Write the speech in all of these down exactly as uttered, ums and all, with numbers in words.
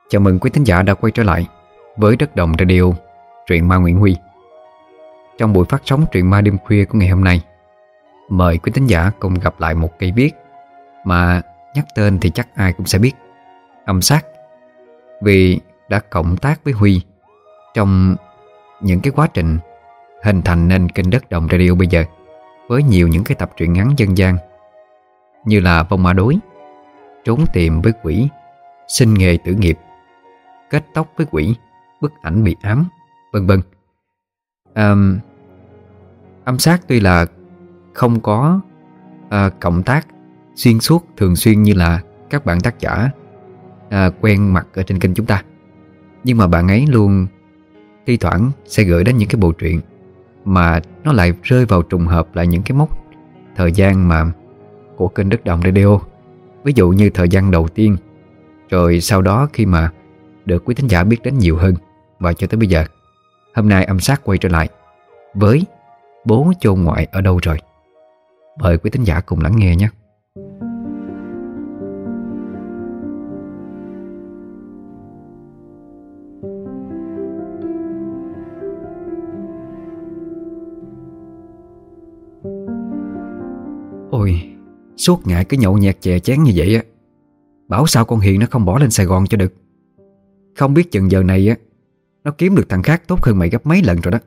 Chào mừng quý thính giả đã quay trở lại với Đất Đồng Radio, truyện ma Nguyễn Huy. Trong buổi phát sóng truyện ma đêm khuya của ngày hôm nay, mời quý thính giả cùng gặp lại một cây viết mà nhắc tên thì chắc ai cũng sẽ biết, Âm Sát, vì đã cộng tác với Huy trong những cái quá trình hình thành nên kênh Đất Đồng Radio bây giờ, với nhiều những cái tập truyện ngắn dân gian như là Vong Ma Đối, Trốn Tìm với Quỷ, Sinh Nghề Tử Nghiệp, Kết Tóc với Quỷ, Bức Ảnh Bị Ám, vân vân. à, Âm Sát tuy là không có à, cộng tác xuyên suốt thường xuyên như là các bạn tác giả à, quen mặt ở trên kênh chúng ta, nhưng mà bạn ấy luôn thi thoảng sẽ gửi đến những cái bộ truyện mà nó lại rơi vào trùng hợp lại những cái mốc thời gian mà của kênh Đất Đồng Radio. Ví dụ như thời gian đầu tiên, rồi sau đó khi mà được quý thính giả biết đến nhiều hơn, và cho tới bây giờ, hôm nay Âm Sát quay trở lại với Bố Chôn Ngoại Ở Đâu Rồi. Mời quý thính giả cùng lắng nghe nhé. Ôi, suốt ngày cứ nhậu nhẹt chè chén như vậy á, bảo sao con Hiền nó không bỏ lên Sài Gòn cho được. Không biết chừng giờ này á, nó kiếm được thằng khác tốt hơn mày gấp mấy lần rồi đó.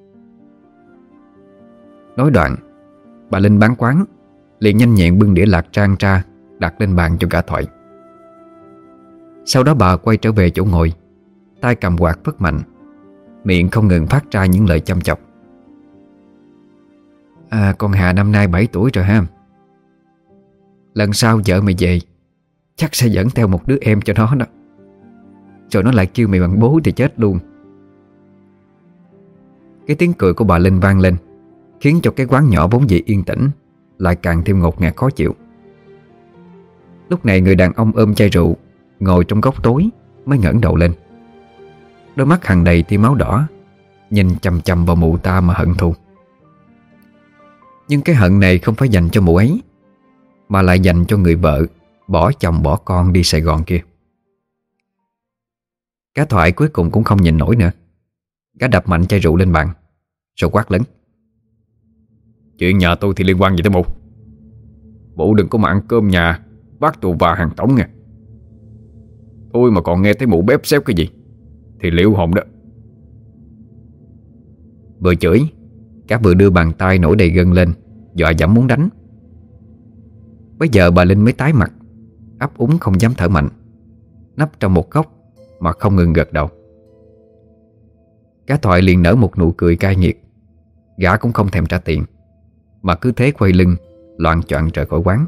Nói đoạn, bà Linh bán quán liền nhanh nhẹn bưng đĩa lạc rang ra đặt lên bàn cho cả Thoại. Sau đó bà quay trở về chỗ ngồi, tay cầm quạt phất mạnh, miệng không ngừng phát ra những lời chăm chọc. À, con Hà năm nay bảy tuổi rồi ha. Lần sau vợ mày về chắc sẽ dẫn theo một đứa em cho nó đó, rồi nó lại kêu mày bằng bố thì chết luôn. Cái tiếng cười của bà Linh vang lên, khiến cho cái quán nhỏ vốn dĩ yên tĩnh lại càng thêm ngột ngạt khó chịu. Lúc này người đàn ông ôm chai rượu ngồi trong góc tối mới ngẩng đầu lên. Đôi mắt hằn đầy tia máu đỏ, nhìn chằm chằm vào mụ ta mà hận thù. Nhưng cái hận này không phải dành cho mụ ấy, mà lại dành cho người vợ bỏ chồng bỏ con đi Sài Gòn kia. Cá Thoại cuối cùng cũng không nhìn nổi nữa, gã đập mạnh chai rượu lên bàn rồi quát lớn: Chuyện nhà tôi thì liên quan gì tới mụ? Mụ đừng có mà ăn cơm nhà bác tù và hàng tổng nha. Tôi mà còn nghe thấy mụ bếp xếp cái gì thì liệu hồn đó. Vừa chửi, cả vừa đưa bàn tay nổi đầy gân lên, dọa dẫm muốn đánh. Bây giờ bà Linh mới tái mặt, ấp úng không dám thở mạnh, nấp trong một góc mà không ngừng gật đầu. Cá Thoại liền nở một nụ cười cay nghiệt. Gã cũng không thèm trả tiền, mà cứ thế quay lưng loạng choạng rời khỏi quán.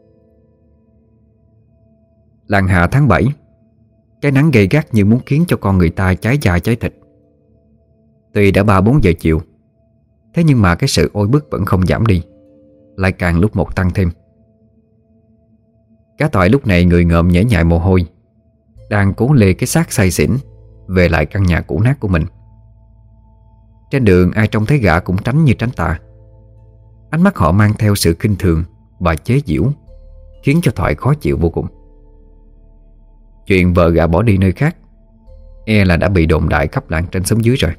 Làng hạ tháng bảy, cái nắng gay gắt như muốn khiến cho con người ta cháy da cháy thịt. Tuy đã ba bốn giờ chiều, thế nhưng mà cái sự oi bức vẫn không giảm đi, lại càng lúc một tăng thêm. Cá Thoại lúc này người ngợm nhễ nhại mồ hôi, đang cố lê cái xác say xỉn về lại căn nhà cũ nát của mình. Trên đường ai trông thấy gã cũng tránh như tránh tà. Ánh mắt họ mang theo sự khinh thường và chế giễu, khiến cho Thoại khó chịu vô cùng. Chuyện vợ gã bỏ đi nơi khác e là đã bị đồn đại khắp làng trên xóm dưới rồi.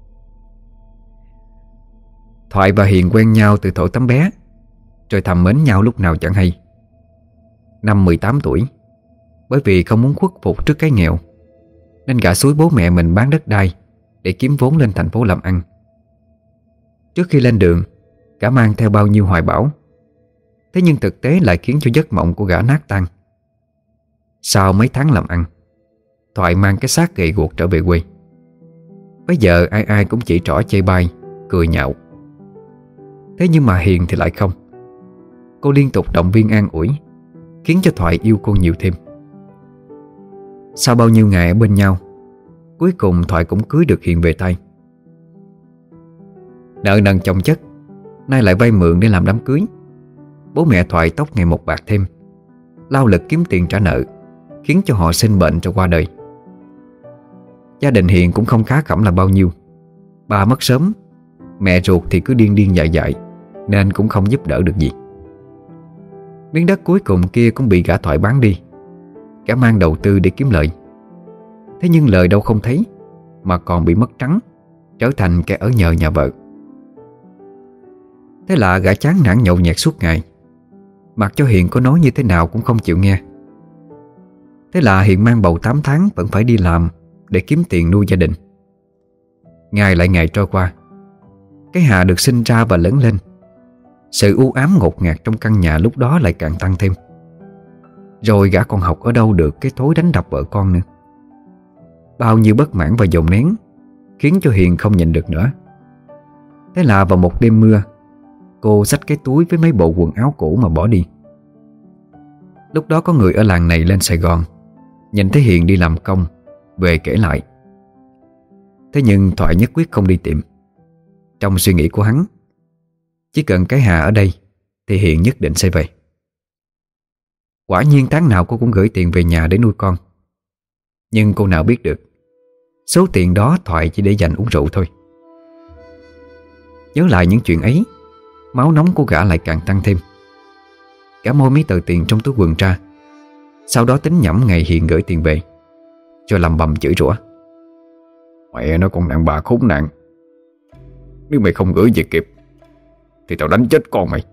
Thoại và Hiền quen nhau từ thuở tấm bé, rồi thầm mến nhau lúc nào chẳng hay. Năm mười tám tuổi, bởi vì không muốn khuất phục trước cái nghèo, nên gã xúi bố mẹ mình bán đất đai để kiếm vốn lên thành phố làm ăn. Trước khi lên đường, gã mang theo bao nhiêu hoài bão, thế nhưng thực tế lại khiến cho giấc mộng của gã nát tan. Sau mấy tháng làm ăn, Thoại mang cái xác gầy guộc trở về quê. Bây giờ ai ai cũng chỉ trỏ chê bai, cười nhạo. Thế nhưng mà Hiền thì lại không. Cô liên tục động viên an ủi, khiến cho Thoại yêu cô nhiều thêm. Sau bao nhiêu ngày ở bên nhau, cuối cùng Thoại cũng cưới được Hiền về tay. Nợ nần chồng chất, nay lại vay mượn để làm đám cưới. Bố mẹ Thoại tóc ngày một bạc thêm, lao lực kiếm tiền trả nợ, khiến cho họ sinh bệnh rồi qua đời. Gia đình Hiền cũng không khá khẩm là bao nhiêu. Ba mất sớm, mẹ ruột thì cứ điên điên dại dại, nên cũng không giúp đỡ được gì. Miếng đất cuối cùng kia cũng bị gã Thoại bán đi. Gã mang đầu tư để kiếm lợi, Thế nhưng lời đâu không thấy, mà còn bị mất trắng, trở thành kẻ ở nhờ nhà vợ. Thế là gã chán nản nhậu nhẹt suốt ngày, mặc cho Hiền có nói như thế nào cũng không chịu nghe. Thế là Hiền mang bầu tám tháng vẫn phải đi làm để kiếm tiền nuôi gia đình. Ngày lại ngày trôi qua, cái Hà được sinh ra và lớn lên. Sự u ám ngột ngạt trong căn nhà lúc đó lại càng tăng thêm. Rồi gã còn học ở đâu được cái thói đánh đập vợ con nữa. Bao nhiêu bất mãn và dồn nén khiến cho Hiền không nhịn được nữa. Thế là vào một đêm mưa, cô xách cái túi với mấy bộ quần áo cũ mà bỏ đi. Lúc đó có người ở làng này lên Sài Gòn, nhìn thấy Hiền đi làm công, về kể lại. Thế nhưng Thoại nhất quyết không đi tìm. Trong suy nghĩ của hắn, chỉ cần cái Hà ở đây thì Hiền nhất định sẽ về. Quả nhiên tháng nào cô cũng gửi tiền về nhà để nuôi con. Nhưng cô nào biết được số tiền đó Thoại chỉ để dành uống rượu thôi. Nhớ lại những chuyện ấy, máu nóng của gã lại càng tăng thêm. Gã moi mấy tờ tiền trong túi quần ra, sau đó tính nhẩm ngày Hiền gửi tiền về, rồi lầm bầm chửi rủa: "Mẹ nó con đàn bà khốn nạn, nếu mày không gửi về kịp thì tao đánh chết con mày."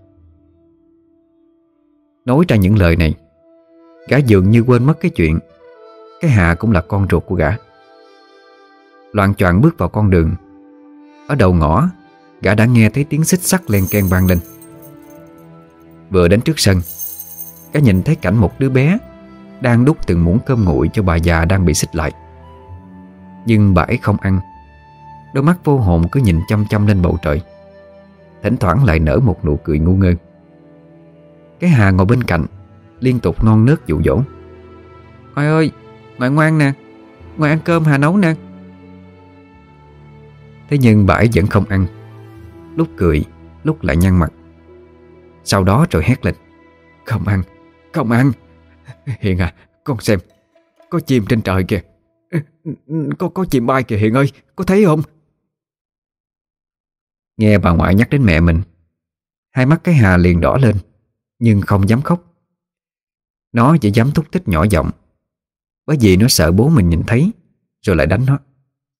Nói ra những lời này, gã dường như quên mất cái chuyện cái Hà cũng là con ruột của gã. Loạng choạng bước vào con đường. Ở đầu ngõ, gã đã nghe thấy tiếng xích sắt len keng vang lên. Vừa đến trước sân, gã nhìn thấy cảnh một đứa bé đang đút từng muỗng cơm nguội cho bà già đang bị xích lại. Nhưng bà ấy không ăn, đôi mắt vô hồn cứ nhìn chăm chăm lên bầu trời, thỉnh thoảng lại nở một nụ cười ngu ngơ. Cái Hà ngồi bên cạnh liên tục non nớt dụ dỗ: "Ngoại ơi, ngoại ngoan nè, ngoại ăn cơm Hà nấu nè." Thế nhưng bà ấy vẫn không ăn, lúc cười lúc lại nhăn mặt. Sau đó rồi hét lên: "Không ăn, không ăn. Hiền à, con xem, có chim trên trời kìa. Có, có chim bay kìa Hiền ơi, có thấy không?" Nghe bà ngoại nhắc đến mẹ mình, hai mắt cái Hà liền đỏ lên, nhưng không dám khóc. Nó chỉ dám thúc thích nhỏ giọng, bởi vì nó sợ bố mình nhìn thấy rồi lại đánh nó.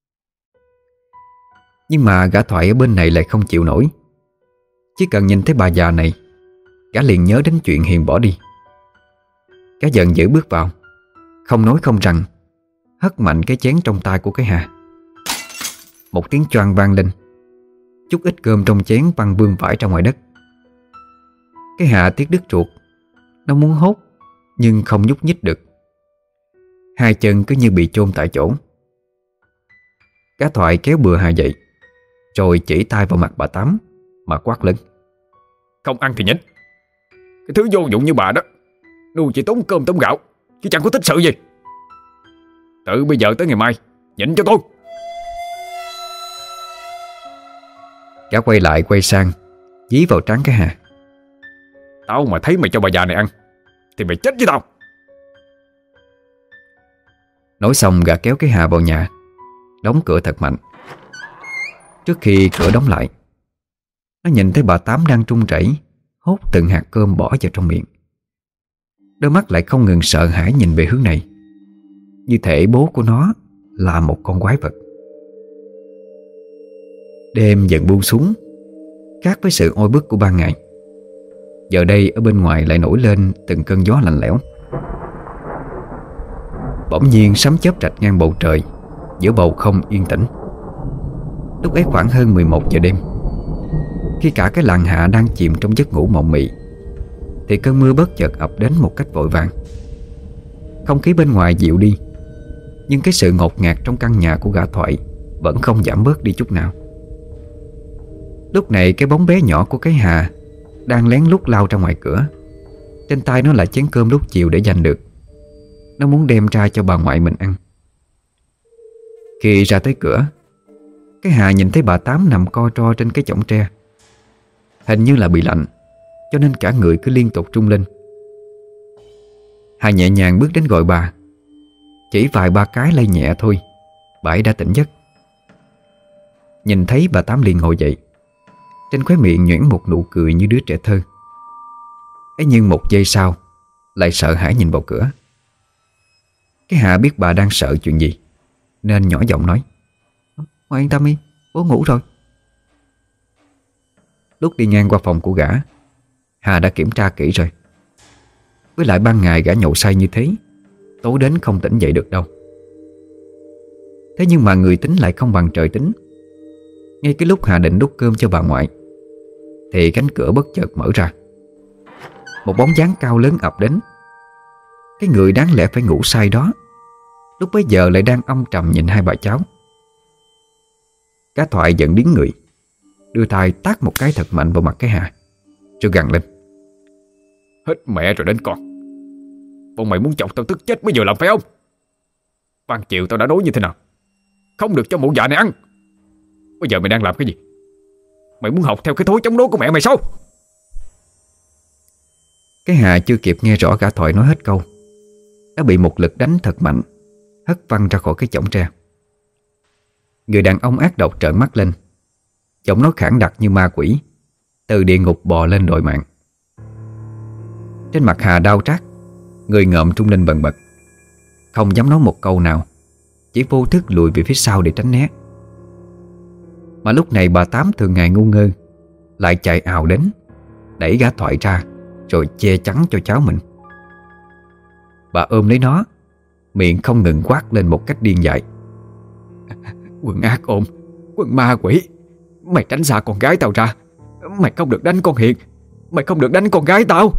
Nhưng mà gã Thoại ở bên này lại không chịu nổi. Chỉ cần nhìn thấy bà già này, gã liền nhớ đến chuyện Hiền bỏ đi. Gã giận dữ bước vào, không nói không rằng hất mạnh cái chén trong tay của cái Hà. Một tiếng choang vang lên, chút ít cơm trong chén văng vương vãi ra ngoài đất. Cái Hà tiếc đứt ruột, nó muốn hốt nhưng không nhúc nhích được. Hai chân cứ như bị chôn tại chỗ. Gã Thoại kéo bừa Hà dậy, rồi chỉ tay vào mặt bà Tám mà quát lớn: "Không ăn thì nhịn. Cái thứ vô dụng như bà đó nuôi chỉ tốn cơm tốn gạo, chứ chẳng có tích sự gì. Từ bây giờ tới ngày mai nhịn cho tôi." Gã quay lại quay sang dí vào trán cái Hà: "Tao mà thấy mày cho bà già này ăn thì mày chết với tao." Nói xong gã kéo cái Hà vào nhà, đóng cửa thật mạnh. Trước khi cửa đóng lại, nó nhìn thấy bà Tám đang run rẩy hốt từng hạt cơm bỏ vào trong miệng. Đôi mắt lại không ngừng sợ hãi nhìn về hướng này, như thể bố của nó là một con quái vật. Đêm dần buông xuống, khác với sự oi bức của ban ngày. Giờ đây ở bên ngoài lại nổi lên từng cơn gió lạnh lẽo. Bỗng nhiên sấm chớp rạch ngang bầu trời, giữa bầu không yên tĩnh. Lúc ấy khoảng hơn mười một giờ đêm, khi cả cái làng hạ đang chìm trong giấc ngủ mộng mị, thì cơn mưa bất chợt ập đến một cách vội vàng. Không khí bên ngoài dịu đi, nhưng cái sự ngột ngạt trong căn nhà của gã Thoại vẫn không giảm bớt đi chút nào. Lúc này cái bóng bé nhỏ của cái Hà đang lén lút lao ra ngoài cửa. Trên tay nó là chén cơm lúc chiều để dành được. Nó muốn đem ra cho bà ngoại mình ăn. Khi ra tới cửa, cái Hà nhìn thấy bà Tám nằm co ro trên cái chõng tre. Hình như là bị lạnh, cho nên cả người cứ liên tục rung lên. Hà nhẹ nhàng bước đến gọi bà. Chỉ vài ba cái lay nhẹ thôi, bà ấy đã tỉnh giấc. Nhìn thấy bà Tám liền ngồi dậy, trên khóe miệng nhuyễn một nụ cười như đứa trẻ thơ. Ấy nhưng một giây sau lại sợ hãi nhìn vào cửa. Cái Hà biết bà đang sợ chuyện gì, nên nhỏ giọng nói: "Ngoại yên tâm đi, bố ngủ rồi." Lúc đi ngang qua phòng của gã, Hà đã kiểm tra kỹ rồi. Với lại ban ngày gã nhậu say như thế, tối đến không tỉnh dậy được đâu. Thế nhưng mà người tính lại không bằng trời tính. Ngay cái lúc Hà định đút cơm cho bà ngoại thì cánh cửa bất chợt mở ra. Một bóng dáng cao lớn ập đến. Cái người đáng lẽ phải ngủ say đó lúc bấy giờ lại đang âm trầm nhìn hai bà cháu. Cá Thoại giận điếng người, đưa tay tát một cái thật mạnh vào mặt cái Hà, rồi gằn lên: "Hết mẹ rồi đến con. Bọn mày muốn chọc tao tức chết mới vừa làm phải không? Ban chiều tao đã nói như thế nào? Không được cho mụ già này ăn. Bây giờ mày đang làm cái gì? Mày muốn học theo cái thói chống đối của mẹ mày sao?" Cái Hà chưa kịp nghe rõ Gã Thoại nói hết câu đã bị một lực đánh thật mạnh hất văng ra khỏi cái chõng tre. Người đàn ông ác độc trợn mắt lên, giọng nói khản đặc như ma quỷ, từ địa ngục bò lên đòi mạng. Trên mặt Hà đau rát, người ngợm trung lên bần bật, không dám nói một câu nào, chỉ vô thức lùi về phía sau để tránh né. Mà lúc này bà Tám thường ngày ngu ngơ lại chạy ào đến, đẩy Gã Thoại ra rồi che chắn cho cháu mình. Bà ôm lấy nó, miệng không ngừng quát lên một cách điên dại: "Quần ác ôn, quần ma quỷ, mày tránh xa con gái tao ra. Mày không được đánh con Hiền, mày không được đánh con gái tao."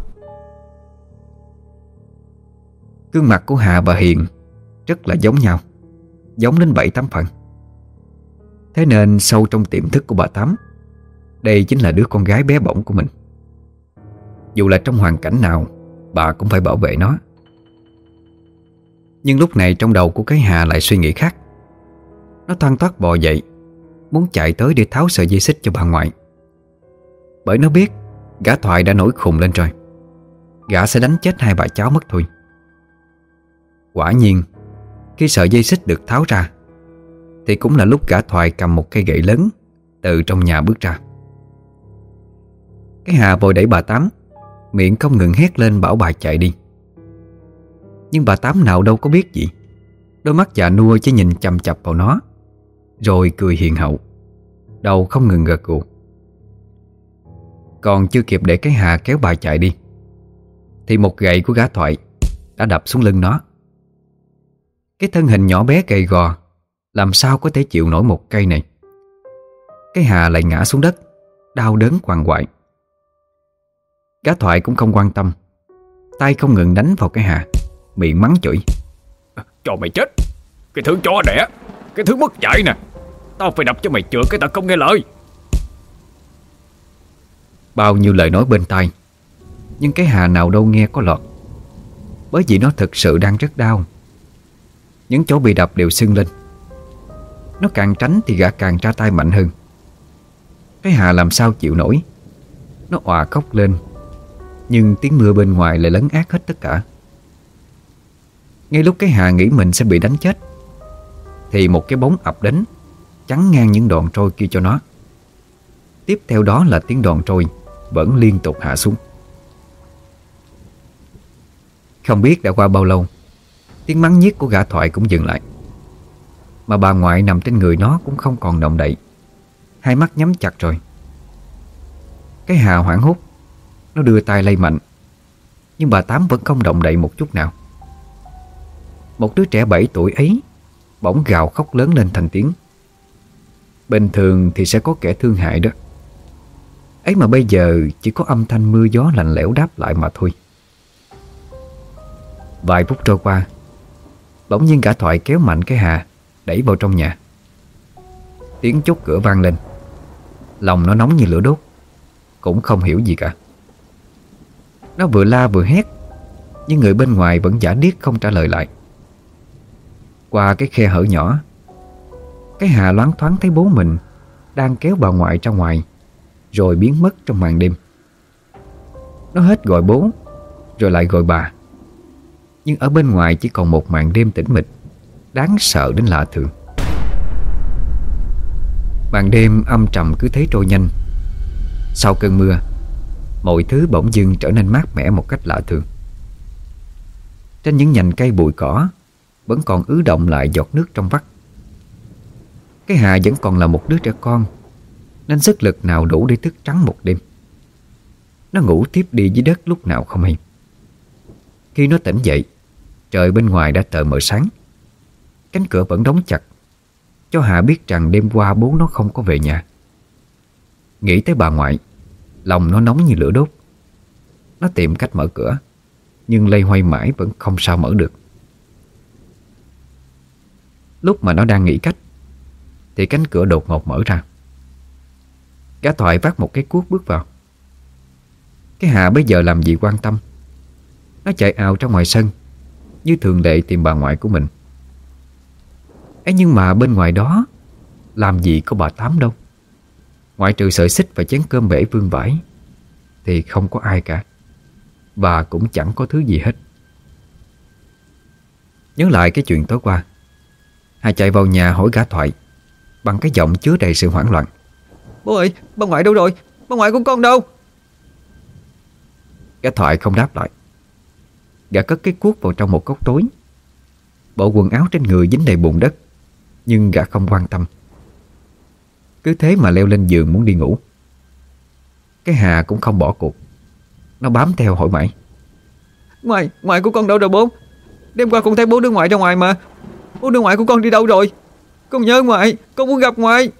Gương mặt của Hà và Hiền rất là giống nhau, giống đến bảy tám phần. Thế nên sâu trong tiềm thức của bà Tám, đây chính là đứa con gái bé bỏng của mình. Dù là trong hoàn cảnh nào, bà cũng phải bảo vệ nó. Nhưng lúc này trong đầu của cái Hà lại suy nghĩ khác. Nó thoăn thoắt bò dậy, muốn chạy tới để tháo sợi dây xích cho bà ngoại. Bởi nó biết Gã Thoại đã nổi khùng lên rồi, gã sẽ đánh chết hai bà cháu mất thôi. Quả nhiên, khi sợi dây xích được tháo ra thì cũng là lúc Gã Thoại cầm một cây gậy lớn từ trong nhà bước ra. Cái Hà vội đẩy bà Tám, miệng không ngừng hét lên bảo bà chạy đi. Nhưng bà Tám nào đâu có biết gì, đôi mắt già nua chỉ nhìn chằm chằm vào nó, rồi cười hiền hậu, đầu không ngừng gật gù. Còn chưa kịp để cái Hà kéo bà chạy đi thì một gậy của Gã Thoại đã đập xuống lưng nó. Cái thân hình nhỏ bé gầy gò làm sao có thể chịu nổi một cây này. Cái Hà lại ngã xuống đất, đau đớn quằn quại. Gã Thoại cũng không quan tâm, tay không ngừng đánh vào cái Hà, miệng mắng chửi: "Cho mày chết, cái thứ chó đẻ, cái thứ mất dạy nè. Tao phải đập cho mày chữa cái tao không nghe lời." Bao nhiêu lời nói bên tai, nhưng cái Hà nào đâu nghe có lọt, bởi vì nó thực sự đang rất đau. Những chỗ bị đập đều sưng lên. Nó càng tránh thì gã càng ra tay mạnh hơn. Cái Hà làm sao chịu nổi, nó òa khóc lên. Nhưng tiếng mưa bên ngoài lại lấn át hết tất cả. Ngay lúc cái Hà nghĩ mình sẽ bị đánh chết thì một cái bóng ập đến, chắn ngang những đòn trôi kia cho nó. Tiếp theo đó là tiếng đòn trôi vẫn liên tục hạ xuống. Không biết đã qua bao lâu, tiếng mắng nhiếc của Gã Thoại cũng dừng lại. Mà bà ngoại nằm trên người nó cũng không còn động đậy, hai mắt nhắm chặt rồi. Cái Hà hoảng hốt, nó đưa tay lay mạnh, nhưng bà Tám vẫn không động đậy một chút nào. Một đứa trẻ bảy tuổi ấy bỗng gào khóc lớn lên thành tiếng. Bình thường thì sẽ có kẻ thương hại đó, ấy mà bây giờ chỉ có âm thanh mưa gió lạnh lẽo đáp lại mà thôi. Vài phút trôi qua, bỗng nhiên Gã Thoại kéo mạnh cái Hà đẩy vào trong nhà. Tiếng chốt cửa vang lên. Lòng nó nóng như lửa đốt, cũng không hiểu gì cả. Nó vừa la vừa hét, nhưng người bên ngoài vẫn giả điếc không trả lời lại. Qua cái khe hở nhỏ, cái Hà loáng thoáng thấy bố mình đang kéo bà ngoại ra ngoài, rồi biến mất trong màn đêm. Nó hết gọi bố rồi lại gọi bà, nhưng ở bên ngoài chỉ còn một màn đêm tĩnh mịch, đáng sợ đến lạ thường. Màn đêm âm trầm cứ thế trôi nhanh. Sau cơn mưa, mọi thứ bỗng dưng trở nên mát mẻ một cách lạ thường. Trên những nhành cây bụi cỏ vẫn còn ứ động lại giọt nước trong vắt. Cái Hà vẫn còn là một đứa trẻ con, nên sức lực nào đủ để thức trắng một đêm. Nó ngủ tiếp đi dưới đất lúc nào không hay. Khi nó tỉnh dậy, trời bên ngoài đã tờ mờ sáng. Cánh cửa vẫn đóng chặt, cho Hà biết rằng đêm qua bố nó không có về nhà. Nghĩ tới bà ngoại, lòng nó nóng như lửa đốt. Nó tìm cách mở cửa, nhưng loay hoay mãi vẫn không sao mở được. Lúc mà nó đang nghĩ cách thì cánh cửa đột ngột mở ra. Gã Thoại vác một cái cuốc bước vào. Cái Hà bây giờ làm gì quan tâm. Nó chạy ào ra ngoài sân, như thường lệ tìm bà ngoại của mình. Ấy nhưng mà bên ngoài đó làm gì có bà Tám đâu. Ngoại trừ sợi xích và chén cơm bể vương vãi thì không có ai cả. Và cũng chẳng có thứ gì hết. Nhớ lại cái chuyện tối qua, Hà chạy vào nhà hỏi gã Thoại bằng cái giọng chứa đầy sự hoảng loạn. Bố ơi, bà ngoại đâu rồi? Bà ngoại của con đâu? Gã Thoại không đáp lại. Gã cất cái cuốc vào trong một góc tối. Bộ quần áo trên người dính đầy bùn đất, nhưng gã không quan tâm. Cứ thế mà leo lên giường muốn đi ngủ. Cái Hà cũng không bỏ cuộc. Nó bám theo hỏi mãi. Ngoại, ngoại của con đâu rồi bố? Đêm qua con thấy bố đưa ngoại ra ngoài mà. Bố đưa ngoại của con đi đâu rồi? Con nhớ ngoại, con muốn gặp ngoại.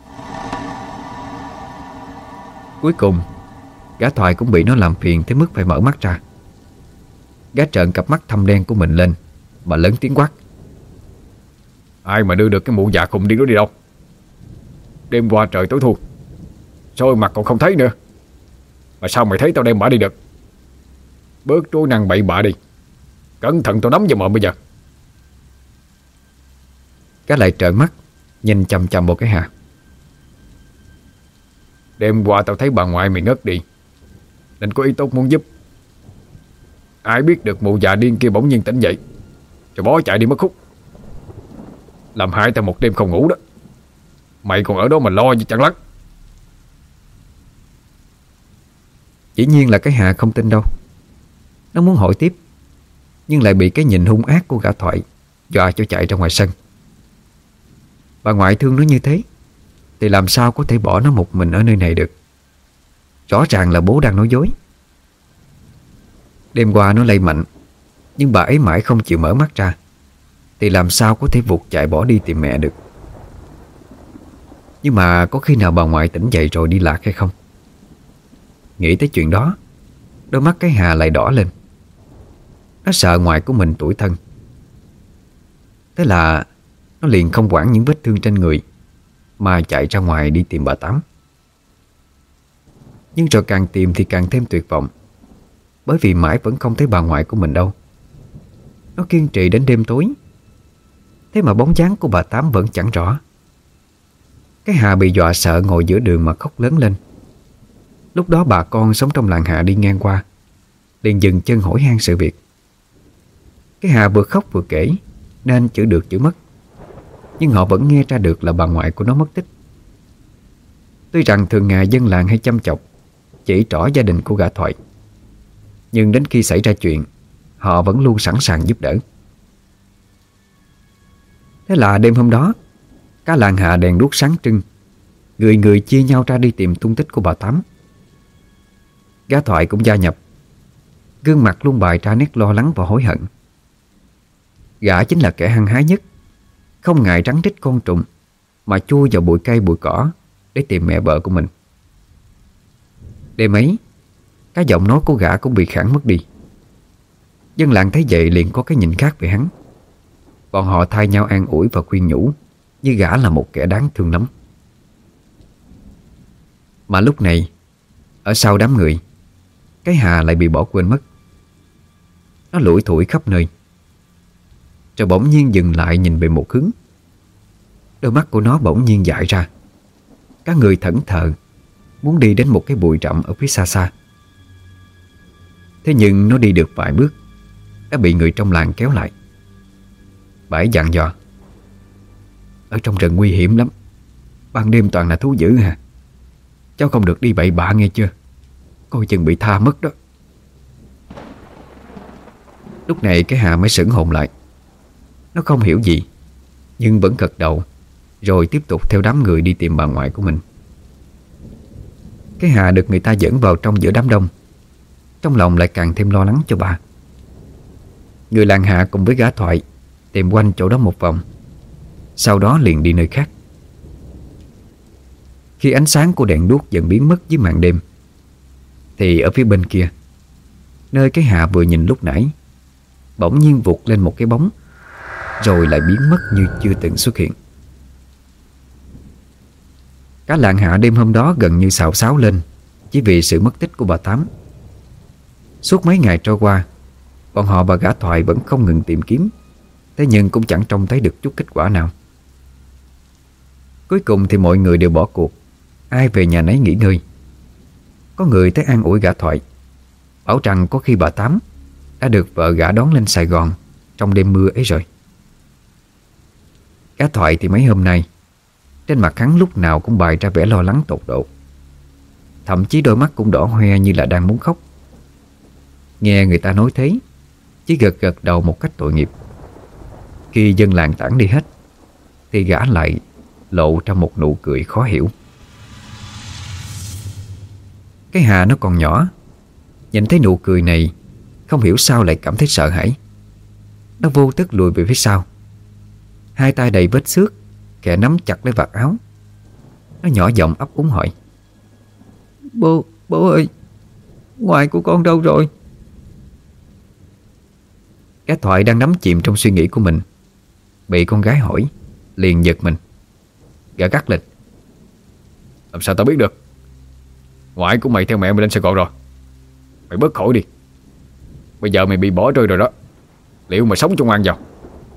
Cuối cùng gã Thoại cũng bị nó làm phiền tới mức phải mở mắt ra. Gã trợn cặp mắt thâm đen của mình lên mà lớn tiếng quát. Ai mà đưa được cái mụ già khùng đi đó đi đâu? Đêm qua trời tối thu, sao mặt còn không thấy nữa? Mà sao mày thấy tao đem bả đi được? Bớt trố năng bậy bạ đi, cẩn thận tao nắm vào mồm bây giờ. Gã lại trợn mắt nhìn chằm chằm vào cái Hà. Đêm qua tao thấy bà ngoại mày ngất đi, nên có ý tốt muốn giúp. Ai biết được mụ già điên kia bỗng nhiên tỉnh dậy, rồi bó chạy đi mất khúc, làm hại tao một đêm không ngủ đó. Mày còn ở đó mà lo như chẳng lắc. Dĩ nhiên là cái Hà không tin đâu. Nó muốn hỏi tiếp, nhưng lại bị cái nhìn hung ác của gã Thoại dọa cho chạy ra ngoài sân. Bà ngoại thương nó như thế thì làm sao có thể bỏ nó một mình ở nơi này được. Rõ ràng là bố đang nói dối. Đêm qua nó lay mạnh, nhưng bà ấy mãi không chịu mở mắt ra, thì làm sao có thể vụt chạy bỏ đi tìm mẹ được. Nhưng mà có khi nào bà ngoại tỉnh dậy rồi đi lạc hay không? Nghĩ tới chuyện đó, đôi mắt cái Hà lại đỏ lên. Nó sợ ngoại của mình tủi thân. Thế là nó liền không quản những vết thương trên người mà chạy ra ngoài đi tìm bà Tám. Nhưng rồi càng tìm thì càng thêm tuyệt vọng, bởi vì mãi vẫn không thấy bà ngoại của mình đâu. Nó kiên trì đến đêm tối, thế mà bóng dáng của bà Tám vẫn chẳng rõ. Cái Hà bị dọa sợ ngồi giữa đường mà khóc lớn lên. Lúc đó bà con sống trong làng Hạ đi ngang qua liền dừng chân hỏi han sự việc. Cái Hà vừa khóc vừa kể nên chữ được chữ mất, nhưng họ vẫn nghe ra được là bà ngoại của nó mất tích. Tuy rằng thường ngày dân làng hay chăm chọc chỉ trỏ gia đình của gã Thoại, nhưng đến khi xảy ra chuyện, họ vẫn luôn sẵn sàng giúp đỡ. Thế là đêm hôm đó, cả làng Hạ đèn đuốc sáng trưng, người người chia nhau ra đi tìm tung tích của bà Tám. Gã Thoại cũng gia nhập, gương mặt luôn bày ra nét lo lắng và hối hận. Gã chính là kẻ hăng hái nhất, không ngại rắn rít côn trùng mà chui vào bụi cây bụi cỏ để tìm mẹ vợ của mình. Đêm ấy, cái giọng nói của gã cũng bị khản mất đi. Dân làng thấy vậy liền có cái nhìn khác về hắn. Bọn họ thay nhau an ủi và khuyên nhủ như gã là một kẻ đáng thương lắm. Mà lúc này, ở sau đám người, cái Hà lại bị bỏ quên mất. Nó lủi thủi khắp nơi, rồi bỗng nhiên dừng lại nhìn về một hướng. Đôi mắt của nó bỗng nhiên dại ra. Các người thẫn thờ muốn đi đến một cái bụi rậm ở phía xa xa. Thế nhưng nó đi được vài bước đã bị người trong làng kéo lại. Bà ấy dặn dò: ở trong rừng nguy hiểm lắm, ban đêm toàn là thú dữ hả? Cháu không được đi bậy bạ nghe chưa? Coi chừng bị tha mất đó. Lúc này cái Hà mới sửng hồn lại. Nó không hiểu gì, nhưng vẫn gật đầu rồi tiếp tục theo đám người đi tìm bà ngoại của mình. Cái Hà được người ta dẫn vào trong giữa đám đông, trong lòng lại càng thêm lo lắng cho bà. Người làng Hạ cùng với gã Thoại tìm quanh chỗ đó một vòng, sau đó liền đi nơi khác. Khi ánh sáng của đèn đuốc dần biến mất dưới màn đêm, thì ở phía bên kia, nơi cái Hạ vừa nhìn lúc nãy, bỗng nhiên vụt lên một cái bóng, rồi lại biến mất như chưa từng xuất hiện. Cả làng Hạ đêm hôm đó gần như xào xáo lên chỉ vì sự mất tích của bà Tám. Suốt mấy ngày trôi qua, bọn họ và gã Thoại vẫn không ngừng tìm kiếm, thế nhưng cũng chẳng trông thấy được chút kết quả nào. Cuối cùng thì mọi người đều bỏ cuộc, ai về nhà nấy nghỉ ngơi. Có người tới an ủi gã Thoại, bảo rằng có khi bà Tám đã được vợ gã đón lên Sài Gòn trong đêm mưa ấy rồi. Gã Thoại thì mấy hôm nay, trên mặt hắn lúc nào cũng bày ra vẻ lo lắng tột độ, thậm chí đôi mắt cũng đỏ hoe như là đang muốn khóc. Nghe người ta nói thế, chỉ gật gật đầu một cách tội nghiệp. Khi dân làng tản đi hết, thì gã lại lộ ra một nụ cười khó hiểu. Cái Hà nó còn nhỏ, nhìn thấy nụ cười này, không hiểu sao lại cảm thấy sợ hãi. Nó vô thức lùi về phía sau, hai tay đầy vết xước, kẻ nắm chặt lấy vạt áo. Nó nhỏ giọng ấp úng hỏi: Bố, bố ơi, ngoại của con đâu rồi? Cái Thoại đang đắm chìm trong suy nghĩ của mình, bị con gái hỏi liền giật mình. Gã gắt lên: Làm sao tao biết được? Ngoại của mày theo mẹ mày lên Sài Gòn rồi. Mày bớt khỏi đi. Bây giờ mày bị bỏ rơi rồi đó, liệu mà sống cho ngoan vào.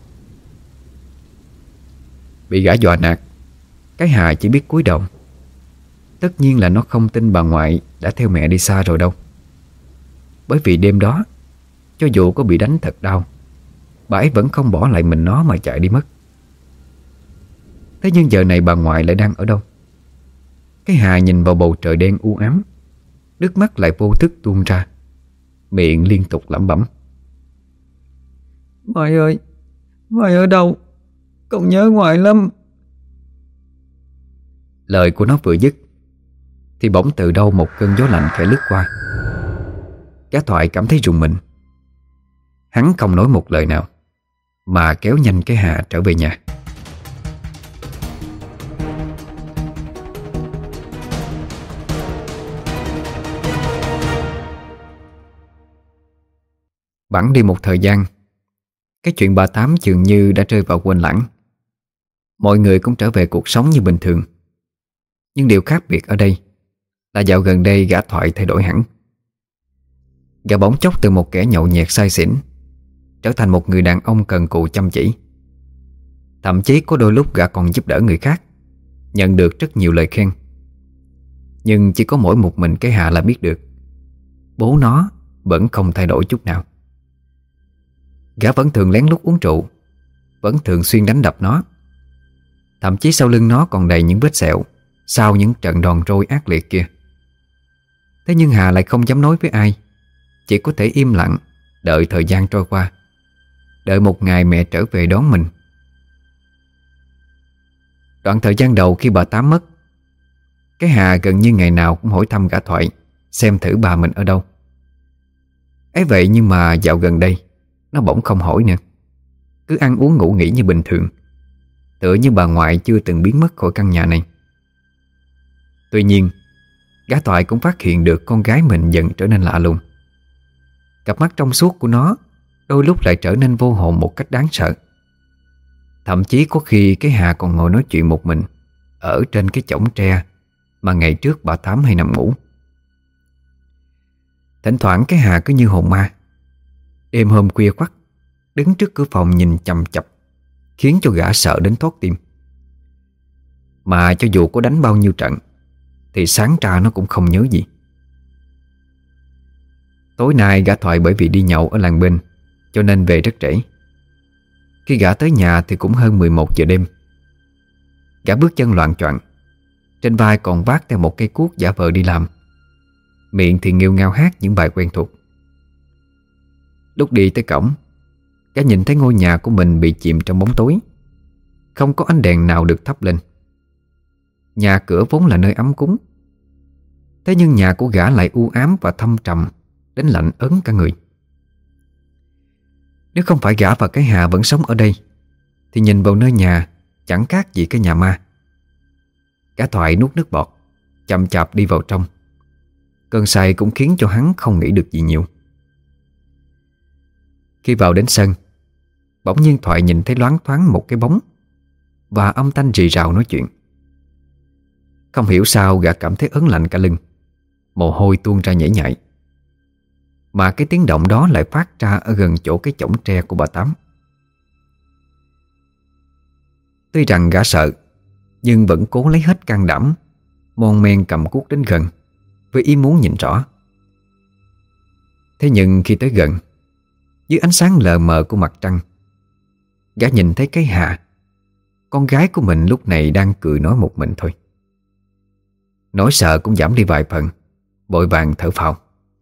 Bị gã dọa nạt, cái Hà chỉ biết cúi đầu. Tất nhiên là nó không tin bà ngoại đã theo mẹ đi xa rồi đâu. Bởi vì đêm đó, cho dù có bị đánh thật đau, bà ấy vẫn không bỏ lại mình nó mà chạy đi mất. Thế nhưng giờ này bà ngoại lại đang ở đâu? Cái Hà nhìn vào bầu trời đen u ám, nước mắt lại vô thức tuôn ra, miệng liên tục lẩm bẩm: Ngoại ơi, ngoại ở đâu? Con nhớ ngoại lắm. Lời của nó vừa dứt thì bỗng từ đâu một cơn gió lạnh khẽ lướt qua. Gã Thoại cảm thấy rùng mình. Hắn không nói một lời nào, mà kéo nhanh cái Hà trở về nhà. Bẵng đi một thời gian, cái chuyện bà Tám dường như đã rơi vào quên lãng. Mọi người cũng trở về cuộc sống như bình thường. Nhưng điều khác biệt ở đây là dạo gần đây gã Thoại thay đổi hẳn. Gã bỗng chốc từ một kẻ nhậu nhẹt say xỉn trở thành một người đàn ông cần cù chăm chỉ. Thậm chí có đôi lúc gã còn giúp đỡ người khác, nhận được rất nhiều lời khen. Nhưng chỉ có mỗi một mình cái Hà là biết được, bố nó vẫn không thay đổi chút nào. Gã vẫn thường lén lút uống rượu, vẫn thường xuyên đánh đập nó. Thậm chí sau lưng nó còn đầy những vết sẹo sau những trận đòn roi ác liệt kia. Thế nhưng Hà lại không dám nói với ai, chỉ có thể im lặng đợi thời gian trôi qua, đợi một ngày mẹ trở về đón mình. Đoạn thời gian đầu khi bà Tám mất, cái Hà gần như ngày nào cũng hỏi thăm gã Thoại xem thử bà mình ở đâu. Ấy vậy nhưng mà dạo gần đây nó bỗng không hỏi nữa, cứ ăn uống ngủ nghỉ như bình thường, tựa như bà ngoại chưa từng biến mất khỏi căn nhà này. Tuy nhiên, gã Thoại cũng phát hiện được con gái mình dần trở nên lạ lùng. Cặp mắt trong suốt của nó đôi lúc lại trở nên vô hồn một cách đáng sợ. Thậm chí có khi cái Hà còn ngồi nói chuyện một mình ở trên cái chõng tre mà ngày trước bà Tám hay nằm ngủ. Thỉnh thoảng cái Hà cứ như hồn ma, đêm hôm khuya khoắt đứng trước cửa phòng nhìn chằm chằm, khiến cho gã sợ đến thót tim. Mà cho dù có đánh bao nhiêu trận thì sáng ra nó cũng không nhớ gì. Tối nay gã Thoại bởi vì đi nhậu ở làng bên cho nên về rất trễ. Khi gã tới nhà thì cũng hơn mười một giờ đêm. Gã bước chân loạng choạng, trên vai còn vác theo một cây cuốc giả vờ đi làm, miệng thì nghêu ngao hát những bài quen thuộc. Lúc đi tới cổng, gã nhìn thấy ngôi nhà của mình bị chìm trong bóng tối. không có ánh đèn nào được thắp lên. Nhà cửa vốn là nơi ấm cúng, thế nhưng nhà của gã lại u ám và thâm trầm đến lạnh ớn cả người. Nếu không phải gã và cái Hà vẫn sống ở đây thì nhìn vào nơi nhà chẳng khác gì cái nhà ma. Gã Thoại nuốt nước bọt, chậm chạp đi vào trong. Cơn say cũng khiến cho hắn không nghĩ được gì nhiều. Khi vào đến sân, bỗng nhiên Thoại nhìn thấy loáng thoáng một cái bóng và âm thanh rì rào nói chuyện. Không hiểu sao gã cảm thấy ớn lạnh cả lưng, mồ hôi tuôn ra nhễ nhại. Mà cái tiếng động đó lại phát ra ở gần chỗ cái chõng tre của bà Tám. Tuy rằng gã sợ, nhưng vẫn cố lấy hết can đảm, mon men cầm cuốc đến gần với ý muốn nhìn rõ. Thế nhưng khi tới gần, dưới ánh sáng lờ mờ của mặt trăng, gã nhìn thấy cái Hà, con gái của mình lúc này đang cười nói một mình thôi. Nỗi sợ cũng giảm đi vài phần, vội vàng thở phào.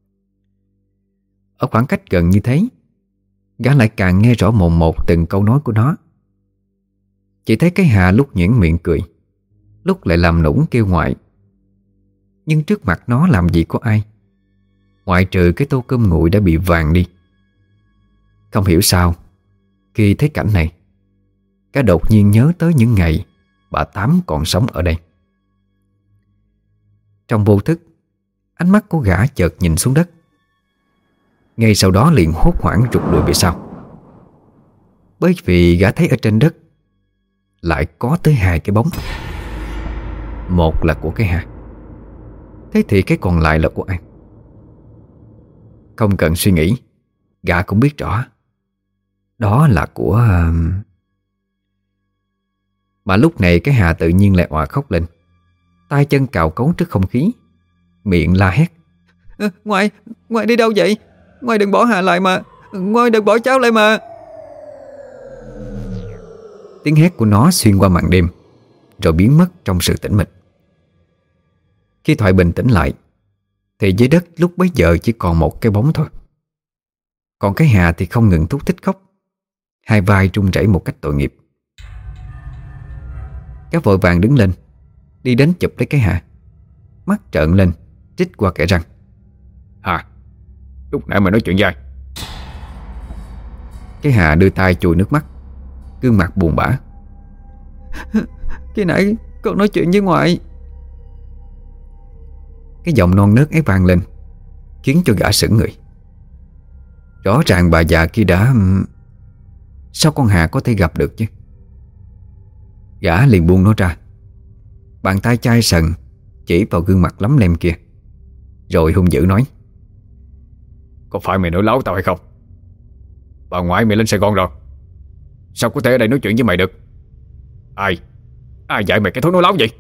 Ở khoảng cách gần như thế, gã lại càng nghe rõ mồn một từng câu nói của nó. Chỉ thấy cái Hà lúc nhuyễn miệng cười, lúc lại làm nũng kêu ngoại. Nhưng trước mặt nó làm gì có ai, ngoại trừ cái tô cơm nguội đã bị vàng đi. Không hiểu sao, khi thấy cảnh này, gã đột nhiên nhớ tới những ngày bà Tám còn sống ở đây. Trong vô thức, ánh mắt của gã chợt nhìn xuống đất. Ngay sau đó liền hốt hoảng rụt lùi về sau, bởi vì gã thấy ở trên đất lại có tới hai cái bóng. Một là của cái Hà, thế thì cái còn lại là của ai? Không cần suy nghĩ, gã cũng biết rõ đó là của... Mà lúc này cái Hà tự nhiên lại òa khóc lên, tay chân cào cấu trước không khí, miệng la hét. À, ngoại, ngoại đi đâu vậy? Ngoại đừng bỏ Hà lại mà, ngoại đừng bỏ cháu lại mà. Tiếng hét của nó xuyên qua màn đêm, rồi biến mất trong sự tĩnh mịch. Khi Thoại bình tĩnh lại, thì dưới đất lúc bấy giờ chỉ còn một cái bóng thôi. Còn cái Hà thì không ngừng thúc thích khóc, hai vai run rẩy một cách tội nghiệp. Gã vội vàng đứng lên, đi đến chụp lấy cái Hà, mắt trợn lên, trích qua kẽ răng. Hà, lúc nãy mày nói chuyện gì? Cái Hà đưa tay chùi nước mắt, gương mặt buồn bã. Khi nãy con nói chuyện với ngoại. Cái giọng non nớt ấy vang lên, khiến cho gã sững người. Rõ ràng bà già kia đã... Sao con Hà có thể gặp được chứ? Gã liền buông nó ra, bàn tay chai sần chỉ vào gương mặt lấm lem kia, rồi hung dữ nói. Có phải mày nói láo tao hay không? Bà ngoại mày lên Sài Gòn rồi, sao có thể ở đây nói chuyện với mày được? Ai Ai dạy mày cái thối nói láo vậy?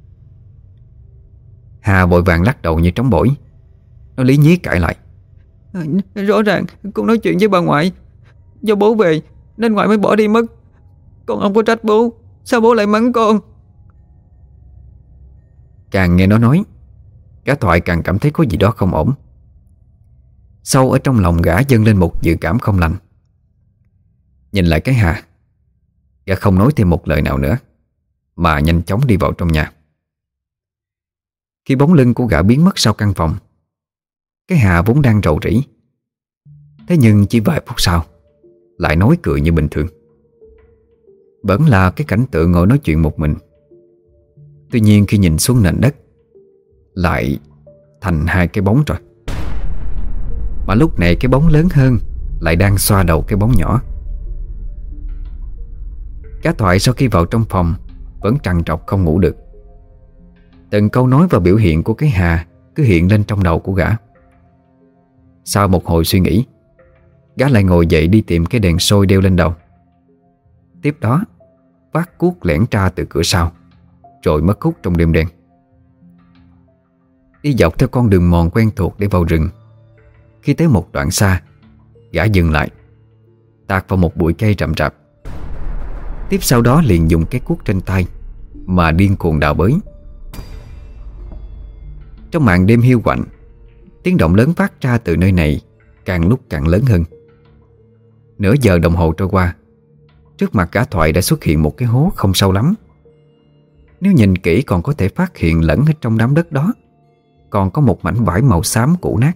Hà vội vàng lắc đầu như trống bổi. Nó lý nhí cãi lại. À, rõ ràng con nói chuyện với bà ngoại, do bố về nên ngoại mới bỏ đi mất. Con không có trách bố, sao bố lại mắng con? Càng nghe nó nói, gã Thoại càng cảm thấy có gì đó không ổn. Sâu ở trong lòng gã dâng lên một dự cảm không lành. Nhìn lại cái Hà, gã không nói thêm một lời nào nữa, mà nhanh chóng đi vào trong nhà. Khi bóng lưng của gã biến mất sau căn phòng, cái Hà vốn đang rầu rĩ, thế nhưng chỉ vài phút sau lại nói cười như bình thường. Vẫn là cái cảnh tượng ngồi nói chuyện một mình. Tuy nhiên khi nhìn xuống nền đất, lại thành hai cái bóng rồi. Mà lúc này cái bóng lớn hơn lại đang xoa đầu cái bóng nhỏ. Cá Thoại sau khi vào trong phòng vẫn trằn trọc không ngủ được. Từng câu nói và biểu hiện của cái Hà cứ hiện lên trong đầu của gã. Sau một hồi suy nghĩ, gã lại ngồi dậy đi tìm cái đèn sôi đeo lên đầu. Tiếp đó vác cuốc lẻn ra từ cửa sau, rồi mất hút trong đêm đen. Đi dọc theo con đường mòn quen thuộc để vào rừng. Khi tới một đoạn xa, gã dừng lại, tạt vào một bụi cây rậm rạp. Tiếp sau đó liền dùng cái cuốc trên tay mà điên cuồng đào bới. Trong màn đêm hiu quạnh, tiếng động lớn phát ra từ nơi này càng lúc càng lớn hơn. Nửa giờ đồng hồ trôi qua, Trước mặt gã Thoại đã xuất hiện một cái hố không sâu lắm. Nếu nhìn kỹ còn có thể phát hiện lẫn ở trong đám đất đó còn có một mảnh vải màu xám cũ nát.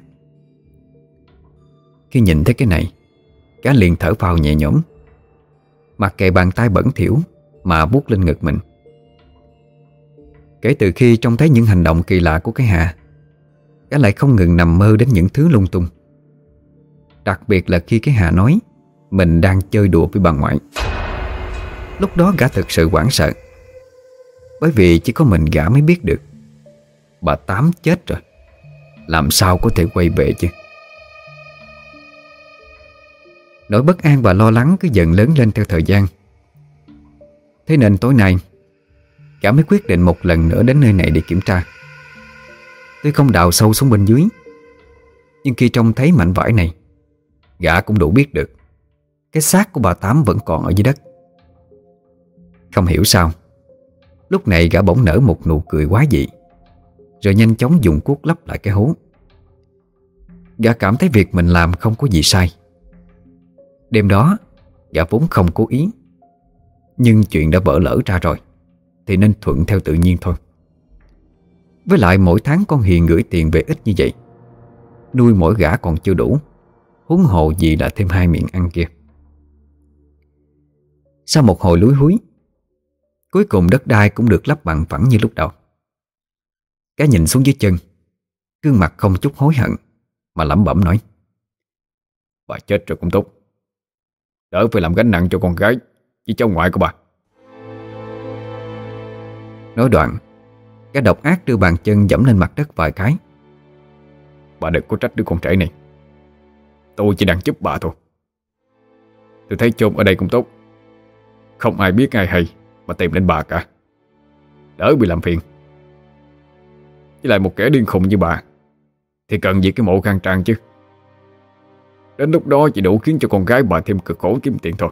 Khi nhìn thấy cái này, gã liền thở phào nhẹ nhõm, mặc kệ bàn tay bẩn thỉu mà vuốt lên ngực mình. Kể từ khi trông thấy những hành động kỳ lạ của cái Hà, gã lại không ngừng nằm mơ đến những thứ lung tung. Đặc biệt là khi cái Hà nói mình đang chơi đùa với bà ngoại. Lúc đó gã thực sự hoảng sợ, bởi vì chỉ có mình gã mới biết được bà Tám chết rồi, làm sao có thể quay về chứ. Nỗi bất an và lo lắng cứ dần lớn lên theo thời gian. Thế nên tối nay gã mới quyết định một lần nữa đến nơi này để kiểm tra. Tuy không đào sâu xuống bên dưới, nhưng khi trông thấy mảnh vải này, gã cũng đủ biết được cái xác của bà Tám vẫn còn ở dưới đất. Không hiểu sao, lúc này gã bỗng nở một nụ cười quá dị, rồi nhanh chóng dùng cuốc lấp lại cái hố. Gã cảm thấy việc mình làm không có gì sai. Đêm đó gã vốn không cố ý, nhưng chuyện đã vỡ lỡ ra rồi thì nên thuận theo tự nhiên thôi. Với lại mỗi tháng con Hiền gửi tiền về ít như vậy, nuôi mỗi gã còn chưa đủ, huống hồ gì là thêm hai miệng ăn kia. Sau một hồi lúi húi, cuối cùng đất đai cũng được lấp bằng phẳng như lúc đầu. Gã nhìn xuống dưới chân, gương mặt không chút hối hận mà lẩm bẩm nói: bà chết rồi cũng tốt, đỡ phải làm gánh nặng cho con gái với cháu ngoại của bà. Nói đoạn, gã độc ác đưa bàn chân giẫm lên mặt đất vài cái. Bà đừng có trách đứa con trẻ này, tôi chỉ đang giúp bà thôi. Tôi thấy chôn ở đây cũng tốt, không ai biết ai hay mà tìm đến bà cả, đỡ bị làm phiền. Với lại một kẻ điên khùng như bà thì cần gì cái mộ khang trang chứ. Đến lúc đó chỉ đủ khiến cho con gái bà thêm cực khổ kiếm tiền thôi.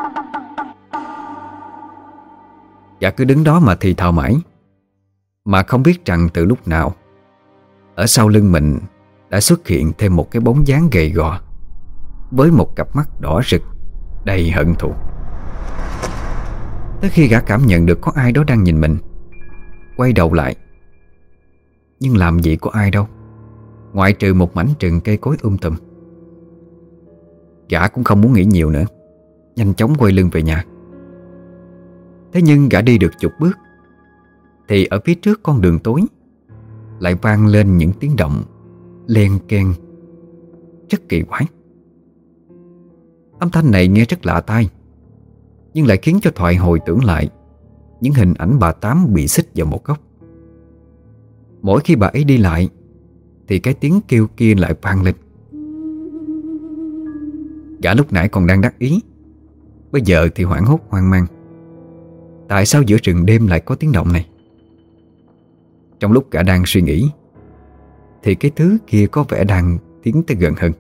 Gã cứ đứng đó mà thì thào mãi, mà không biết rằng từ lúc nào ở sau lưng mình đã xuất hiện thêm một cái bóng dáng gầy gò với một cặp mắt đỏ rực đầy hận thù. Tới khi gã cảm nhận được có ai đó đang nhìn mình, quay đầu lại, nhưng làm gì có ai đâu, ngoại trừ một mảnh rừng cây cối um tùm. Gã cũng không muốn nghĩ nhiều nữa, nhanh chóng quay lưng về nhà. Thế nhưng gã đi được chục bước thì ở phía trước con đường tối lại vang lên những tiếng động len keng rất kỳ quái. Âm thanh này nghe rất lạ tai, nhưng lại khiến cho Thoại hồi tưởng lại những hình ảnh bà Tám bị xích vào một góc. Mỗi khi bà ấy đi lại thì cái tiếng kêu kia lại vang lên. Gã lúc nãy còn đang đắc ý, bây giờ thì hoảng hốt hoang mang. Tại sao giữa rừng đêm lại có tiếng động này? Trong lúc gã đang suy nghĩ thì cái thứ kia có vẻ đang tiến tới gần hơn.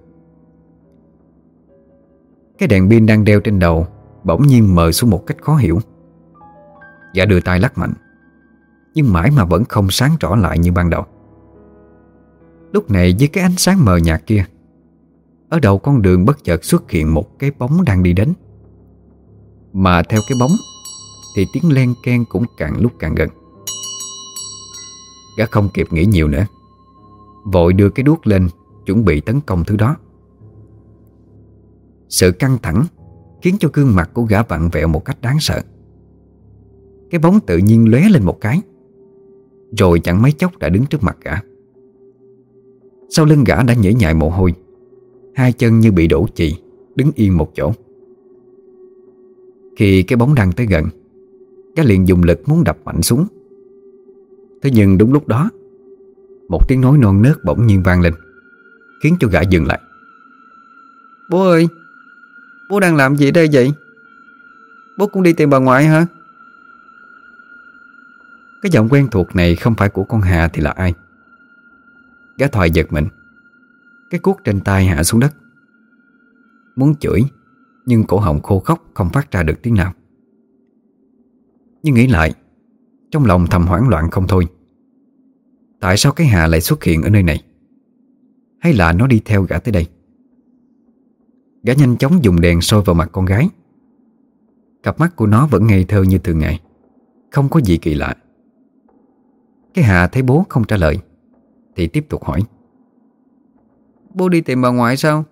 Cái đèn pin đang đeo trên đầu bỗng nhiên mờ xuống một cách khó hiểu. Gã đưa tay lắc mạnh, nhưng mãi mà vẫn không sáng rõ lại như ban đầu. Lúc này với cái ánh sáng mờ nhạt kia, ở đầu con đường bất chợt xuất hiện một cái bóng đang đi đến. Mà theo cái bóng thì tiếng len keng cũng càng lúc càng gần. Gã không kịp nghĩ nhiều nữa, vội đưa cái đuốc lên chuẩn bị tấn công thứ đó. Sự căng thẳng khiến cho gương mặt của gã vặn vẹo một cách đáng sợ. Cái bóng tự nhiên lóe lên một cái, rồi chẳng mấy chốc đã đứng trước mặt gã. Sau lưng gã đã nhễ nhại mồ hôi, hai chân như bị đổ chì, đứng yên một chỗ. Khi cái bóng đang tới gần, gã liền dùng lực muốn đập mạnh xuống. Thế nhưng đúng lúc đó, một tiếng nói non nớt bỗng nhiên vang lên, khiến cho gã dừng lại. Bố ơi, bố đang làm gì đây vậy? Bố cũng đi tìm bà ngoại hả? Cái giọng quen thuộc này không phải của con Hà thì là ai? Gã Thoại giật mình, cái cuốc trên tay hạ xuống đất. Muốn chửi, nhưng cổ họng khô khốc không phát ra được tiếng nào. Nhưng nghĩ lại, trong lòng thầm hoảng loạn không thôi. Tại sao cái Hà lại xuất hiện ở nơi này? Hay là nó đi theo gã tới đây? Gã nhanh chóng dùng đèn soi vào mặt con gái. Cặp mắt của nó vẫn ngây thơ như thường ngày, không có gì kỳ lạ. Cái Hà thấy bố không trả lời thì tiếp tục hỏi: Bố đi tìm bà ngoại sao?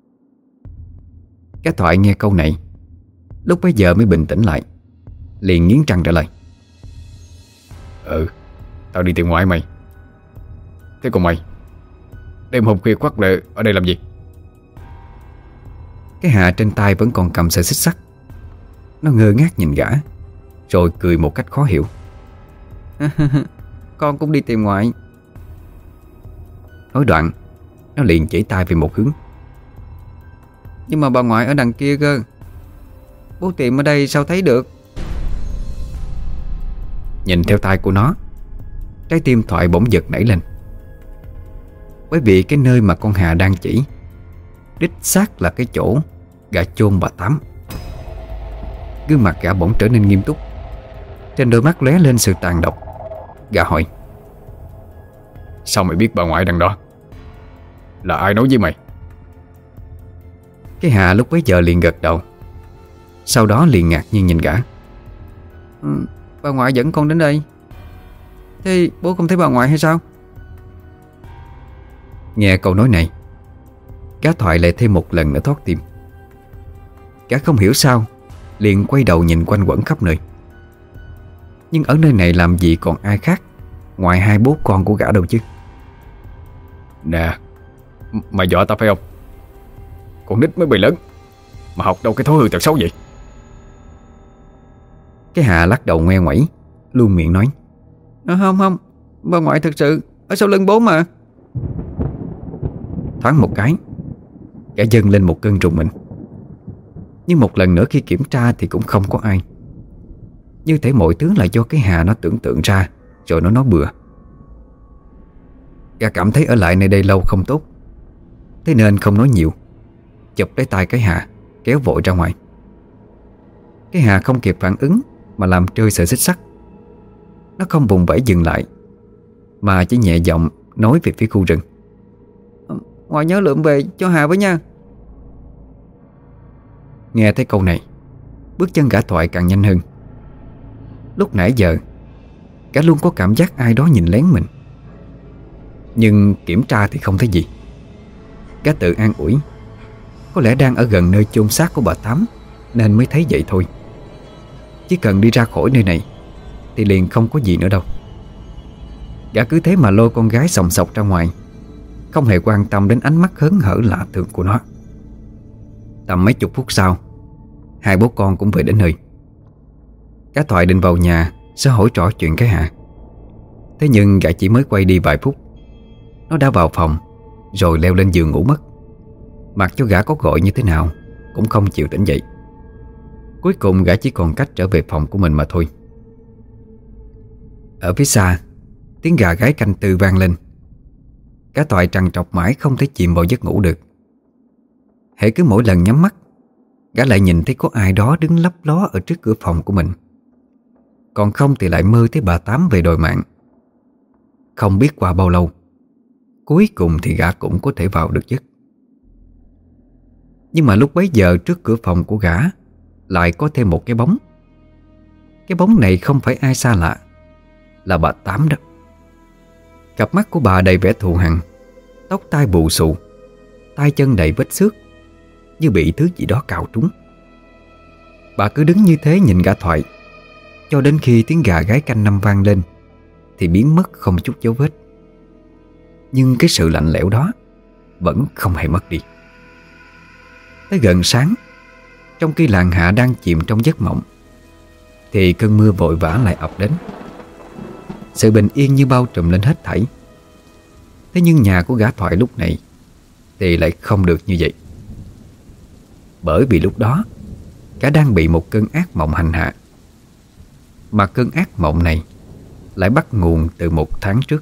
Cái Thoại nghe câu này lúc bấy giờ mới bình tĩnh lại, liền nghiến răng trả lời: Ừ, tao đi tìm ngoại mày. Thế còn mày, đêm hôm khuya khoắt lại ở đây làm gì? Cái Hà trên tay vẫn còn cầm sợi xích sắt. Nó ngơ ngác nhìn gã, rồi cười một cách khó hiểu: Con cũng đi tìm ngoại. Nói đoạn, nó liền chỉ tay về một hướng: Nhưng mà bà ngoại ở đằng kia cơ. Bố tìm ở đây sao thấy được? Nhìn theo tay của nó, trái tim Thoại bỗng giật nảy lên. Bởi vì cái nơi mà con Hà đang chỉ đích xác là cái chỗ gã chôn bà Tám. Gương mặt gã bỗng trở nên nghiêm túc, trên đôi mắt lóe lên sự tàn độc. Gã hỏi: Sao mày biết bà ngoại đằng đó? Là ai nói với mày? Cái Hà lúc bấy giờ liền gật đầu, sau đó liền ngạc nhiên nhìn gã: ừ, Bà ngoại dẫn con đến đây. Thế bố không thấy bà ngoại hay sao? Nghe câu nói này, gã Thoại lại thêm một lần nữa thót tim. Gã không hiểu sao liền quay đầu nhìn quanh quẩn khắp nơi. Nhưng ở nơi này làm gì còn ai khác ngoài hai bố con của gã đâu chứ. Nè, mày dọa tao phải không? Con nít mới bị lớn mà học đâu cái thói hư tật xấu vậy? Cái Hà lắc đầu ngoe ngoẩy, luôn miệng nói: à, Không không, bà ngoại thực sự ở sau lưng bố mà. Thoáng một cái, gã dâng lên một cơn rùng mình. Nhưng một lần nữa khi kiểm tra thì cũng không có ai. Như thể mọi thứ là do cái Hà nó tưởng tượng ra, rồi nó nói bừa. Gã cảm thấy ở lại nơi đây lâu không tốt, thế nên không nói nhiều, chụp lấy tay cái Hà, kéo vội ra ngoài. Cái Hà không kịp phản ứng mà làm rơi sợi xích sắt. Nó không vùng vẫy dừng lại, mà chỉ nhẹ giọng nói về phía khu rừng: Ngoại nhớ lượm về cho Hà với nha. Nghe thấy câu này, bước chân gã Thoại càng nhanh hơn. Lúc nãy giờ gã luôn có cảm giác ai đó nhìn lén mình, nhưng kiểm tra thì không thấy gì. Gã tự an ủi: Có lẽ đang ở gần nơi chôn xác của bà Tám nên mới thấy vậy thôi. Chỉ cần đi ra khỏi nơi này thì liền không có gì nữa đâu. Gã cứ thế mà lôi con gái sòng sọc ra ngoài, không hề quan tâm đến ánh mắt hớn hở lạ thường của nó. Tầm mấy chục phút sau, hai bố con cũng về đến nơi. Gã Thoại định vào nhà sẽ hỏi trò chuyện cái Hà. Thế nhưng gã chỉ mới quay đi vài phút, nó đã vào phòng rồi leo lên giường ngủ mất. Mặc cho gã có gọi như thế nào cũng không chịu tỉnh dậy. Cuối cùng gã chỉ còn cách trở về phòng của mình mà thôi. Ở phía xa, tiếng gà gáy canh tư vang lên. Gã Thoại trằn trọc mãi không thể chìm vào giấc ngủ được. Hễ cứ mỗi lần nhắm mắt, gã lại nhìn thấy có ai đó đứng lấp ló ở trước cửa phòng của mình. Còn không thì lại mơ thấy bà Tám về đòi mạng. Không biết qua bao lâu, cuối cùng thì gã cũng có thể vào được giấc. Nhưng mà lúc bấy giờ trước cửa phòng của gã lại có thêm một cái bóng. Cái bóng này không phải ai xa lạ, là bà Tám đó. Cặp mắt của bà đầy vẻ thù hằn, tóc tai bù xù, tay chân đầy vết xước, như bị thứ gì đó cào trúng. Bà cứ đứng như thế nhìn gã Thoại cho đến khi tiếng gà gáy canh năm vang lên thì biến mất không chút dấu vết. Nhưng cái sự lạnh lẽo đó vẫn không hề mất đi. Tới gần sáng, trong khi làng hạ đang chìm trong giấc mộng, thì cơn mưa vội vã lại ập đến. Sự bình yên như bao trùm lên hết thảy. Thế nhưng nhà của gã Thoại lúc này thì lại không được như vậy. Bởi vì lúc đó gã đang bị một cơn ác mộng hành hạ. Mà cơn ác mộng này lại bắt nguồn từ một tháng trước.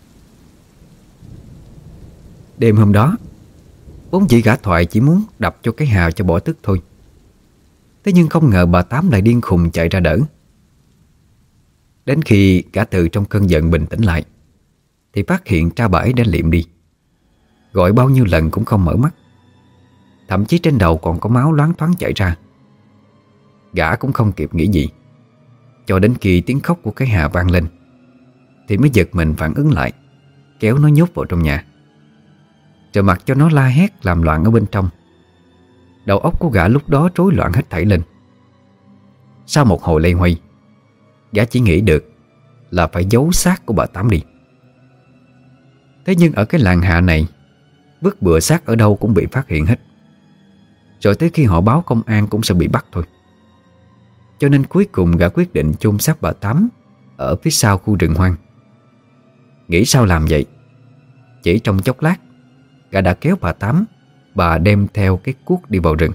Đêm hôm đó, vốn dĩ gã Thoại chỉ muốn đập cho cái Hà cho bỏ tức thôi. Thế nhưng không ngờ bà Tám lại điên khùng chạy ra đỡ. Đến khi gã từ trong cơn giận bình tĩnh lại thì phát hiện tra bà ấy đã liệm đi. Gọi bao nhiêu lần cũng không mở mắt. Thậm chí trên đầu còn có máu loáng thoáng chảy ra. Gã cũng không kịp nghĩ gì, cho đến khi tiếng khóc của cái Hà vang lên thì mới giật mình phản ứng lại, kéo nó nhốt vào trong nhà, rồi mặc cho nó la hét làm loạn ở bên trong. Đầu óc của gã lúc đó rối loạn hết thảy lên. Sau một hồi loay hoay, gã chỉ nghĩ được là phải giấu xác của bà Tám đi. Thế nhưng ở cái làng hạ này, vứt bừa xác ở đâu cũng bị phát hiện hết, rồi tới khi họ báo công an cũng sẽ bị bắt thôi. Cho nên cuối cùng gã quyết định chôn xác bà Tám ở phía sau khu rừng hoang. Nghĩ sao làm vậy, chỉ trong chốc lát gã đã kéo bà Tám và đem theo cái cuốc đi vào rừng.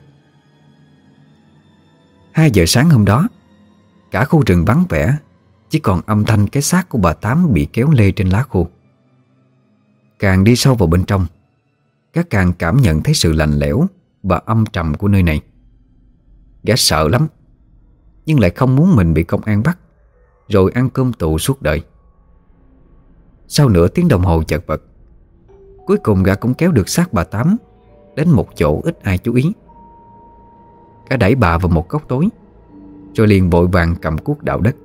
Hai giờ sáng hôm đó, cả khu rừng vắng vẻ, chỉ còn âm thanh cái xác của bà Tám bị kéo lê trên lá khô. Càng đi sâu vào bên trong, gã càng cảm nhận thấy sự lạnh lẽo và âm trầm của nơi này. Gã sợ lắm, nhưng lại không muốn mình bị công an bắt rồi ăn cơm tù suốt đời. Sau nửa tiếng đồng hồ chật vật, cuối cùng gã cũng kéo được xác bà Tám đến một chỗ ít ai chú ý. Gã đẩy bà vào một góc tối, rồi liền vội vàng cầm cuốc đào đất.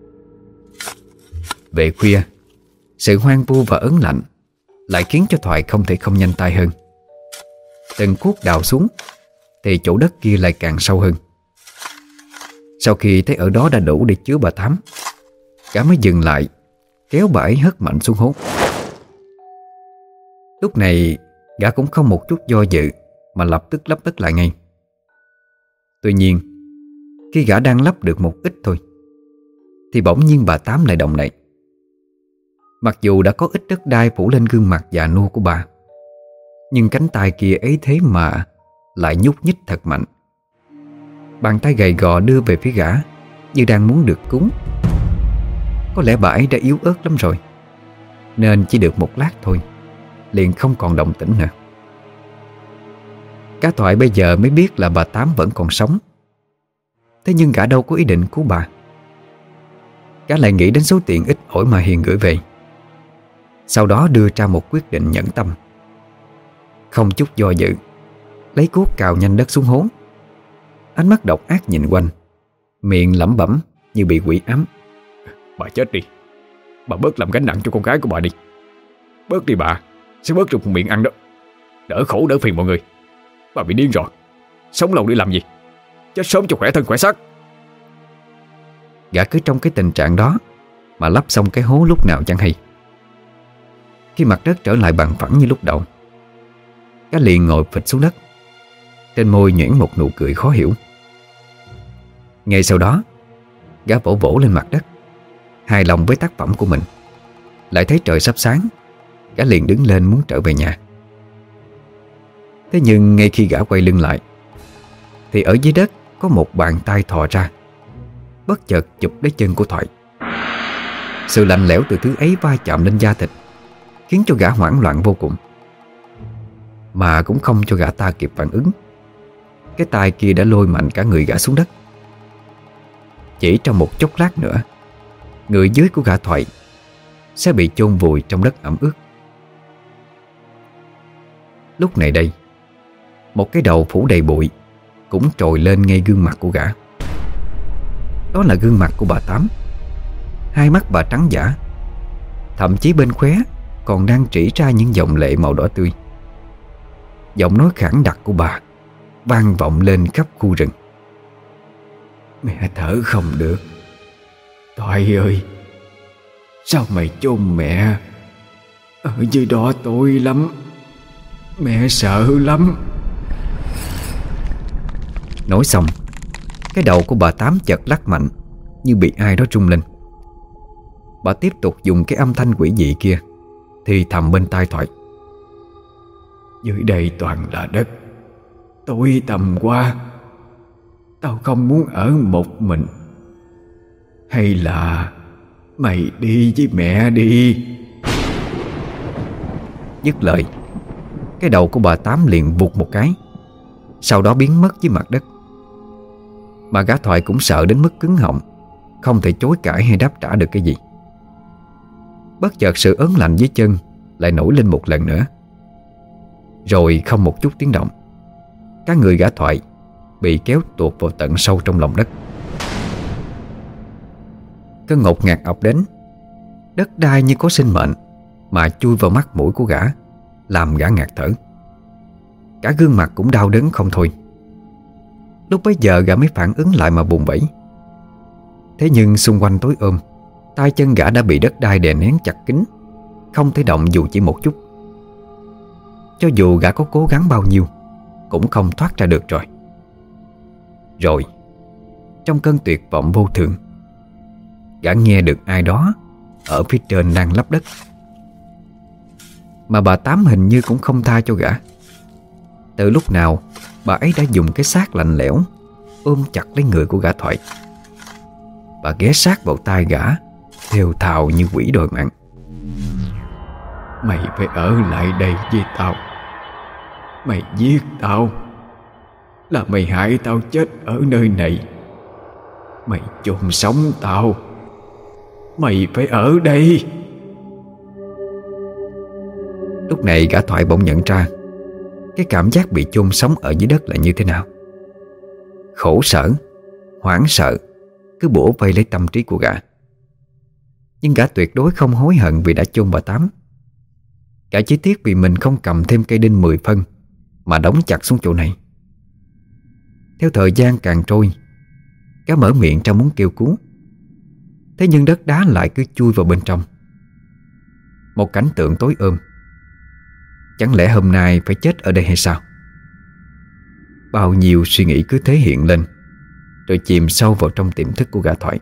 Về khuya, sự hoang vu và ớn lạnh lại khiến cho Thoại không thể không nhanh tay hơn. Từng cuốc đào xuống thì chỗ đất kia lại càng sâu hơn. Sau khi thấy ở đó đã đủ để chứa bà Tám, gã mới dừng lại, kéo bà ấy hất mạnh xuống hố. Lúc này gã cũng không một chút do dự mà lập tức lấp đất lại ngay. Tuy nhiên, khi gã đang lấp được một ít thôi thì bỗng nhiên bà Tám lại động đậy. Mặc dù đã có ít đất đai phủ lên gương mặt già nua của bà, nhưng cánh tay kia ấy thế mà lại nhúc nhích thật mạnh. Bàn tay gầy gò đưa về phía gã như đang muốn được cúng. Có lẽ bà ấy đã yếu ớt lắm rồi, nên chỉ được một lát thôi liền không còn động tĩnh nữa. Cá Thoại bây giờ mới biết là bà Tám vẫn còn sống. Thế nhưng gã đâu có ý định cứu bà. Gã lại nghĩ đến số tiền ít ỏi mà Hiền gửi về, sau đó đưa ra một quyết định nhẫn tâm. Không chút do dự, lấy cuốc cào nhanh đất xuống hố. Ánh mắt độc ác nhìn quanh, miệng lẩm bẩm như bị quỷ ám: Bà chết đi, bà bớt làm gánh nặng cho con gái của bà đi. Bớt đi bà, sẽ bớt được một miệng ăn đó. Đỡ khổ đỡ phiền mọi người. Bà bị điên rồi, sống lâu để làm gì, chết sớm cho khỏe thân khỏe xác. Gã cứ trong cái tình trạng đó mà lấp xong cái hố lúc nào chẳng hay. Khi mặt đất trở lại bằng phẳng như lúc đầu, gã liền ngồi phịch xuống đất, trên môi nhuyễn một nụ cười khó hiểu. Ngay sau đó, gã vỗ vỗ lên mặt đất, hài lòng với tác phẩm của mình. Lại thấy trời sắp sáng, gã liền đứng lên muốn trở về nhà. Thế nhưng ngay khi gã quay lưng lại thì ở dưới đất có một bàn tay thò ra, bất chợt chụp lấy chân của Thoại. Sự lạnh lẽo từ thứ ấy va chạm lên da thịt, khiến cho gã hoảng loạn vô cùng. Mà cũng không cho gã ta kịp phản ứng, cái tay kia đã lôi mạnh cả người gã xuống đất. Chỉ trong một chốc lát nữa, người dưới của gã Thoại sẽ bị chôn vùi trong đất ẩm ướt. Lúc này đây, một cái đầu phủ đầy bụi cũng trồi lên ngay gương mặt của gã. Đó là gương mặt của bà Tám. Hai mắt bà trắng dã, thậm chí bên khóe còn đang trĩ ra những dòng lệ màu đỏ tươi. Giọng nói khản đặc của bà vang vọng lên khắp khu rừng: Mẹ thở không được. Thoại ơi, sao mày chôn mẹ ở dưới đó? Tối lắm, mẹ sợ lắm. Nói xong, cái đầu của bà Tám chợt lắc mạnh như bị ai đó rung lên. Bà tiếp tục dùng cái âm thanh quỷ dị kia thì thầm bên tai Thoại: Dưới đây toàn là đất, tối tăm quá, tao không muốn ở một mình. Hay là mày đi với mẹ đi. Dứt lời, cái đầu của bà Tám liền vụt một cái, sau đó biến mất dưới mặt đất. Mà gã Thoại cũng sợ đến mức cứng họng, không thể chối cãi hay đáp trả được cái gì. Bất chợt sự ớn lạnh dưới chân lại nổi lên một lần nữa. Rồi không một chút tiếng động, các người gã Thoại bị kéo tuột vào tận sâu trong lòng đất. Cơn ngột ngạt ập đến. Đất đai như có sinh mệnh mà chui vào mắt mũi của gã, làm gã ngạt thở. Cả gương mặt cũng đau đớn không thôi. Lúc bấy giờ gã mới phản ứng lại mà bùng bẩy. Thế nhưng xung quanh tối ôm, tay chân gã đã bị đất đai đè nén chặt kín, không thể động dù chỉ một chút. Cho dù gã có cố gắng bao nhiêu cũng không thoát ra được rồi. Rồi, trong cơn tuyệt vọng vô thường, gã nghe được ai đó ở phía trên đang lấp đất. Mà bà Tám hình như cũng không tha cho gã. Từ lúc nào bà ấy đã dùng cái xác lạnh lẽo ôm chặt lấy người của gã Thoại. Bà ghé sát vào tai gã, thều thào như quỷ đòi mạng. Mày phải ở lại đây với tao. Mày giết tao là mày hại tao chết ở nơi này. Mày chôn sống tao. Mày phải ở đây. Lúc này gã Thoại bỗng nhận ra cái cảm giác bị chôn sống ở dưới đất là như thế nào. Khổ sở, hoảng sợ cứ bủa vây lấy tâm trí của gã. Nhưng gã tuyệt đối không hối hận vì đã chôn bà Tám. Gã chỉ tiếc vì mình không cầm thêm cây đinh mười phân mà đóng chặt xuống chỗ này. Theo thời gian càng trôi, gã mở miệng ra muốn kêu cứu. Thế nhưng đất đá lại cứ chui vào bên trong. Một cảnh tượng tối ôm. Chẳng lẽ hôm nay phải chết ở đây hay sao? Bao nhiêu suy nghĩ cứ thế hiện lên, rồi chìm sâu vào trong tiềm thức của gã Thoại.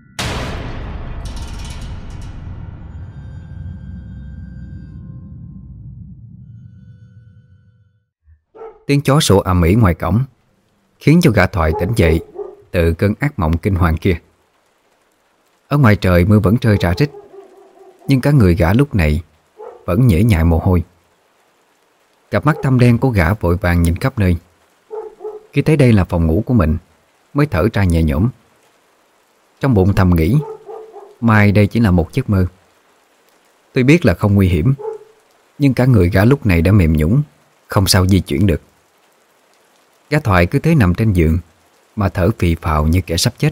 Tiếng chó sủa ầm ĩ ngoài cổng khiến cho gã Thoại tỉnh dậy từ cơn ác mộng kinh hoàng kia. Ở ngoài trời mưa vẫn rơi rả rích, nhưng cả người gã lúc này vẫn nhễ nhại mồ hôi. Cặp mắt thâm đen của gã vội vàng nhìn khắp nơi. Khi thấy đây là phòng ngủ của mình mới thở ra nhẹ nhõm. Trong bụng thầm nghĩ, mai đây chỉ là một giấc mơ. Tôi biết là không nguy hiểm, nhưng cả người gã lúc này đã mềm nhũn, không sao di chuyển được. Gã Thoại cứ thế nằm trên giường mà thở phì phào như kẻ sắp chết.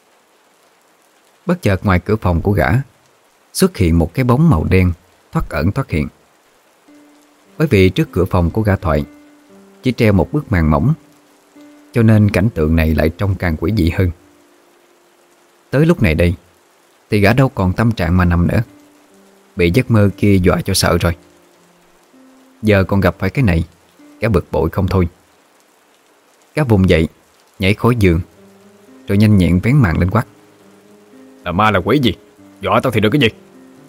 Bất chợt ngoài cửa phòng của gã xuất hiện một cái bóng màu đen thoát ẩn thoát hiện. Bởi vì trước cửa phòng của gã Thoại chỉ treo một bức màn mỏng, cho nên cảnh tượng này lại trông càng quỷ dị hơn. Tới lúc này đây thì gã đâu còn tâm trạng mà nằm nữa. Bị giấc mơ kia dọa cho sợ rồi. Giờ còn gặp phải cái này, gã bực bội không thôi. Gã vùng dậy, nhảy khỏi giường, rồi nhanh nhẹn vén màn lên quát: Là ma là quỷ gì? Dọa tao thì được cái gì?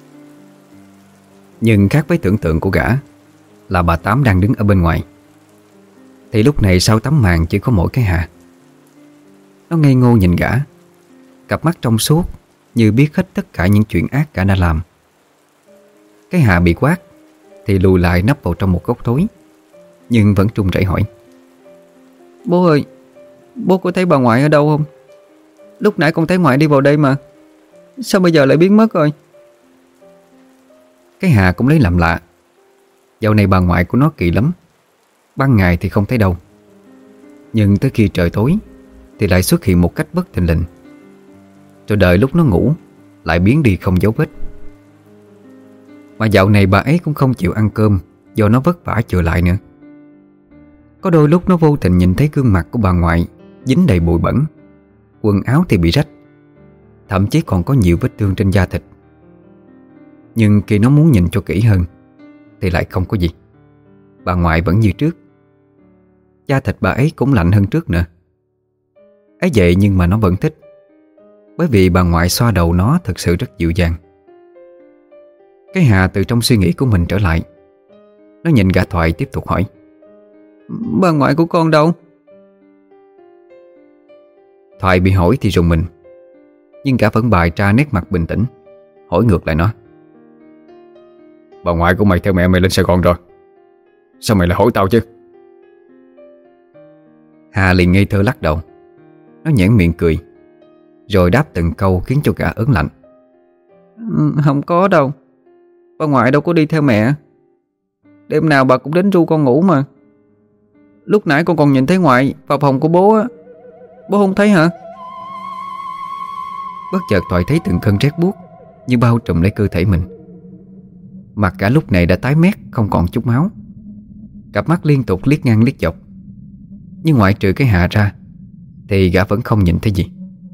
Nhưng khác với tưởng tượng của gã là bà Tám đang đứng ở bên ngoài. Thì lúc này sau tấm màn chỉ có mỗi cái Hà. Nó ngây ngô nhìn gã, cặp mắt trong suốt như biết hết tất cả những chuyện ác gã đã làm. Cái Hà bị quát thì lùi lại nấp vào trong một góc tối, nhưng vẫn trung rẩy hỏi: Bố ơi, bố có thấy bà ngoại ở đâu không? Lúc nãy con thấy ngoại đi vào đây mà. Sao bây giờ lại biến mất rồi? Cái Hà cũng lấy làm lạ. Dạo này bà ngoại của nó kỳ lắm. Ban ngày thì không thấy đâu, nhưng tới khi trời tối thì lại xuất hiện một cách bất thình lình, rồi đợi lúc nó ngủ lại biến đi không dấu vết. Mà dạo này bà ấy cũng không chịu ăn cơm do nó vất vả chữa lại nữa. Có đôi lúc nó vô tình nhìn thấy gương mặt của bà ngoại dính đầy bụi bẩn, quần áo thì bị rách, thậm chí còn có nhiều vết thương trên da thịt. Nhưng khi nó muốn nhìn cho kỹ hơn thì lại không có gì. Bà ngoại vẫn như trước. Da thịt bà ấy cũng lạnh hơn trước nữa. Ấy vậy nhưng mà nó vẫn thích, bởi vì bà ngoại xoa đầu nó thật sự rất dịu dàng. Cái Hà từ trong suy nghĩ của mình trở lại. Nó nhìn gã Thoại tiếp tục hỏi: Bà ngoại của con đâu? Thoại bị hỏi thì rùng mình, nhưng gã vẫn bày ra nét mặt bình tĩnh, hỏi ngược lại nó: Bà ngoại của mày theo mẹ mày lên Sài Gòn rồi. Sao mày lại hỏi tao chứ? Hà liền ngây thơ lắc đầu. Nó nhoẻn miệng cười, rồi đáp từng câu khiến cho gã ớn lạnh: Không có đâu. Bà ngoại đâu có đi theo mẹ. Đêm nào bà cũng đến ru con ngủ mà. Lúc nãy con còn nhìn thấy ngoại vào phòng của bố á. Bố không thấy hả? Bất chợt Thoại thấy từng cơn rét buốt như bao trùm lấy cơ thể mình. Mặt gã lúc này đã tái mét, không còn chút máu. Cặp mắt liên tục liếc ngang liếc dọc, nhưng ngoại trừ cái Hà ra thì gã vẫn không nhìn thấy gì.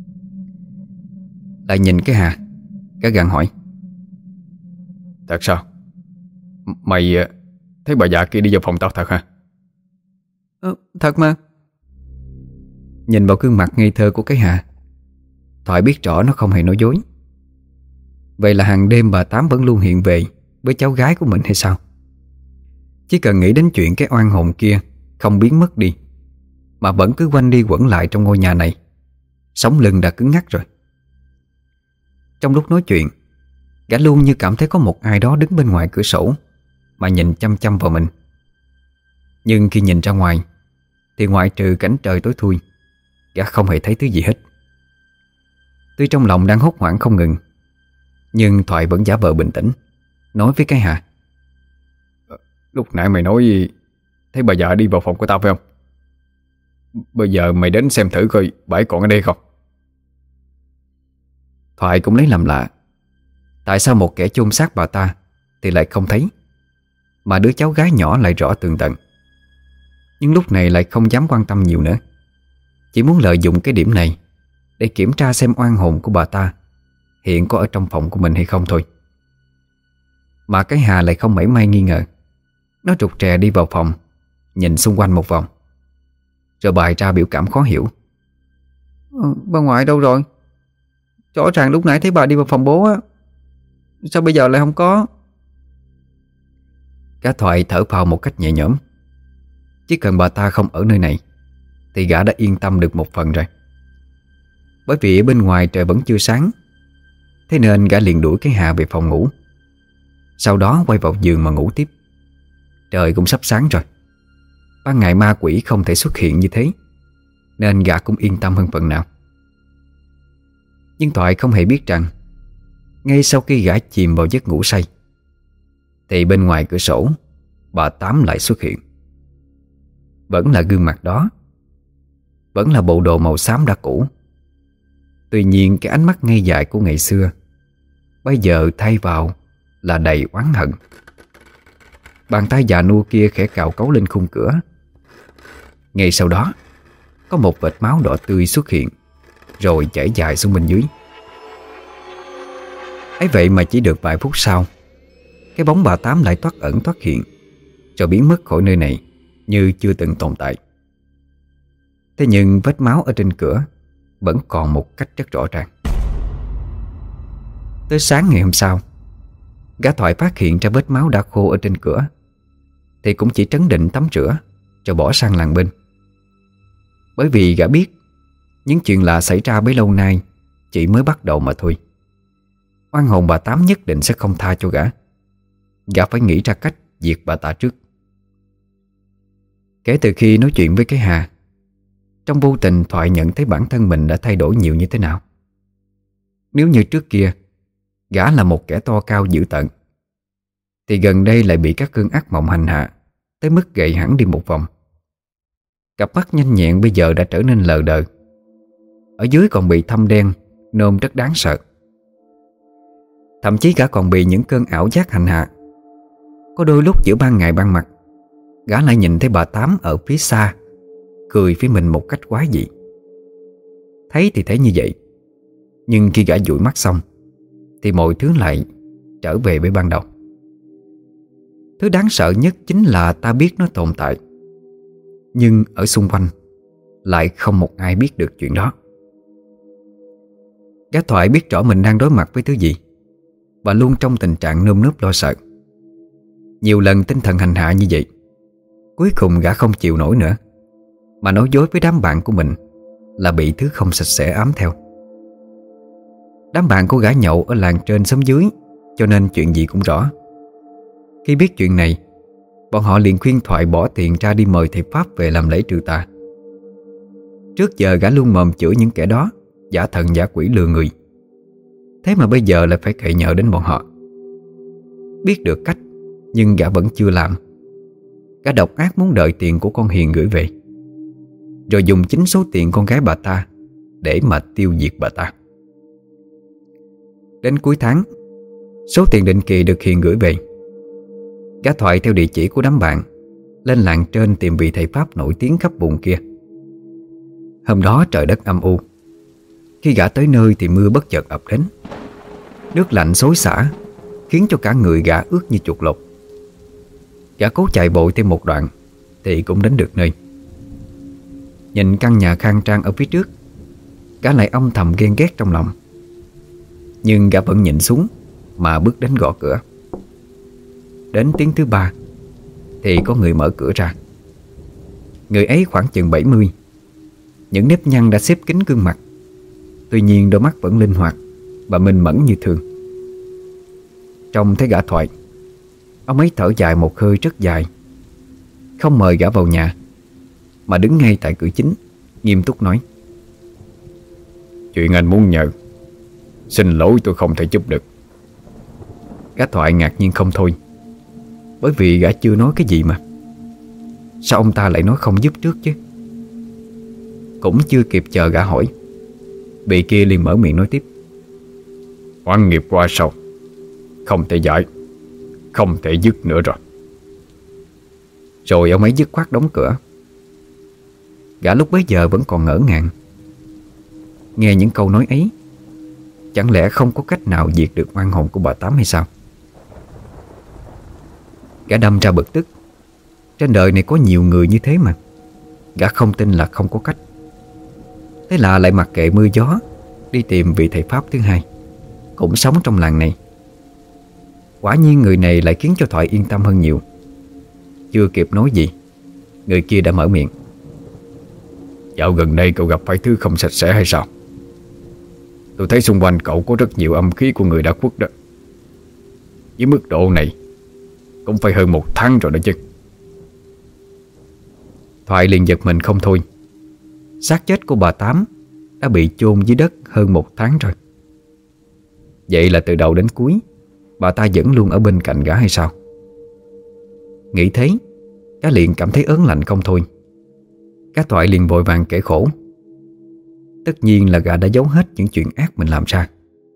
Lại nhìn cái Hà, gã gặng hỏi: Thật sao? Mày thấy bà già kia đi vào phòng tao thật hả? Ờ, thật mà. Nhìn vào gương mặt ngây thơ của cái Hà, Thoại biết rõ nó không hề nói dối. Vậy là hàng đêm bà Tám vẫn luôn hiện về với cháu gái của mình hay sao? Chỉ cần nghĩ đến chuyện cái oan hồn kia không biến mất đi, mà vẫn cứ quanh đi quẩn lại trong ngôi nhà này, sống lưng đã cứng ngắc rồi. Trong lúc nói chuyện, gã luôn như cảm thấy có một ai đó đứng bên ngoài cửa sổ mà nhìn chăm chăm vào mình. Nhưng khi nhìn ra ngoài thì ngoại trừ cảnh trời tối thui, gã không hề thấy thứ gì hết. Tuy trong lòng đang hốt hoảng không ngừng, nhưng Thoại vẫn giả vờ bình tĩnh, nói với cái Hà: Lúc nãy mày nói thấy bà già đi vào phòng của tao phải không? Bây giờ mày đến xem thử coi bà ấy còn ở đây không? Thoại cũng lấy làm lạ, tại sao một kẻ chôn xác bà ta thì lại không thấy, mà đứa cháu gái nhỏ lại rõ tường tận. Nhưng lúc này lại không dám quan tâm nhiều nữa, chỉ muốn lợi dụng cái điểm này để kiểm tra xem oan hồn của bà ta hiện có ở trong phòng của mình hay không thôi. Mà cái Hà lại không mảy may nghi ngờ. Nó rụt rè đi vào phòng, nhìn xung quanh một vòng, rồi bày ra biểu cảm khó hiểu: ờ, Bà ngoại đâu rồi? Rõ ràng lúc nãy thấy bà đi vào phòng bố á, sao bây giờ lại không có? Cả Thoại thở phào một cách nhẹ nhõm. Chỉ cần bà ta không ở nơi này thì gã đã yên tâm được một phần rồi. Bởi vì ở bên ngoài trời vẫn chưa sáng, thế nên gã liền đuổi cái Hà về phòng ngủ, sau đó quay vào giường mà ngủ tiếp. Trời cũng sắp sáng rồi, ban ngày ma quỷ không thể xuất hiện như thế, nên gã cũng yên tâm hơn phần nào. Nhưng Thoại không hề biết rằng ngay sau khi gã chìm vào giấc ngủ say thì bên ngoài cửa sổ bà Tám lại xuất hiện. Vẫn là gương mặt đó, vẫn là bộ đồ màu xám đã cũ. Tuy nhiên cái ánh mắt ngây dại của ngày xưa bây giờ thay vào là đầy oán hận. Bàn tay già nua kia khẽ cào cấu lên khung cửa. Ngay sau đó có một vệt máu đỏ tươi xuất hiện, rồi chảy dài xuống bên dưới. Ấy vậy mà chỉ được vài phút sau, cái bóng bà Tám lại thoát ẩn thoát hiện, rồi biến mất khỏi nơi này như chưa từng tồn tại. Thế nhưng vết máu ở trên cửa vẫn còn một cách rất rõ ràng. Tới sáng ngày hôm sau, gã Thoại phát hiện ra vết máu đã khô ở trên cửa thì cũng chỉ trấn định tắm rửa rồi bỏ sang làng bên. Bởi vì gã biết những chuyện lạ xảy ra bấy lâu nay chỉ mới bắt đầu mà thôi. Oan hồn bà Tám nhất định sẽ không tha cho gã. Gã phải nghĩ ra cách diệt bà ta trước. Kể từ khi nói chuyện với cái Hà, trong vô tình Thoại nhận thấy bản thân mình đã thay đổi nhiều như thế nào. Nếu như trước kia gã là một kẻ to cao dữ tợn, thì gần đây lại bị các cơn ác mộng hành hạ tới mức gầy hẳn đi một vòng. Cặp mắt nhanh nhẹn bây giờ đã trở nên lờ đờ, ở dưới còn bị thâm đen, nôm rất đáng sợ. Thậm chí gã còn bị những cơn ảo giác hành hạ. Có đôi lúc giữa ban ngày ban mặt, gã lại nhìn thấy bà Tám ở phía xa cười với mình một cách quái dị. Thấy thì thấy như vậy, nhưng khi gã dụi mắt xong thì mọi thứ lại trở về với ban đầu. Thứ đáng sợ nhất chính là ta biết nó tồn tại, nhưng ở xung quanh lại không một ai biết được chuyện đó. Gã Thoại biết rõ mình đang đối mặt với thứ gì, và luôn trong tình trạng nơm nớp lo sợ. Nhiều lần tinh thần hành hạ như vậy, cuối cùng gã không chịu nổi nữa, mà nói dối với đám bạn của mình là bị thứ không sạch sẽ ám theo. Đám bạn của gã nhậu ở làng trên xóm dưới, cho nên chuyện gì cũng rõ. Khi biết chuyện này, bọn họ liền khuyên Thoại bỏ tiền ra đi mời thầy Pháp về làm lễ trừ tà. Trước giờ gã luôn mồm chửi những kẻ đó giả thần giả quỷ lừa người, thế mà bây giờ lại phải cậy nhờ đến bọn họ. Biết được cách, nhưng gã vẫn chưa làm. Gã độc ác muốn đợi tiền của con Hiền gửi về, rồi dùng chính số tiền con gái bà ta để mà tiêu diệt bà ta. Đến cuối tháng, số tiền định kỳ được Hiền gửi về. Gã Thoại theo địa chỉ của đám bạn lên làng trên tìm vị thầy Pháp nổi tiếng khắp vùng kia. Hôm đó trời đất âm u. Khi gã tới nơi thì mưa bất chợt ập đến. Nước lạnh xối xả khiến cho cả người gã ướt như chuột lột. Gã cố chạy bộ thêm một đoạn thì cũng đến được nơi. Nhìn căn nhà khang trang ở phía trước, gã lại âm thầm ghen ghét trong lòng. Nhưng gã vẫn nhịn xuống mà bước đến gõ cửa. Đến tiếng thứ ba thì có người mở cửa ra. Người ấy khoảng chừng bảy mươi. Những nếp nhăn đã xếp kín gương mặt. Tuy nhiên đôi mắt vẫn linh hoạt và minh mẫn như thường. Trông thấy gã Thoại, ông ấy thở dài một hơi rất dài, không mời gã vào nhà mà đứng ngay tại cửa chính, nghiêm túc nói: "Chuyện anh muốn nhờ, xin lỗi tôi không thể giúp được." Gã Thoại ngạc nhiên không thôi, bởi vì gã chưa nói cái gì mà. Sao ông ta lại nói không giúp trước chứ? Cũng chưa kịp chờ gã hỏi, vị kia liền mở miệng nói tiếp: "Oán nghiệp qua sâu, không thể giải, không thể dứt nữa rồi." Rồi ông ấy dứt khoát đóng cửa. Gã lúc bấy giờ vẫn còn ngỡ ngàng. Nghe những câu nói ấy, chẳng lẽ không có cách nào diệt được oan hồn của bà Tám hay sao? Gã đâm ra bực tức. Trên đời này có nhiều người như thế mà. Gã không tin là không có cách. Thế là lại mặc kệ mưa gió, đi tìm vị thầy Pháp thứ hai, cũng sống trong làng này. Quả nhiên người này lại khiến cho Thoại yên tâm hơn nhiều. Chưa kịp nói gì, người kia đã mở miệng: "Dạo gần đây cậu gặp phải thứ không sạch sẽ hay sao? Tôi thấy xung quanh cậu có rất nhiều âm khí của người đã khuất đó. Với mức độ này cũng phải hơn một tháng rồi đó chứ." Thoại liền giật mình không thôi. Xác chết của bà Tám đã bị chôn dưới đất hơn một tháng rồi. Vậy là từ đầu đến cuối bà ta vẫn luôn ở bên cạnh gã hay sao? Nghĩ thế, gã liền cảm thấy ớn lạnh không thôi. Gã Thoại liền vội vàng kể khổ. Tất nhiên là gã đã giấu hết những chuyện ác mình làm ra.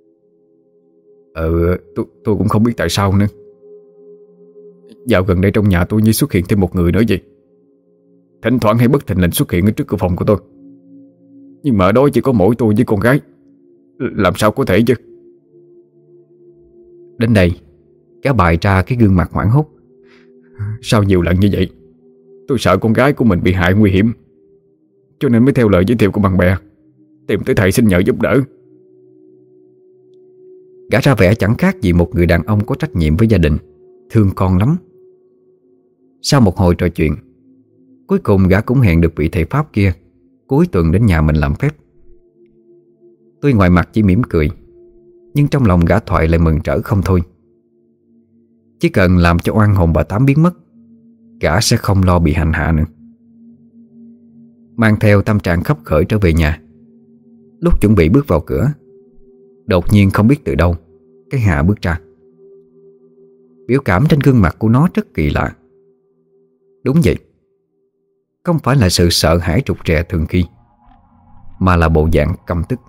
Ừ, tôi, tôi cũng không biết tại sao nữa. Dạo gần đây trong nhà tôi như xuất hiện thêm một người nữa vậy. Thỉnh thoảng hay bất thình lình xuất hiện ở trước cửa phòng của tôi. Nhưng mà ở đó chỉ có mỗi tôi với con gái. Làm sao có thể chứ? Đến đây, gã bày ra cái gương mặt hoảng hốt. Sao nhiều lần như vậy? Tôi sợ con gái của mình bị hại nguy hiểm, cho nên mới theo lời giới thiệu của bạn bè tìm tới thầy xin nhờ giúp đỡ. Gã ra vẻ chẳng khác gì một người đàn ông có trách nhiệm với gia đình, thương con lắm. Sau một hồi trò chuyện, cuối cùng gã cũng hẹn được vị thầy Pháp kia cuối tuần đến nhà mình làm phép. Tuy ngoài mặt chỉ mỉm cười, nhưng trong lòng gã Thoại lại mừng rỡ không thôi. Chỉ cần làm cho oan hồn bà Tám biến mất, gã sẽ không lo bị hành hạ nữa. Mang theo tâm trạng khấp khởi trở về nhà, lúc chuẩn bị bước vào cửa, đột nhiên không biết từ đâu cái Hà bước ra. Biểu cảm trên gương mặt của nó rất kỳ lạ. Đúng vậy, không phải là sự sợ hãi rụt rè thường khi, mà là bộ dạng căm tức.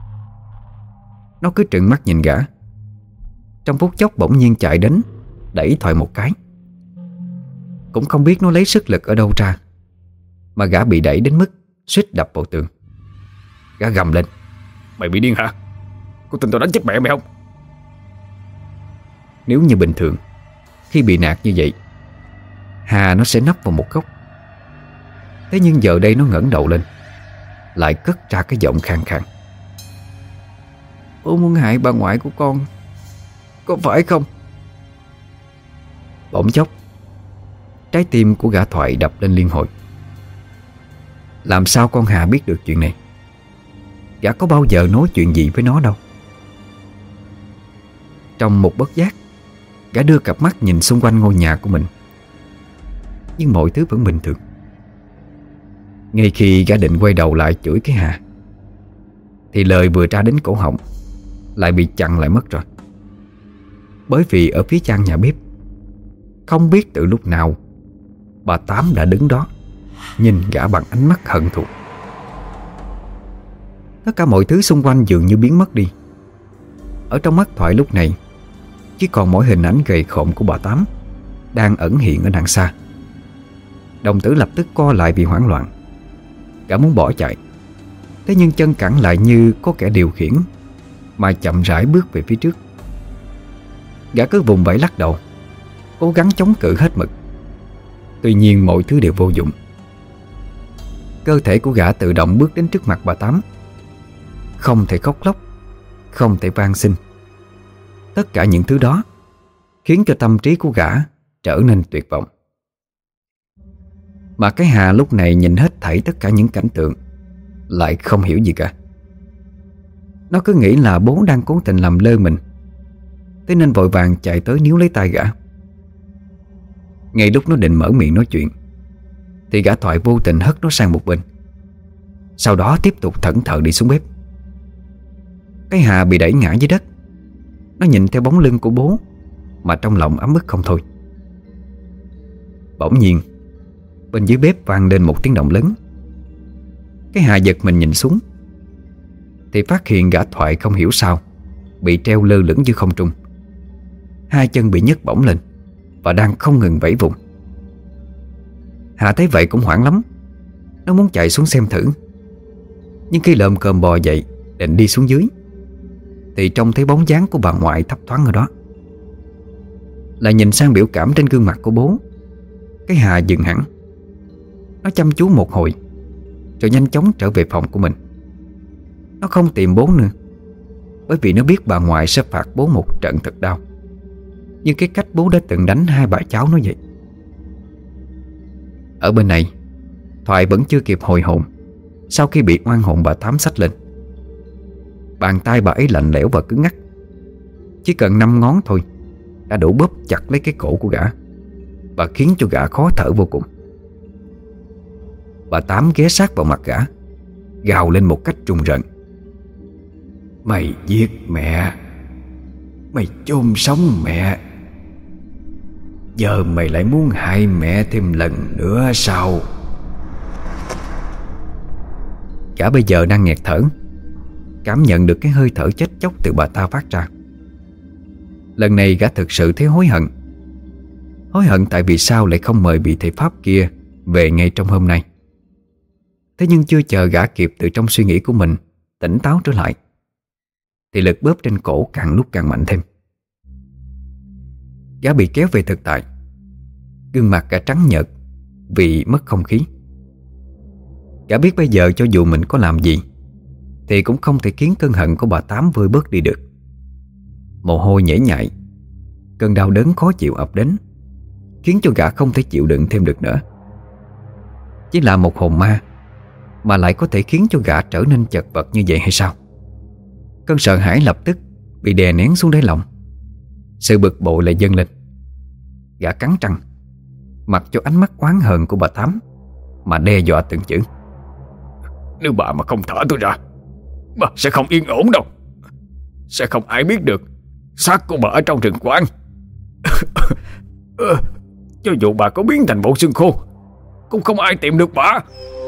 Nó cứ trừng mắt nhìn gã. Trong phút chốc bỗng nhiên chạy đến, đẩy Thoại một cái. Cũng không biết nó lấy sức lực ở đâu ra, mà gã bị đẩy đến mức suýt đập vào tường. Gã gầm lên: "Mày bị điên hả? Có tin tao đánh chết mẹ mày không?" Nếu như bình thường, khi bị nạt như vậy, Hà nó sẽ nấp vào một góc. Thế nhưng giờ đây nó ngẩng đầu lên, lại cất ra cái giọng khàn khàn: "Bố muốn hại bà ngoại của con, có phải không?" Bỗng chốc, trái tim của gã Thoại đập lên liên hồi. Làm sao con Hà biết được chuyện này? Gã có bao giờ nói chuyện gì với nó đâu. Trong một bất giác, gã đưa cặp mắt nhìn xung quanh ngôi nhà của mình, nhưng mọi thứ vẫn bình thường. Ngay khi gã định quay đầu lại chửi cái Hà, thì lời vừa ra đến cổ họng lại bị chặn lại mất rồi. Bởi vì ở phía gian nhà bếp, không biết từ lúc nào, bà Tám đã đứng đó, nhìn gã bằng ánh mắt hận thù. Tất cả mọi thứ xung quanh dường như biến mất đi. Ở trong mắt Thoại lúc này chỉ còn mỗi hình ảnh gầy khộm của bà Tám đang ẩn hiện ở đằng xa. Đồng tử lập tức co lại vì hoảng loạn. Gã muốn bỏ chạy, thế nhưng chân cẳng lại như có kẻ điều khiển mà chậm rãi bước về phía trước. Gã cứ vùng vẫy lắc đầu, cố gắng chống cự hết mực. Tuy nhiên mọi thứ đều vô dụng. Cơ thể của gã tự động bước đến trước mặt bà Tám. Không thể khóc lóc, không thể van xin. Tất cả những thứ đó khiến cho tâm trí của gã trở nên tuyệt vọng. Mà cái Hà lúc này nhìn hết thảy tất cả những cảnh tượng, lại không hiểu gì cả. Nó cứ nghĩ là bố đang cố tình làm lơ mình, thế nên vội vàng chạy tới níu lấy tay gã. Ngay lúc nó định mở miệng nói chuyện thì gã Thoại vô tình hất nó sang một bên, sau đó tiếp tục thẫn thờ đi xuống bếp. Cái Hà bị đẩy ngã dưới đất. Nó nhìn theo bóng lưng của bố mà trong lòng ấm ức không thôi. Bỗng nhiên bên dưới bếp vang lên một tiếng động lớn. Cái Hà giật mình nhìn xuống thì phát hiện gã Thoại không hiểu sao bị treo lơ lửng giữa không trung. Hai chân bị nhấc bổng lên và đang không ngừng vẫy vùng. Hà thấy vậy cũng hoảng lắm. Nó muốn chạy xuống xem thử, nhưng khi lợm cơm bò dậy định đi xuống dưới thì trông thấy bóng dáng của bà ngoại thấp thoáng ở đó. Lại nhìn sang biểu cảm trên gương mặt của bố, cái Hà dừng hẳn. Nó chăm chú một hồi rồi nhanh chóng trở về phòng của mình. Nó không tìm bố nữa, bởi vì nó biết bà ngoại sẽ phạt bố một trận thật đau, như cái cách bố đã từng đánh hai bà cháu nó vậy. Ở bên này, Thoại vẫn chưa kịp hồi hồn sau khi bị oan hồn bà Tám xách lên. Bàn tay bà ấy lạnh lẽo và cứng ngắc. Chỉ cần năm ngón thôi đã đủ bóp chặt lấy cái cổ của gã và khiến cho gã khó thở vô cùng. Bà Tám ghé sát vào mặt gã, gào lên một cách rùng rợn: "Mày giết mẹ, mày chôn sống mẹ, giờ mày lại muốn hại mẹ thêm lần nữa sao?" Gã bây giờ đang nghẹt thở, cảm nhận được cái hơi thở chết chóc từ bà ta phát ra. Lần này gã thực sự thấy hối hận. Hối hận tại vì sao lại không mời vị thầy Pháp kia về ngay trong hôm nay. Thế nhưng chưa chờ gã kịp từ trong suy nghĩ của mình tỉnh táo trở lại thì lực bóp trên cổ càng lúc càng mạnh thêm. Gã bị kéo về thực tại. Gương mặt gã trắng nhợt vì mất không khí. Gã biết bây giờ cho dù mình có làm gì thì cũng không thể khiến cơn hận của bà Tám vơi bớt đi được. Mồ hôi nhễ nhại, cơn đau đớn khó chịu ập đến, khiến cho gã không thể chịu đựng thêm được nữa. Chỉ là một hồn ma mà lại có thể khiến cho gã trở nên chật vật như vậy hay sao? Cơn sợ hãi lập tức bị đè nén xuống đáy lòng. Sự bực bội lại dâng lên. Gã cắn răng, mặc cho ánh mắt oán hờn của bà Tám mà đe dọa từng chữ: "Nếu bà mà không thả tôi ra, bà sẽ không yên ổn đâu. Sẽ không ai biết được xác của bà ở trong rừng quang. Cho dù bà có biến thành bộ xương khô, cũng không ai tìm được bà."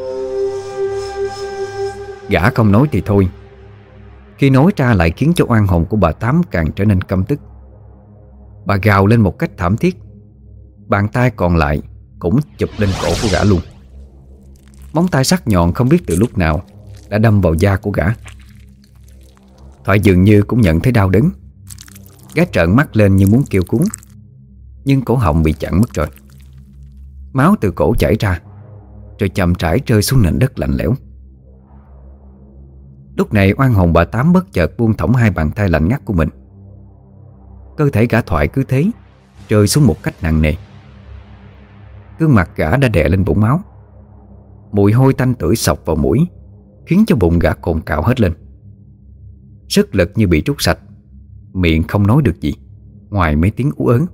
Gã không nói thì thôi, khi nói ra lại khiến cho oan hồn của bà Tám càng trở nên căm tức. Bà gào lên một cách thảm thiết. Bàn tay còn lại cũng chụp lên cổ của gã luôn. Móng tay sắc nhọn không biết từ lúc nào đã đâm vào da của gã. Thoại dường như cũng nhận thấy đau đớn. Gã trợn mắt lên như muốn kêu cứu, nhưng cổ họng bị chặn mất rồi. Máu từ cổ chảy ra, rồi chậm rãi rơi xuống nền đất lạnh lẽo. Lúc này oan hồn bà Tám bất chợt buông thõng hai bàn tay lạnh ngắt của mình. Cơ thể gã Thoại cứ thế rơi xuống một cách nặng nề. Gương mặt gã đã đè lên vũng máu. Mùi hôi tanh tưởi xộc vào mũi, khiến cho bụng gã cồn cào hết lên. Sức lực như bị trút sạch, miệng không nói được gì ngoài mấy tiếng ú ớn.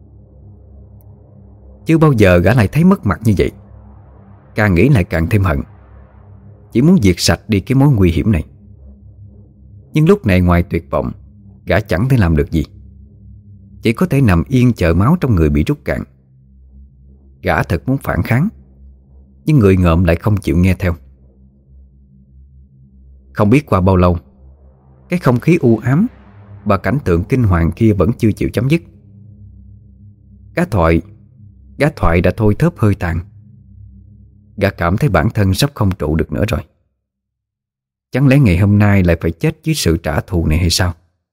Chưa bao giờ gã lại thấy mất mặt như vậy. Càng nghĩ lại càng thêm hận, chỉ muốn diệt sạch đi cái mối nguy hiểm này. Nhưng lúc này ngoài tuyệt vọng, gã chẳng thể làm được gì. Chỉ có thể nằm yên chờ máu trong người bị rút cạn. Gã thật muốn phản kháng, nhưng người ngợm lại không chịu nghe theo. Không biết qua bao lâu, cái không khí u ám và cảnh tượng kinh hoàng kia vẫn chưa chịu chấm dứt. Gã thoại Gã thoại đã thôi thớp hơi tàn. Gã cảm thấy bản thân sắp không trụ được nữa rồi. Chẳng lẽ ngày hôm nay lại phải chết dưới sự trả thù này hay sao?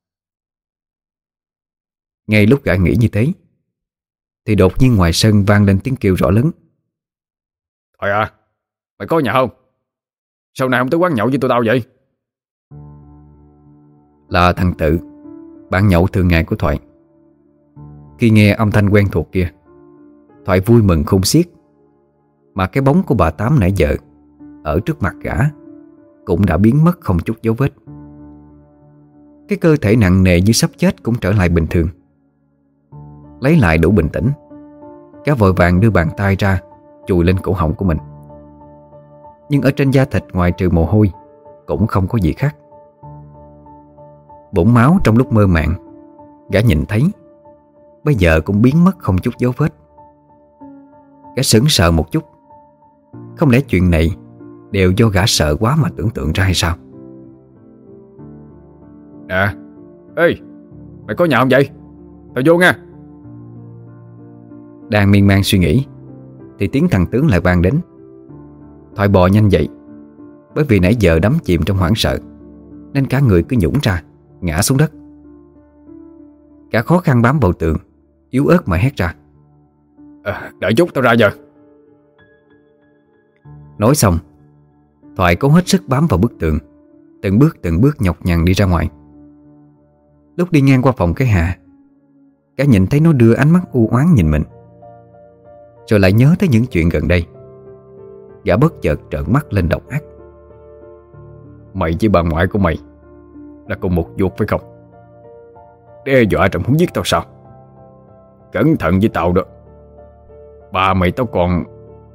Ngay lúc gã nghĩ như thế thì đột nhiên ngoài sân vang lên tiếng kêu rõ lớn. Thoại à, mày có nhà không? Sao nay không tới quán nhậu với tụi tao vậy? Là thằng Tự, bạn nhậu thường ngày của Thoại. Khi nghe âm thanh quen thuộc kia, Thoại vui mừng khôn xiết. Mà cái bóng của bà Tám nãy giờ ở trước mặt gã cũng đã biến mất không chút dấu vết. Cái cơ thể nặng nề như sắp chết cũng trở lại bình thường. Lấy lại đủ bình tĩnh, gã vội vàng đưa bàn tay ra chùi lên cổ họng của mình. Nhưng ở trên da thịt ngoài trừ mồ hôi cũng không có gì khác. Bụng máu trong lúc mơ màng gã nhìn thấy bây giờ cũng biến mất không chút dấu vết. Gã sững sờ một chút. Không lẽ chuyện này đều do gã sợ quá mà tưởng tượng ra hay sao? Nè, ê, mày có nhà không vậy? Tao vô nha. Đang miên man suy nghĩ thì tiếng thằng Tướng lại vang đến. Thoại bò nhanh dậy. Bởi vì nãy giờ đắm chìm trong hoảng sợ nên cả người cứ nhũng ra, ngã xuống đất. Cả khó khăn bám vào tường, yếu ớt mà hét ra. À, đợi chút tao ra giờ. Nói xong, Thoại cố hết sức bám vào bức tường, từng bước từng bước nhọc nhằn đi ra ngoài. Lúc đi ngang qua phòng cái Hà, cả nhìn thấy nó đưa ánh mắt u oán nhìn mình. Rồi lại nhớ tới những chuyện gần đây. Gã bất chợt trợn mắt lên độc ác. Mày với bà ngoại của mày là cùng một ruột phải không? Đe dọa rằng muốn giết tao sao? Cẩn thận với tao đó. Bà mày tao còn...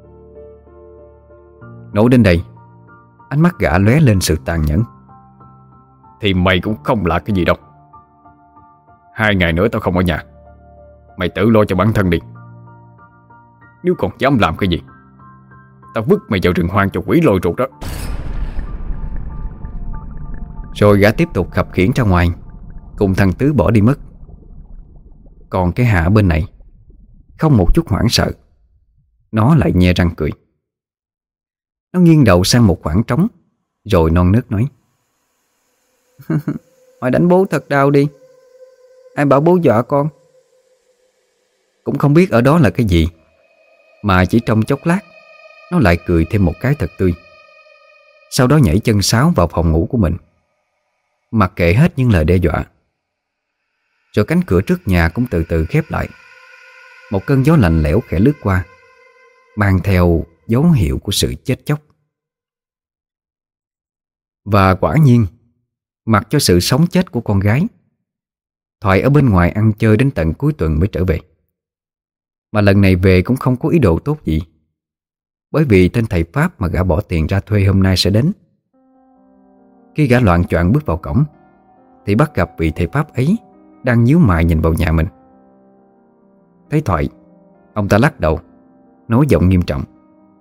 Nói đến đây, ánh mắt gã lóe lên sự tàn nhẫn. Thì mày cũng không là cái gì đâu. Hai ngày nữa tao không ở nhà. Mày tự lo cho bản thân đi. Nếu còn dám làm cái gì, tao vứt mày vào rừng hoang cho quỷ lôi ruột đó. Rồi gã tiếp tục khập khiễng ra ngoài, cùng thằng Tứ bỏ đi mất. Còn cái Hạ bên này không một chút hoảng sợ, nó lại nhe răng cười. Nó nghiêng đầu sang một khoảng trống, rồi non nớt nói. Hỏi đánh bố thật đau đi. Ai bảo bố dọa con? Cũng không biết ở đó là cái gì, mà chỉ trong chốc lát nó lại cười thêm một cái thật tươi. Sau đó nhảy chân sáo vào phòng ngủ của mình, mặc kệ hết những lời đe dọa. Rồi cánh cửa trước nhà cũng từ từ khép lại. Một cơn gió lạnh lẽo khẽ lướt qua, mang theo dấu hiệu của sự chết chóc. Và quả nhiên, mặc cho sự sống chết của con gái, Thoại ở bên ngoài ăn chơi đến tận cuối tuần mới trở về. Mà lần này về cũng không có ý đồ tốt gì, bởi vì tên thầy Pháp mà gã bỏ tiền ra thuê hôm nay sẽ đến. Khi gã loạng choạng bước vào cổng thì bắt gặp vị thầy Pháp ấy đang nhíu mày nhìn vào nhà mình. Thấy Thoại, ông ta lắc đầu, nói giọng nghiêm trọng.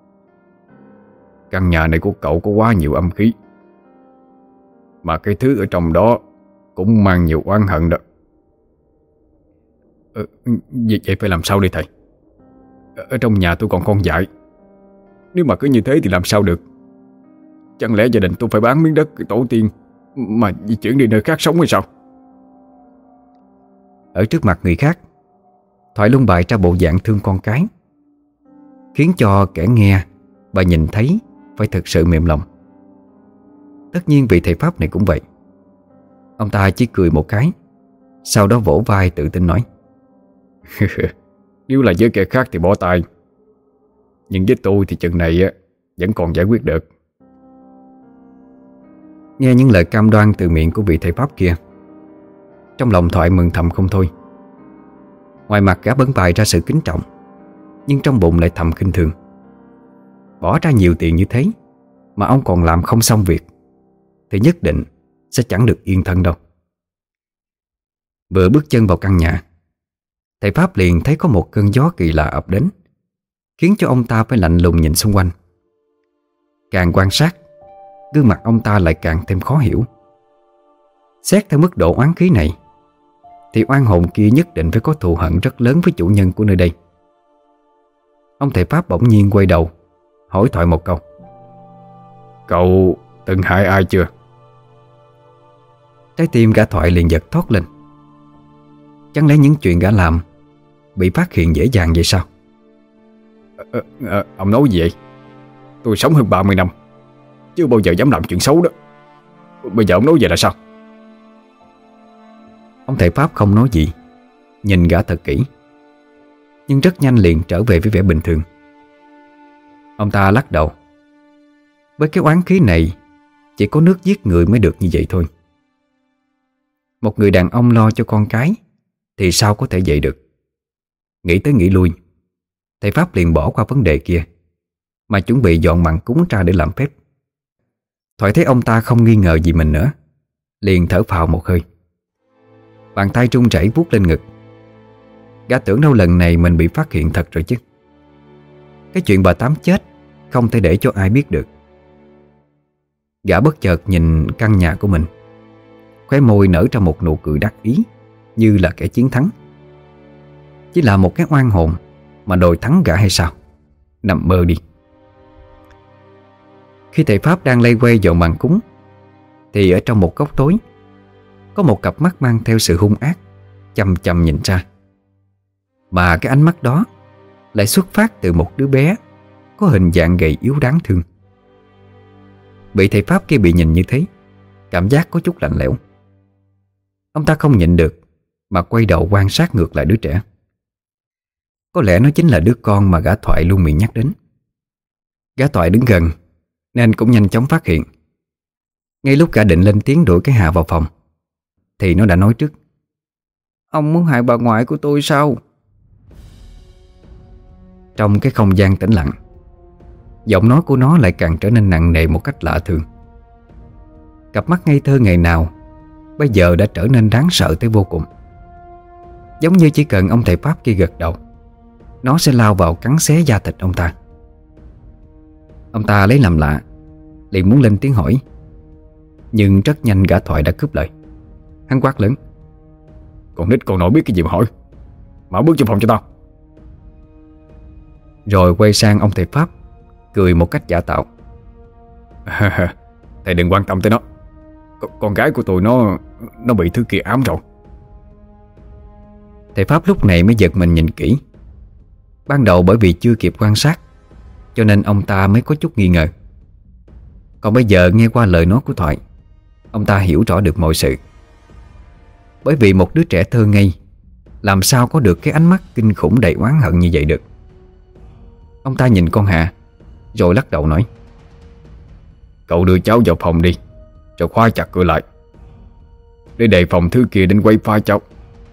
Căn nhà này của cậu có quá nhiều âm khí, mà cái thứ ở trong đó cũng mang nhiều oán hận đó. ờ, Vậy phải làm sao đây thầy? Ở trong nhà tôi còn con dại. Nếu mà cứ như thế thì làm sao được? Chẳng lẽ gia đình tôi phải bán miếng đất tổ tiên mà di chuyển đi nơi khác sống hay sao? Ở trước mặt người khác, Thoại luôn bày ra bộ dạng thương con cái, khiến cho kẻ nghe và nhìn thấy phải thật sự mềm lòng. Tất nhiên vị thầy Pháp này cũng vậy. Ông ta chỉ cười một cái, sau đó vỗ vai tự tin nói. Nếu là với kẻ khác thì bỏ tay, nhưng với tôi thì chừng này vẫn còn giải quyết được. Nghe những lời cam đoan từ miệng của vị thầy Pháp kia, trong lòng Thoại mừng thầm không thôi. Ngoài mặt gã bấn bày ra sự kính trọng, nhưng trong bụng lại thầm khinh thường. Bỏ ra nhiều tiền như thế mà ông còn làm không xong việc thì nhất định sẽ chẳng được yên thân đâu. Vừa bước chân vào căn nhà, thầy Pháp liền thấy có một cơn gió kỳ lạ ập đến, khiến cho ông ta phải lạnh lùng nhìn xung quanh. Càng quan sát, gương mặt ông ta lại càng thêm khó hiểu. Xét theo mức độ oán khí này thì oan hồn kia nhất định phải có thù hận rất lớn với chủ nhân của nơi đây. Ông thầy Pháp bỗng nhiên quay đầu hỏi Thoại một câu: Cậu từng hại ai chưa? Trái tim gã Thoại liền giật thót lên. Chẳng lẽ những chuyện gã làm bị phát hiện dễ dàng vậy sao? à, à, Ông nói gì vậy? Tôi sống hơn ba mươi năm, chưa bao giờ dám làm chuyện xấu đó. Bây giờ ông nói vậy là sao? Ông thầy Pháp không nói gì, nhìn gã thật kỹ, nhưng rất nhanh liền trở về với vẻ bình thường. Ông ta lắc đầu: Với cái oán khí này, chỉ có nước giết người mới được như vậy thôi. Một người đàn ông lo cho con cái thì sao có thể vậy được? Nghĩ tới nghĩ lui, thầy Pháp liền bỏ qua vấn đề kia, mà chuẩn bị dọn mặn cúng ra để làm phép. Thoại thấy ông ta không nghi ngờ gì mình nữa, liền thở phào một hơi. Bàn tay run rẩy vuốt lên ngực. Gã tưởng đâu lần này mình bị phát hiện thật rồi chứ. Cái chuyện bà Tám chết không thể để cho ai biết được. Gã bất chợt nhìn căn nhà của mình, khóe môi nở ra một nụ cười đắc ý, như là kẻ chiến thắng. Chỉ là một cái oan hồn mà đòi thắng gã hay sao? Nằm mơ đi. Khi thầy Pháp đang lây quay dọn bàn cúng, thì ở trong một góc tối có một cặp mắt mang theo sự hung ác chằm chằm nhìn ra. Mà cái ánh mắt đó lại xuất phát từ một đứa bé có hình dạng gầy yếu đáng thương. Bị thầy Pháp kia bị nhìn như thế, cảm giác có chút lạnh lẽo. Ông ta không nhịn được mà quay đầu quan sát ngược lại đứa trẻ. Có lẽ nó chính là đứa con mà gã Thoại luôn miệng nhắc đến. Gã Thoại đứng gần nên cũng nhanh chóng phát hiện. Ngay lúc gã định lên tiếng đuổi cái Hà vào phòng thì nó đã nói trước: Ông muốn hại bà ngoại của tôi sao? Trong cái không gian tĩnh lặng, giọng nói của nó lại càng trở nên nặng nề một cách lạ thường. Cặp mắt ngây thơ ngày nào bây giờ đã trở nên đáng sợ tới vô cùng. Giống như chỉ cần ông thầy Pháp kia gật đầu, nó sẽ lao vào cắn xé da thịt ông ta. Ông ta lấy làm lạ, liền muốn lên tiếng hỏi, nhưng rất nhanh gã Thoại đã cướp lời. Hắn quát lớn: Con nít con nổi biết cái gì mà hỏi? Mở bước trong phòng cho tao. Rồi quay sang ông thầy Pháp, cười một cách giả tạo: Thầy đừng quan tâm tới nó. Con, con gái của tôi nó Nó bị thứ kia ám rồi. Thầy Pháp lúc này mới giật mình nhìn kỹ. Ban đầu bởi vì chưa kịp quan sát, cho nên ông ta mới có chút nghi ngờ. Còn bây giờ nghe qua lời nói của Thoại, ông ta hiểu rõ được mọi sự. Bởi vì một đứa trẻ thơ ngây làm sao có được cái ánh mắt kinh khủng đầy oán hận như vậy được. Ông ta nhìn con Hà rồi lắc đầu nói: Cậu đưa cháu vào phòng đi, rồi khóa chặt cửa lại, để đề phòng thứ kia đến quay phá cháu.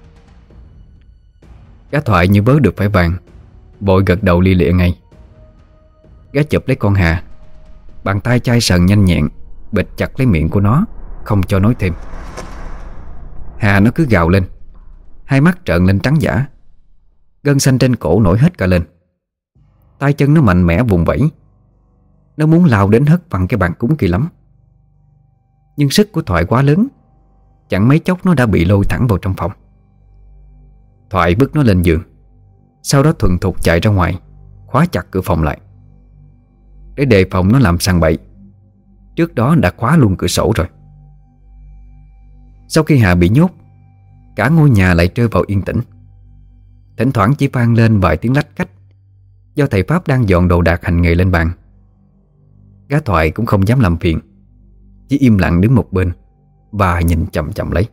Gã Thoại như vớ được phải vàng, vội gật đầu li lịa ngay. Gã chụp lấy con Hà, bàn tay chai sần nhanh nhẹn bịt chặt lấy miệng của nó, không cho nói thêm. Hà nó cứ gào lên, hai mắt trợn lên trắng dã, gân xanh trên cổ nổi hết cả lên. Tay chân nó mạnh mẽ vùng vẫy, nó muốn lao đến hất văng cái bàn cúng kia lắm. Nhưng sức của Thoại quá lớn, chẳng mấy chốc nó đã bị lôi thẳng vào trong phòng. Thoại vứt nó lên giường, sau đó thuần thục chạy ra ngoài, khóa chặt cửa phòng lại, để đề phòng nó làm sằng bậy. Trước đó đã khóa luôn cửa sổ rồi. Sau khi Hà bị nhốt, cả ngôi nhà lại rơi vào yên tĩnh. Thỉnh thoảng chỉ vang lên vài tiếng lách cách, do thầy Pháp đang dọn đồ đạc hành nghề lên bàn. Gã Thoại cũng không dám làm phiền, chỉ im lặng đứng một bên và nhìn chậm chậm lấy.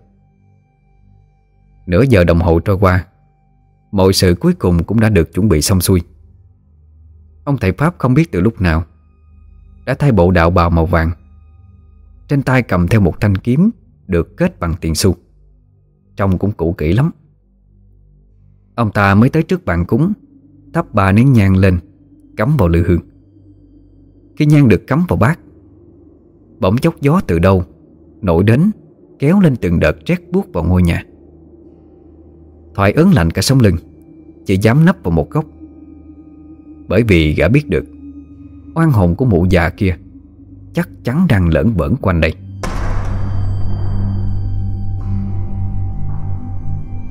Nửa giờ đồng hồ trôi qua, mọi sự cuối cùng cũng đã được chuẩn bị xong xuôi. Ông thầy Pháp không biết từ lúc nào đã thay bộ đạo bào màu vàng, trên tay cầm theo một thanh kiếm được kết bằng tiền xu, trông cũng cũ kỹ lắm. Ông ta mới tới trước bàn cúng, thắp ba nén nhang lên, cắm vào lư hương. Khi nhang được cắm vào bát, bỗng chốc gió từ đâu nổi đến, kéo lên từng đợt rét buốt vào ngôi nhà. Thoại ớn lạnh cả sống lưng, chỉ dám nấp vào một góc. Bởi vì gã biết được oan hồn của mụ già kia chắc chắn đang lởn vởn quanh đây.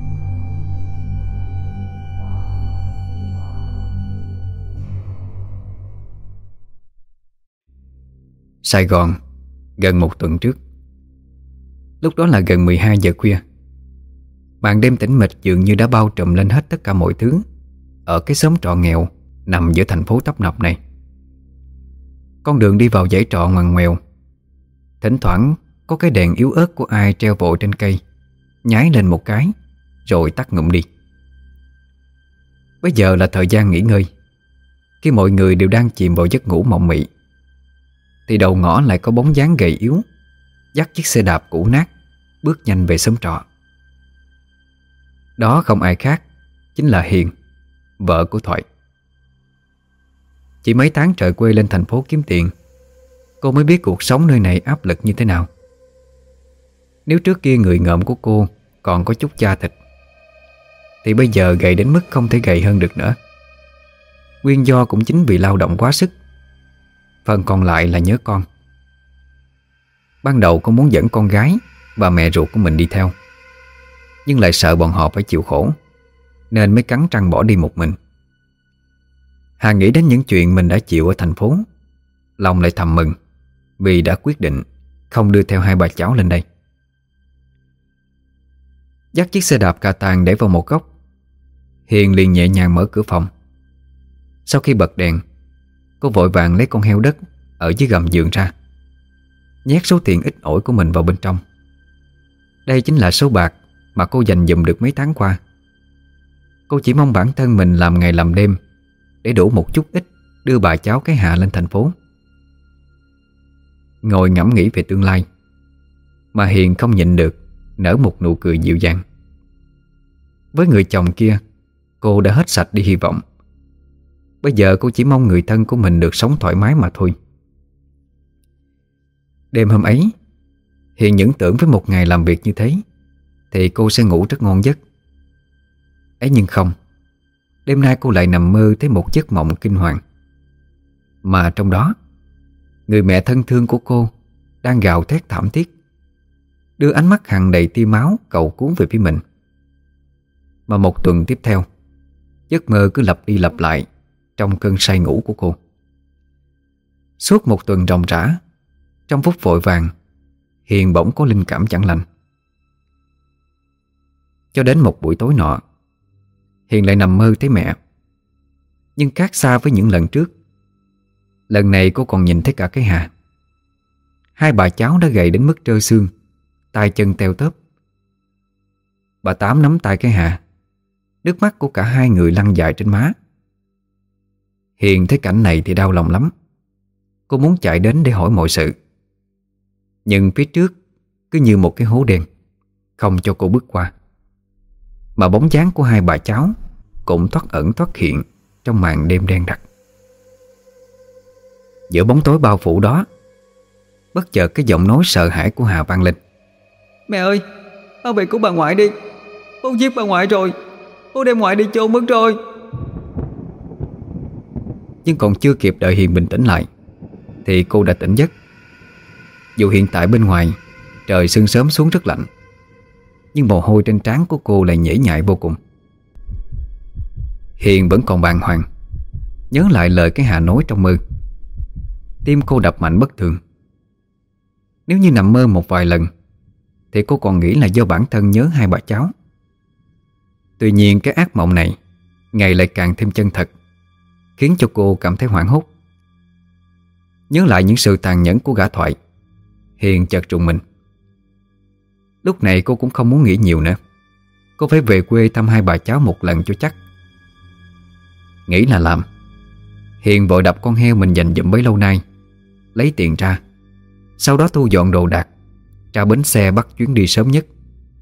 Sài Gòn, gần một tuần trước. Lúc đó là gần mười hai giờ khuya. Màn đêm tĩnh mịch dường như đã bao trùm lên hết tất cả mọi thứ ở cái xóm trọ nghèo nằm giữa thành phố tấp nập này. Con đường đi vào dãy trọ ngoằn ngoèo. Thỉnh thoảng có cái đèn yếu ớt của ai treo vội trên cây nháy lên một cái rồi tắt ngụm đi. Bây giờ là thời gian nghỉ ngơi. Khi mọi người đều đang chìm vào giấc ngủ mộng mị, thì đầu ngõ lại có bóng dáng gầy yếu dắt chiếc xe đạp cũ nát bước nhanh về xóm trọ. Đó không ai khác chính là Hiền, vợ của Thoại. Chỉ mấy tháng trời quê lên thành phố kiếm tiền, cô mới biết cuộc sống nơi này áp lực như thế nào. Nếu trước kia người ngợm của cô còn có chút da thịt, thì bây giờ gầy đến mức không thể gầy hơn được nữa. Nguyên do cũng chính vì lao động quá sức, phần còn lại là nhớ con. Ban đầu cô muốn dẫn con gái và mẹ ruột của mình đi theo, nhưng lại sợ bọn họ phải chịu khổ, nên mới cắn răng bỏ đi một mình. Hà nghĩ đến những chuyện mình đã chịu ở thành phố, lòng lại thầm mừng vì đã quyết định không đưa theo hai bà cháu lên đây. Dắt chiếc xe đạp cà tàng để vào một góc, Hiền liền nhẹ nhàng mở cửa phòng. Sau khi bật đèn, cô vội vàng lấy con heo đất ở dưới gầm giường ra, nhét số tiền ít ỏi của mình vào bên trong. Đây chính là số bạc mà cô dành dụm được mấy tháng qua. Cô chỉ mong bản thân mình làm ngày làm đêm để đủ một chút ít đưa bà cháu cái Hạ lên thành phố. Ngồi ngẫm nghĩ về tương lai, mà Hiền không nhịn được nở một nụ cười dịu dàng. Với người chồng kia, cô đã hết sạch đi hy vọng. Bây giờ cô chỉ mong người thân của mình được sống thoải mái mà thôi. Đêm hôm ấy, Hiền những tưởng với một ngày làm việc như thế thì cô sẽ ngủ rất ngon giấc. Ấy nhưng không, đêm nay cô lại nằm mơ thấy một giấc mộng kinh hoàng. Mà trong đó, người mẹ thân thương của cô đang gào thét thảm thiết, đưa ánh mắt hằn đầy tia máu cầu cứu về phía mình. Mà một tuần tiếp theo, giấc mơ cứ lặp đi lặp lại trong cơn say ngủ của cô. Suốt một tuần ròng rã, trong phút vội vàng, Hiền bỗng có linh cảm chẳng lành. Cho đến một buổi tối nọ, Hiền lại nằm mơ thấy mẹ. Nhưng khác xa với những lần trước, lần này cô còn nhìn thấy cả cái Hà. Hai bà cháu đã gầy đến mức trơ xương, tay chân teo tóp. Bà Tám nắm tay cái Hà, nước mắt của cả hai người lăn dài trên má. Hiền thấy cảnh này thì đau lòng lắm. Cô muốn chạy đến để hỏi mọi sự, nhưng phía trước cứ như một cái hố đen, không cho cô bước qua. Mà bóng dáng của hai bà cháu cũng thoắt ẩn thoắt hiện trong màn đêm đen đặc. Giữa bóng tối bao phủ đó, bất chợt cái giọng nói sợ hãi của Hà vang lên. Mẹ ơi, bao bì của bà ngoại đi. Bố giết bà ngoại rồi. Bố đem ngoại đi chôn mất rồi. Nhưng còn chưa kịp đợi Hiền bình tĩnh lại thì cô đã tỉnh giấc. Dù hiện tại bên ngoài trời sương sớm xuống rất lạnh, nhưng mồ hôi trên trán của cô lại nhễ nhại vô cùng. Hiền vẫn còn bàng hoàng, nhớ lại lời cái Hà nói trong mơ. Tim cô đập mạnh bất thường. Nếu như nằm mơ một vài lần thì cô còn nghĩ là do bản thân nhớ hai bà cháu. Tuy nhiên cái ác mộng này ngày lại càng thêm chân thật, khiến cho cô cảm thấy hoảng hốt. Nhớ lại những sự tàn nhẫn của gã Thoại, Hiền chợt trùng mình. Lúc này cô cũng không muốn nghĩ nhiều nữa. Cô phải về quê thăm hai bà cháu một lần cho chắc. Nghĩ là làm, Hiền vội đập con heo mình dành dụm bấy lâu nay, lấy tiền ra, sau đó thu dọn đồ đạc, ra bến xe bắt chuyến đi sớm nhất.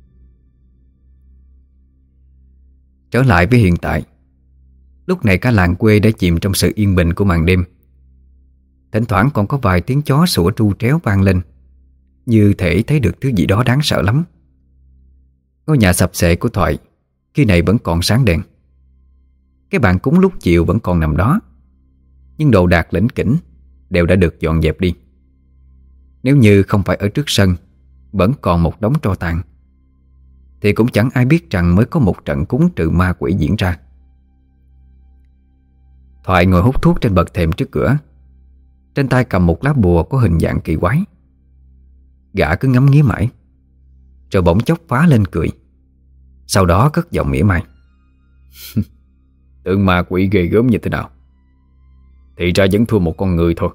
Trở lại với hiện tại, lúc này cả làng quê đã chìm trong sự yên bình của màn đêm. Thỉnh thoảng còn có vài tiếng chó sủa tru tréo vang lên, như thể thấy được thứ gì đó đáng sợ lắm. Ngôi nhà sập xệ của Thoại khi này vẫn còn sáng đèn. Cái bàn cúng lúc chiều vẫn còn nằm đó, nhưng đồ đạc lỉnh kỉnh đều đã được dọn dẹp đi. Nếu như không phải ở trước sân vẫn còn một đống tro tàn, thì cũng chẳng ai biết rằng mới có một trận cúng trừ ma quỷ diễn ra. Thoại ngồi hút thuốc trên bậc thềm trước cửa, Trên tay cầm một lá bùa có hình dạng kỳ quái. Gã cứ ngắm nghía mãi, rồi bỗng chốc phá lên cười. Sau đó cất giọng mỉa mai: Tượng ma quỷ ghê gớm như thế nào, thì ra vẫn thua một con người thôi.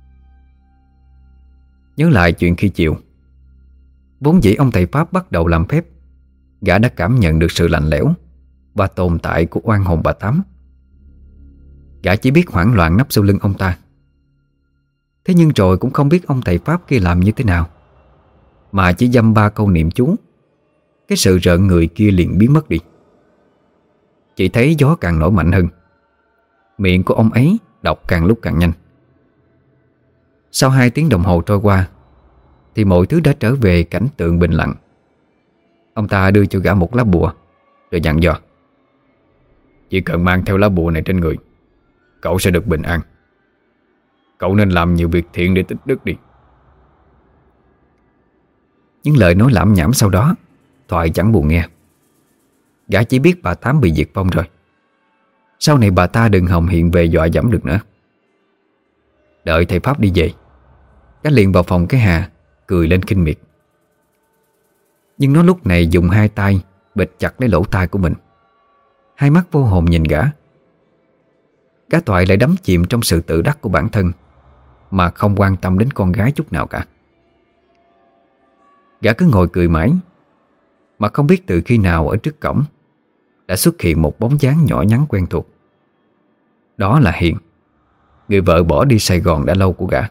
Nhớ lại chuyện khi chiều, vốn dĩ ông thầy Pháp bắt đầu làm phép, gã đã cảm nhận được sự lạnh lẽo và tồn tại của oan hồn bà Tám. Gã chỉ biết hoảng loạn nấp sau lưng ông ta. Thế nhưng rồi cũng không biết ông thầy Pháp kia làm như thế nào, mà chỉ dăm ba câu niệm chú, cái sự rợn người kia liền biến mất đi. Chỉ thấy gió càng nổi mạnh hơn, miệng của ông ấy đọc càng lúc càng nhanh. Sau hai tiếng đồng hồ trôi qua thì mọi thứ đã trở về cảnh tượng bình lặng. Ông ta đưa cho gã một lá bùa, rồi dặn dò: Chỉ cần mang theo lá bùa này trên người, cậu sẽ được bình an. Cậu nên làm nhiều việc thiện để tích đức đi. Những lời nói lảm nhảm sau đó Thoại chẳng buồn nghe. Gã chỉ biết bà Tám bị diệt vong rồi. Sau này bà ta đừng hòng hiện về dọa dẫm được nữa. Đợi thầy Pháp đi về, gã liền vào phòng cái Hà, cười lên khinh miệt. Nhưng nó lúc này dùng hai tay bịt chặt lấy lỗ tai của mình, hai mắt vô hồn nhìn gã. Gã Thoại lại đắm chìm trong sự tự đắc của bản thân, mà không quan tâm đến con gái chút nào cả. Gã cứ ngồi cười mãi, mà không biết từ khi nào ở trước cổng đã xuất hiện một bóng dáng nhỏ nhắn quen thuộc. Đó là Hiền, người vợ bỏ đi Sài Gòn đã lâu của gã.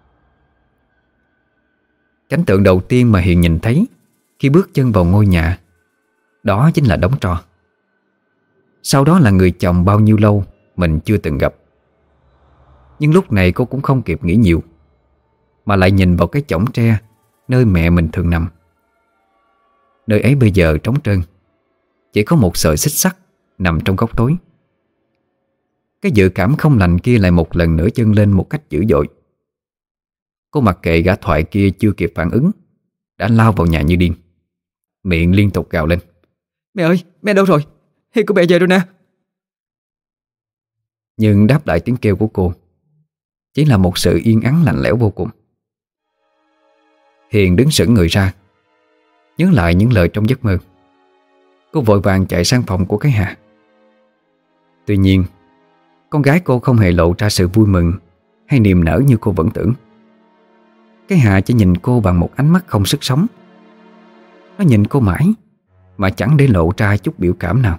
Cảnh tượng đầu tiên mà Hiền nhìn thấy khi bước chân vào ngôi nhà, đó chính là đống tro. Sau đó là người chồng bao nhiêu lâu mình chưa từng gặp. Nhưng lúc này cô cũng không kịp nghĩ nhiều, mà lại nhìn vào cái chõng tre nơi mẹ mình thường nằm. Nơi ấy bây giờ trống trơn, chỉ có một sợi xích sắt nằm trong góc tối. Cái dự cảm không lành kia lại một lần nữa dâng lên một cách dữ dội. Cô mặc kệ gã Thoại kia chưa kịp phản ứng, đã lao vào nhà như điên, miệng liên tục gào lên: Mẹ ơi, mẹ đâu rồi? Hiền của mẹ về rồi nè. Nhưng đáp lại tiếng kêu của cô chỉ là một sự yên ắng lạnh lẽo vô cùng. Hiền đứng sững người ra, nhớ lại những lời trong giấc mơ. Cô vội vàng chạy sang phòng của cái Hà. Tuy nhiên, con gái cô không hề lộ ra sự vui mừng hay niềm nở như cô vẫn tưởng. Cái Hà chỉ nhìn cô bằng một ánh mắt không sức sống. Nó nhìn cô mãi mà chẳng để lộ ra chút biểu cảm nào.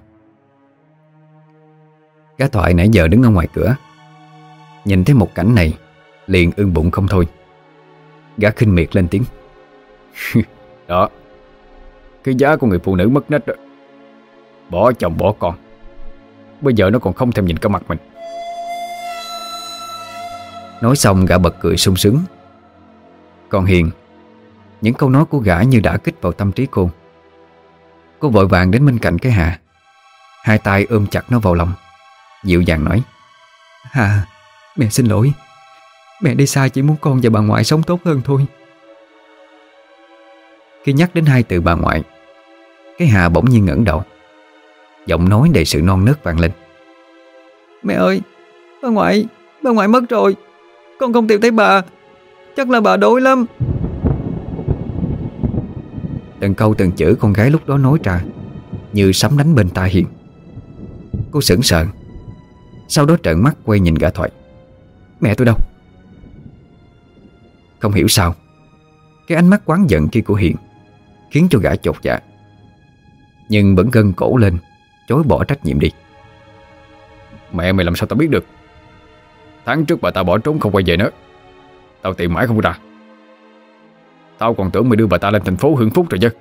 Gã Thoại nãy giờ đứng ở ngoài cửa, nhìn thấy một cảnh này liền ưng bụng không thôi. Gã khinh miệt lên tiếng: Đó, cái giá của người phụ nữ mất nết đó. Bỏ chồng bỏ con, bây giờ nó còn không thèm nhìn cả mặt mình. Nói xong gã bật cười sung sướng. Còn Hiền, những câu nói của gã như đã kích vào tâm trí cô. Cô vội vàng đến bên cạnh cái Hà, hai tay ôm chặt nó vào lòng, dịu dàng nói: Hà, mẹ xin lỗi. Mẹ đi xa chỉ muốn con và bà ngoại sống tốt hơn thôi. Khi nhắc đến hai từ bà ngoại, cái Hà bỗng nhiên ngẩng đầu, giọng nói đầy sự non nớt vang lên: Mẹ ơi, bà ngoại, bà ngoại mất rồi. Con không tìm thấy bà. Chắc là bà đói lắm. Từng câu từng chữ con gái lúc đó nói ra như sấm đánh bên tai Hiền. Cô sững sờ, sau đó trợn mắt quay nhìn gã Thoại: Mẹ tôi đâu? Không hiểu sao, cái ánh mắt oán giận kia của Hiền khiến cho gã chột dạ, nhưng vẫn gân cổ lên chối bỏ trách nhiệm đi. Mẹ mày làm sao tao biết được? Tháng trước bà ta bỏ trốn không quay về nữa, tao tìm mãi không ra. Tao còn tưởng mày đưa bà ta lên thành phố hưởng phúc rồi chứ.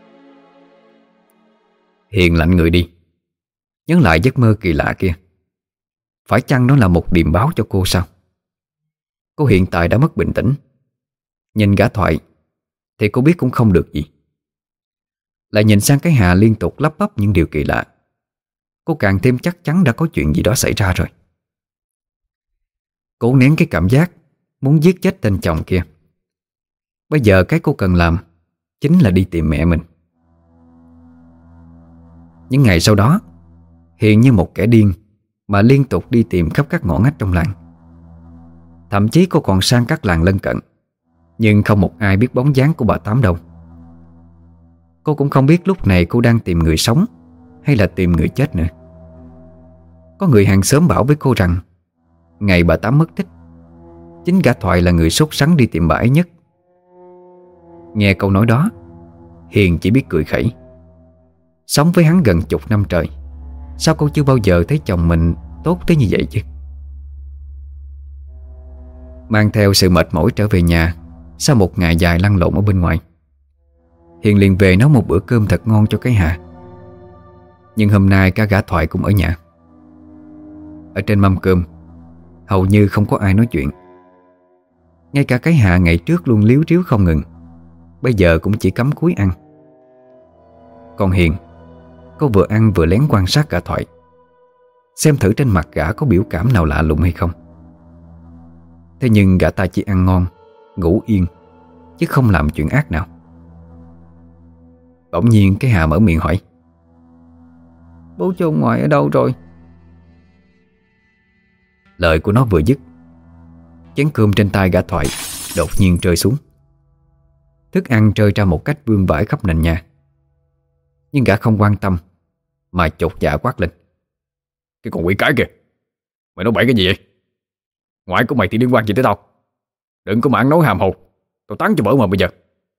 Hiền lạnh người đi, nhớ lại giấc mơ kỳ lạ kia. Phải chăng nó là một điềm báo cho cô sao? Cô hiện tại đã mất bình tĩnh. Nhìn gã Thoại thì cô biết cũng không được gì. Lại nhìn sang cái Hà liên tục lắp bắp những điều kỳ lạ, cô càng thêm chắc chắn đã có chuyện gì đó xảy ra rồi. Cố nén cái cảm giác muốn giết chết tên chồng kia. Bây giờ cái cô cần làm chính là đi tìm mẹ mình. Những ngày sau đó, Hiền như một kẻ điên mà liên tục đi tìm khắp các ngõ ngách trong làng. Thậm chí cô còn sang các làng lân cận, nhưng không một ai biết bóng dáng của bà Tám đâu. Cô cũng không biết lúc này cô đang tìm người sống hay là tìm người chết nữa. Có người hàng xóm bảo với cô rằng ngày bà Tám mất tích, chính gã Thoại là người sốt sắng đi tìm bà ấy nhất. Nghe câu nói đó, Hiền chỉ biết cười khẩy. Sống với hắn gần chục năm trời, sao cô chưa bao giờ thấy chồng mình tốt tới như vậy chứ? Mang theo sự mệt mỏi trở về nhà sau một ngày dài lăn lộn ở bên ngoài, Hiền liền về nấu một bữa cơm thật ngon cho cái Hà. Nhưng hôm nay cả gã Thoại cũng ở nhà. Ở trên mâm cơm hầu như không có ai nói chuyện. Ngay cả cái Hà ngày trước luôn líu ríu không ngừng, bây giờ cũng chỉ cắm cúi ăn. Còn Hiền, cô vừa ăn vừa lén quan sát gã Thoại, xem thử trên mặt gã có biểu cảm nào lạ lùng hay không. Thế nhưng gã ta chỉ ăn ngon, ngủ yên, chứ không làm chuyện ác nào. Bỗng nhiên cái Hà mở miệng hỏi: Bố chôn ngoại ở đâu rồi? Lời của nó vừa dứt, chén cơm trên tay gã Thoại đột nhiên rơi xuống. Thức ăn rơi ra một cách vương vãi khắp nền nhà. Nhưng gã không quan tâm, mà chột dạ quát lên: Cái con quỷ cái kìa, mày nói bậy cái gì vậy? Ngoại của mày thì liên quan gì tới tao? Đừng có mà ăn nói hàm hồ, tao tán cho bở mà bây giờ.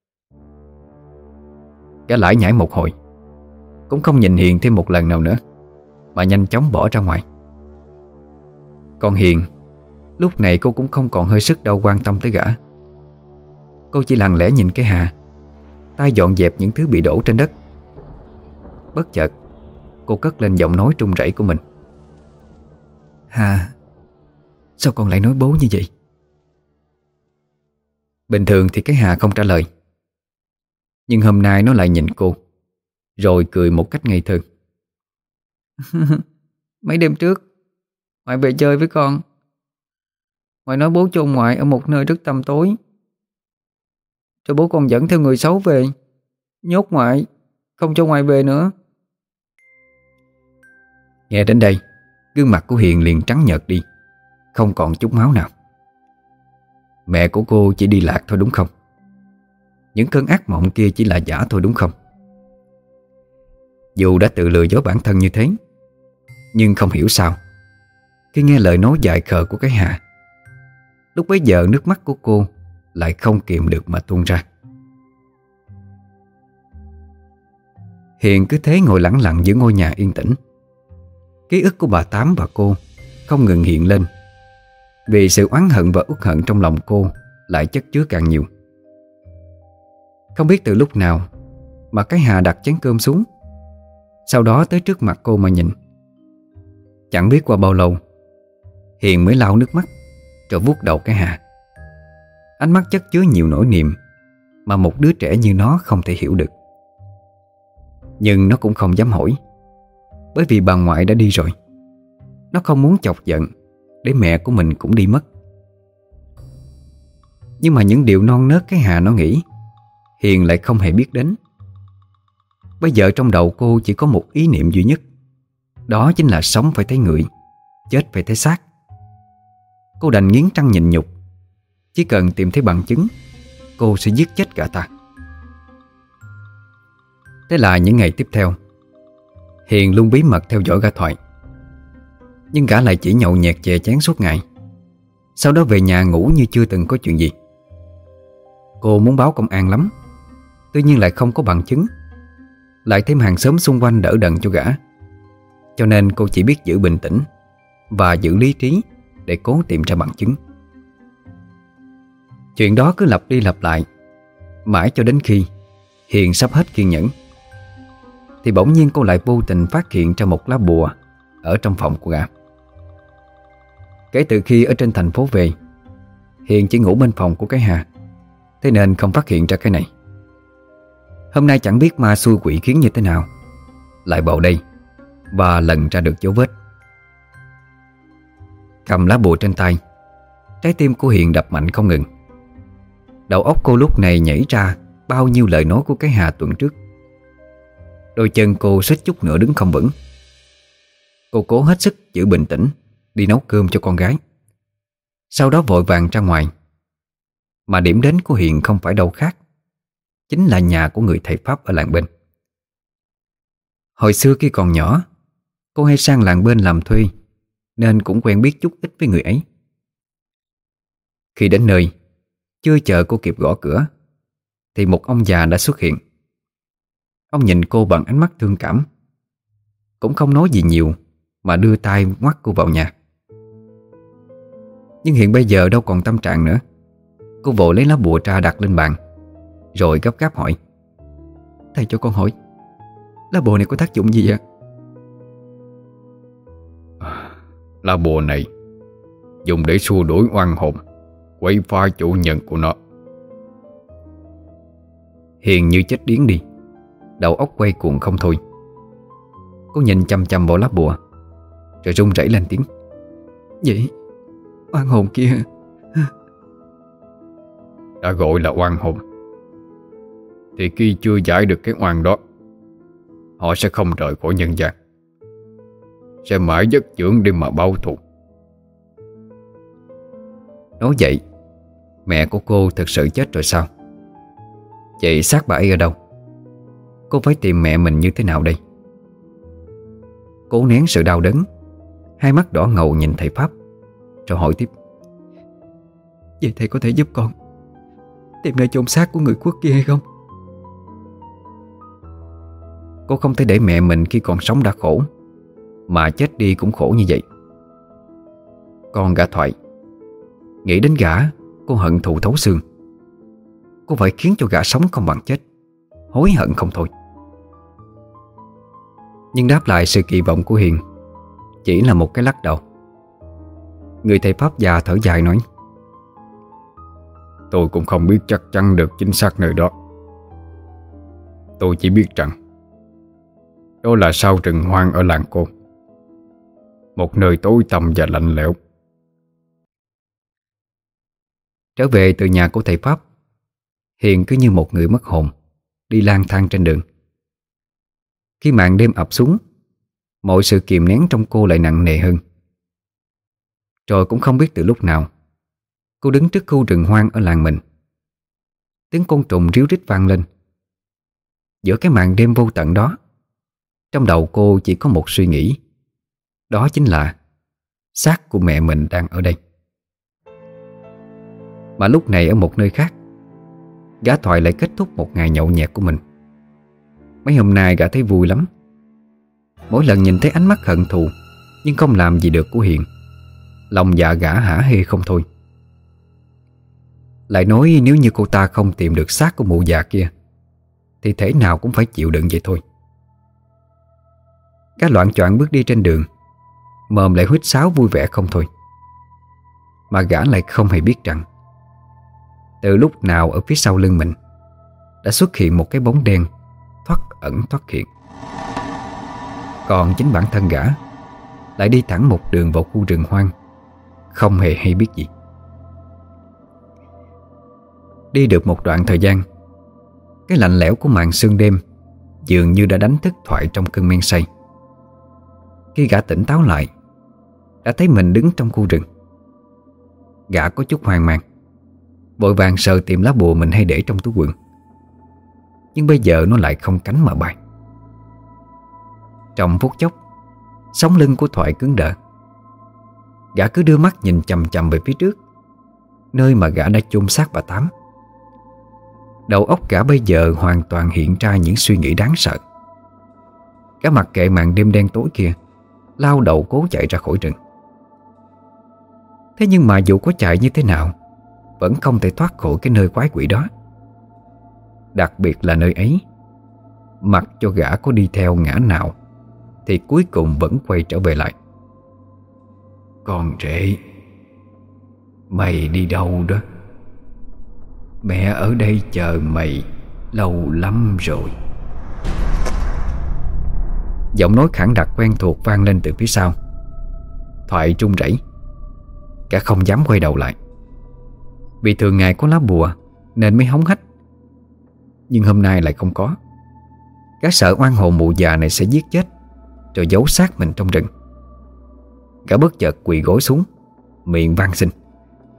Gã lải nhải một hồi, cũng không nhìn Hiền thêm một lần nào nữa, mà nhanh chóng bỏ ra ngoài. Còn Hiền, lúc này cô cũng không còn hơi sức đâu quan tâm tới gã. Cô chỉ lặng lẽ nhìn cái Hà, tay dọn dẹp những thứ bị đổ trên đất. Bất chợt, cô cất lên giọng nói trung rẩy của mình: Hà, sao con lại nói bố như vậy? Bình thường thì cái Hà không trả lời, nhưng hôm nay nó lại nhìn cô, rồi cười một cách ngây thơ. Mấy đêm trước ngoại về chơi với con. Ngoại nói bố chôn ngoại ở một nơi rất tăm tối, rồi bố còn dẫn theo người xấu về, nhốt ngoại, không cho ngoại về nữa. Nghe đến đây, gương mặt của Hiền liền trắng nhợt đi, không còn chút máu nào. Mẹ của cô chỉ đi lạc thôi đúng không? Những cơn ác mộng kia chỉ là giả thôi đúng không? Dù đã tự lừa dối bản thân như thế, nhưng không hiểu sao, khi nghe lời nói dại khờ của cái Hà, lúc bấy giờ nước mắt của cô lại không kiềm được mà tuôn ra. Hiền cứ thế ngồi lẳng lặng giữa ngôi nhà yên tĩnh. Ký ức của bà Tám và cô không ngừng hiện lên, vì sự oán hận và uất hận trong lòng cô lại chất chứa càng nhiều. Không biết từ lúc nào mà cái Hà đặt chén cơm xuống, sau đó tới trước mặt cô mà nhìn. Chẳng biết qua bao lâu, Hiền mới lau nước mắt rồi vuốt đầu cái Hà. Ánh mắt chất chứa nhiều nỗi niềm mà một đứa trẻ như nó không thể hiểu được. Nhưng nó cũng không dám hỏi, bởi vì bà ngoại đã đi rồi. Nó không muốn chọc giận để mẹ của mình cũng đi mất. Nhưng mà những điều non nớt cái Hà nó nghĩ, Hiền lại không hề biết đến. Bây giờ trong đầu cô chỉ có một ý niệm duy nhất, đó chính là sống phải thấy người, chết phải thấy xác. Cô đành nghiến răng nhịn nhục. Chỉ cần tìm thấy bằng chứng, cô sẽ giết chết gã ta. Thế là những ngày tiếp theo, Hiền luôn bí mật theo dõi gã Thoại. Nhưng gã lại chỉ nhậu nhẹt chè chén suốt ngày, sau đó về nhà ngủ như chưa từng có chuyện gì. Cô muốn báo công an lắm, tuy nhiên lại không có bằng chứng, lại thêm hàng xóm xung quanh đỡ đần cho gã. Cho nên cô chỉ biết giữ bình tĩnh và giữ lý trí để cố tìm ra bằng chứng. Chuyện đó cứ lặp đi lặp lại, mãi cho đến khi Hiền sắp hết kiên nhẫn, thì bỗng nhiên cô lại vô tình phát hiện ra một lá bùa ở trong phòng của gã. Kể từ khi ở trên thành phố về, Hiền chỉ ngủ bên phòng của cái Hà, thế nên không phát hiện ra cái này. Hôm nay chẳng biết ma xui quỷ khiến như thế nào, lại vào đây và lần ra được dấu vết. Cầm lá bùa trên tay, trái tim của Hiền đập mạnh không ngừng. Đầu óc cô lúc này nhảy ra bao nhiêu lời nói của cái Hà tuần trước. Đôi chân cô suýt chút nữa đứng không vững. Cô cố hết sức giữ bình tĩnh đi nấu cơm cho con gái. Sau đó vội vàng ra ngoài. Mà điểm đến của Hiền không phải đâu khác, chính là nhà của người thầy Pháp ở làng bên. Hồi xưa khi còn nhỏ, cô hay sang làng bên làm thuê, nên cũng quen biết chút ít với người ấy. Khi đến nơi, chưa chờ cô kịp gõ cửa, thì một ông già đã xuất hiện. Ông nhìn cô bằng ánh mắt thương cảm, cũng không nói gì nhiều mà đưa tay ngoắt cô vào nhà. Nhưng hiện bây giờ đâu còn tâm trạng nữa. Cô vội lấy lá bùa ra đặt lên bàn, rồi gấp gáp hỏi: "Thầy cho con hỏi, lá bùa này có tác dụng gì ạ?" Lá bùa này dùng để xua đuổi oan hồn, quấy phá chủ nhân của nó. Hiền như chết điếng đi, đầu óc quay cuồng không thôi. Cô nhìn chăm chăm vào lá bùa, rồi run rẩy lên tiếng: "Vậy oan hồn kia..." Đã gọi là oan hồn thì khi chưa giải được cái oan đó, họ sẽ không rời khỏi nhân gian, sẽ mãi giấc dưỡng để mà báo thù. Nói vậy, mẹ của cô thực sự chết rồi sao? Vậy xác bà ấy ở đâu? Cô phải tìm mẹ mình như thế nào đây? Cố nén sự đau đớn, hai mắt đỏ ngầu nhìn thầy Pháp, rồi hỏi tiếp: "Vậy thầy có thể giúp con tìm nơi chôn xác của người quốc kia hay không?" Cô không thể để mẹ mình khi còn sống đã khổ, mà chết đi cũng khổ như vậy. Còn gã Thoại, nghĩ đến gã, cô hận thù thấu xương. Cô phải khiến cho gã sống không bằng chết, hối hận không thôi. Nhưng đáp lại sự kỳ vọng của Hiền chỉ là một cái lắc đầu. Người thầy Pháp già thở dài nói: Tôi cũng không biết chắc chắn được chính xác nơi đó. Tôi chỉ biết rằng đó là sau rừng hoang ở làng cô, một nơi tối tăm và lạnh lẽo. Trở về từ nhà của thầy Pháp, Hiền cứ như một người mất hồn, đi lang thang trên đường. Khi màn đêm ập xuống, mọi sự kìm nén trong cô lại nặng nề hơn. Rồi cũng không biết từ lúc nào, cô đứng trước khu rừng hoang ở làng mình. Tiếng côn trùng ríu rít vang lên. Giữa cái màn đêm vô tận đó, trong đầu cô chỉ có một suy nghĩ, đó chính là xác của mẹ mình đang ở đây. Mà lúc này ở một nơi khác, gã Thoại lại kết thúc một ngày nhậu nhẹt của mình. Mấy hôm nay gã thấy vui lắm. Mỗi lần nhìn thấy ánh mắt hận thù nhưng không làm gì được của Hiền, lòng dạ gã hả hê không thôi. Lại nói nếu như cô ta không tìm được xác của mụ già kia, thì thể nào cũng phải chịu đựng vậy thôi. Gã loạng choạng bước đi trên đường, mồm lại huýt sáo vui vẻ không thôi. Mà gã lại không hề biết rằng từ lúc nào ở phía sau lưng mình đã xuất hiện một cái bóng đen thoắt ẩn thoắt hiện. Còn chính bản thân gã lại đi thẳng một đường vào khu rừng hoang, không hề hay biết gì. Đi được một đoạn thời gian, cái lạnh lẽo của màn sương đêm dường như đã đánh thức Thoại trong cơn men say. Khi gã tỉnh táo lại, đã thấy mình đứng trong khu rừng. Gã có chút hoang mang, vội vàng sờ tìm lá bùa mình hay để trong túi quần. Nhưng bây giờ nó lại không cánh mà bay. Trong phút chốc, sống lưng của Thoại cứng đờ. Gã cứ đưa mắt nhìn chằm chằm về phía trước, nơi mà gã đã chôn xác bà Tám. Đầu óc gã bây giờ hoàn toàn hiện ra những suy nghĩ đáng sợ. Gã mặc kệ màn đêm đen tối kia, lao đầu cố chạy ra khỏi rừng. Thế nhưng mà dù có chạy như thế nào, vẫn không thể thoát khỏi cái nơi quái quỷ đó. Đặc biệt là nơi ấy, mặc cho gã có đi theo ngã nào thì cuối cùng vẫn quay trở về lại. Con rể, mày đi đâu đó? Mẹ ở đây chờ mày lâu lắm rồi. Giọng nói khản đặc quen thuộc vang lên từ phía sau. Thoại run rẩy, cả không dám quay đầu lại. Vì thường ngày có lá bùa nên mới hống hách, nhưng hôm nay lại không có. Gã sợ oan hồn mụ già này sẽ giết chết, rồi giấu xác mình trong rừng. Gã bất chợt quỳ gối xuống, miệng van xin: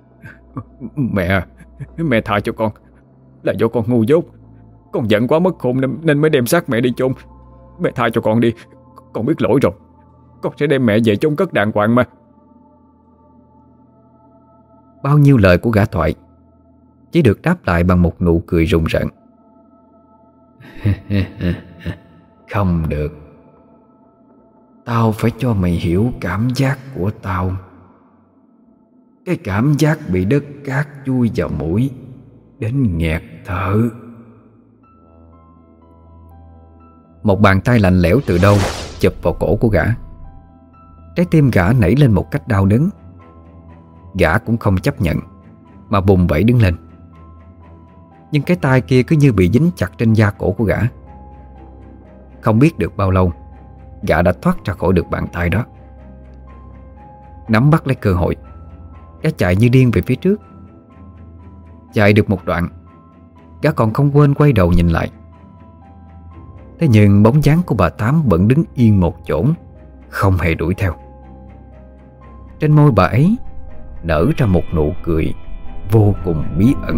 Mẹ, mẹ tha cho con. Là do con ngu dốt. Con giận quá mất khôn nên, nên mới đem xác mẹ đi chôn. Mẹ tha cho con đi. Con biết lỗi rồi. Con sẽ đem mẹ về chôn cất đàng hoàng mà. Bao nhiêu lời của gã Thoại chỉ được đáp lại bằng một nụ cười rùng rợn. Không được. Tao phải cho mày hiểu cảm giác của tao. Cái cảm giác bị đất cát chui vào mũi đến nghẹt thở. Một bàn tay lạnh lẽo từ đâu chụp vào cổ của gã. Trái tim gã nảy lên một cách đau đớn. Gã cũng không chấp nhận mà bùng bẩy đứng lên. Nhưng cái tay kia cứ như bị dính chặt trên da cổ của gã. Không biết được bao lâu, gã đã thoát ra khỏi được bàn tay đó. Nắm bắt lấy cơ hội, gã chạy như điên về phía trước. Chạy được một đoạn, gã còn không quên quay đầu nhìn lại. Thế nhưng bóng dáng của bà Tám vẫn đứng yên một chỗ, không hề đuổi theo. Trên môi bà ấy nở ra một nụ cười vô cùng bí ẩn.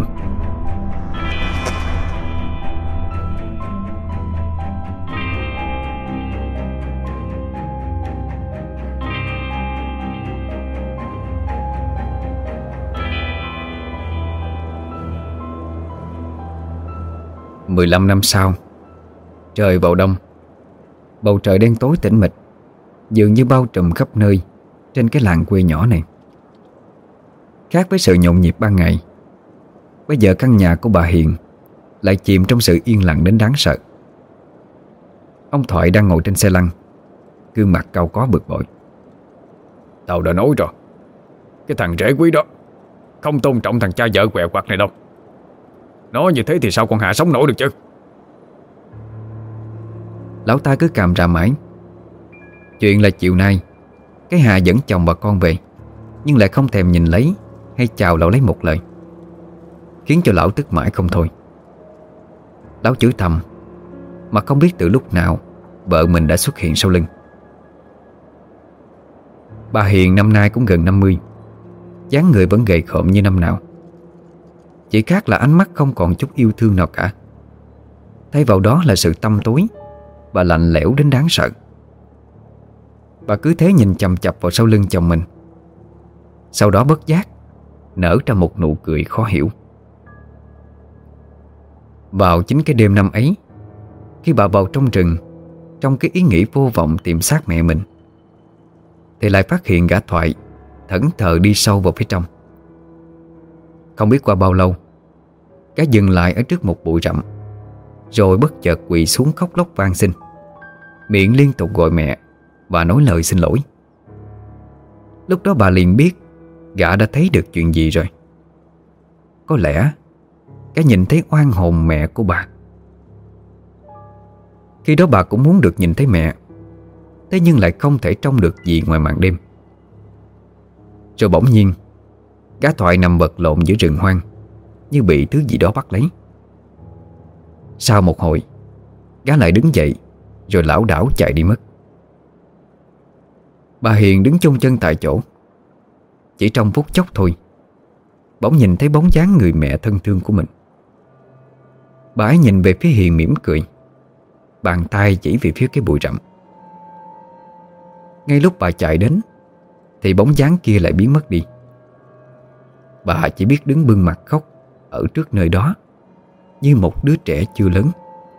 Mười lăm năm sau, trời vào đông. Bầu trời đen tối tĩnh mịch, dường như bao trùm khắp nơi trên cái làng quê nhỏ này. Khác với sự nhộn nhịp ban ngày, bây giờ căn nhà của bà Hiền lại chìm trong sự yên lặng đến đáng sợ. Ông Thoại đang ngồi trên xe lăn, gương mặt cau có bực bội. Tao đã nói rồi, cái thằng rể quý đó không tôn trọng thằng cha vợ quẹo quặt này đâu. Nói như thế thì sao con Hạ sống nổi được chứ? Lão ta cứ càm ràm mãi. Chuyện là chiều nay cái Hà dẫn chồng và con về, nhưng lại không thèm nhìn lấy hay chào lão lấy một lời, khiến cho lão tức mãi không thôi. Lão chửi thầm mà không biết từ lúc nào vợ mình đã xuất hiện sau lưng. Bà Hiền năm nay cũng gần năm mươi, dáng người vẫn gầy khom như năm nào. Chỉ khác là ánh mắt không còn chút yêu thương nào cả. Thay vào đó là sự tăm tối và lạnh lẽo đến đáng sợ. Bà cứ thế nhìn chằm chằm vào sau lưng chồng mình, sau đó bất giác nở ra một nụ cười khó hiểu. Vào chính cái đêm năm ấy, khi bà vào trong rừng trong cái ý nghĩ vô vọng tìm xác mẹ mình, thì lại phát hiện gã Thoại thẫn thờ đi sâu vào phía trong. Không biết qua bao lâu, gã dừng lại ở trước một bụi rậm, rồi bất chợt quỳ xuống khóc lóc van xin, miệng liên tục gọi mẹ và nói lời xin lỗi. Lúc đó bà liền biết gã đã thấy được chuyện gì rồi. Có lẽ gã nhìn thấy oan hồn mẹ của bà. Khi đó bà cũng muốn được nhìn thấy mẹ, thế nhưng lại không thể trông được gì ngoài màn đêm. Rồi bỗng nhiên, gã Thoại nằm vật lộn giữa rừng hoang, như bị thứ gì đó bắt lấy. Sau một hồi, gã lại đứng dậy, rồi lảo đảo chạy đi mất. Bà Hiền đứng chôn chân tại chỗ. Chỉ trong phút chốc thôi, bỗng nhìn thấy bóng dáng người mẹ thân thương của mình. Bà ấy nhìn về phía Hiền mỉm cười, bàn tay chỉ về phía cái bụi rậm. Ngay lúc bà chạy đến thì bóng dáng kia lại biến mất đi. Bà chỉ biết đứng bưng mặt khóc ở trước nơi đó như một đứa trẻ chưa lớn.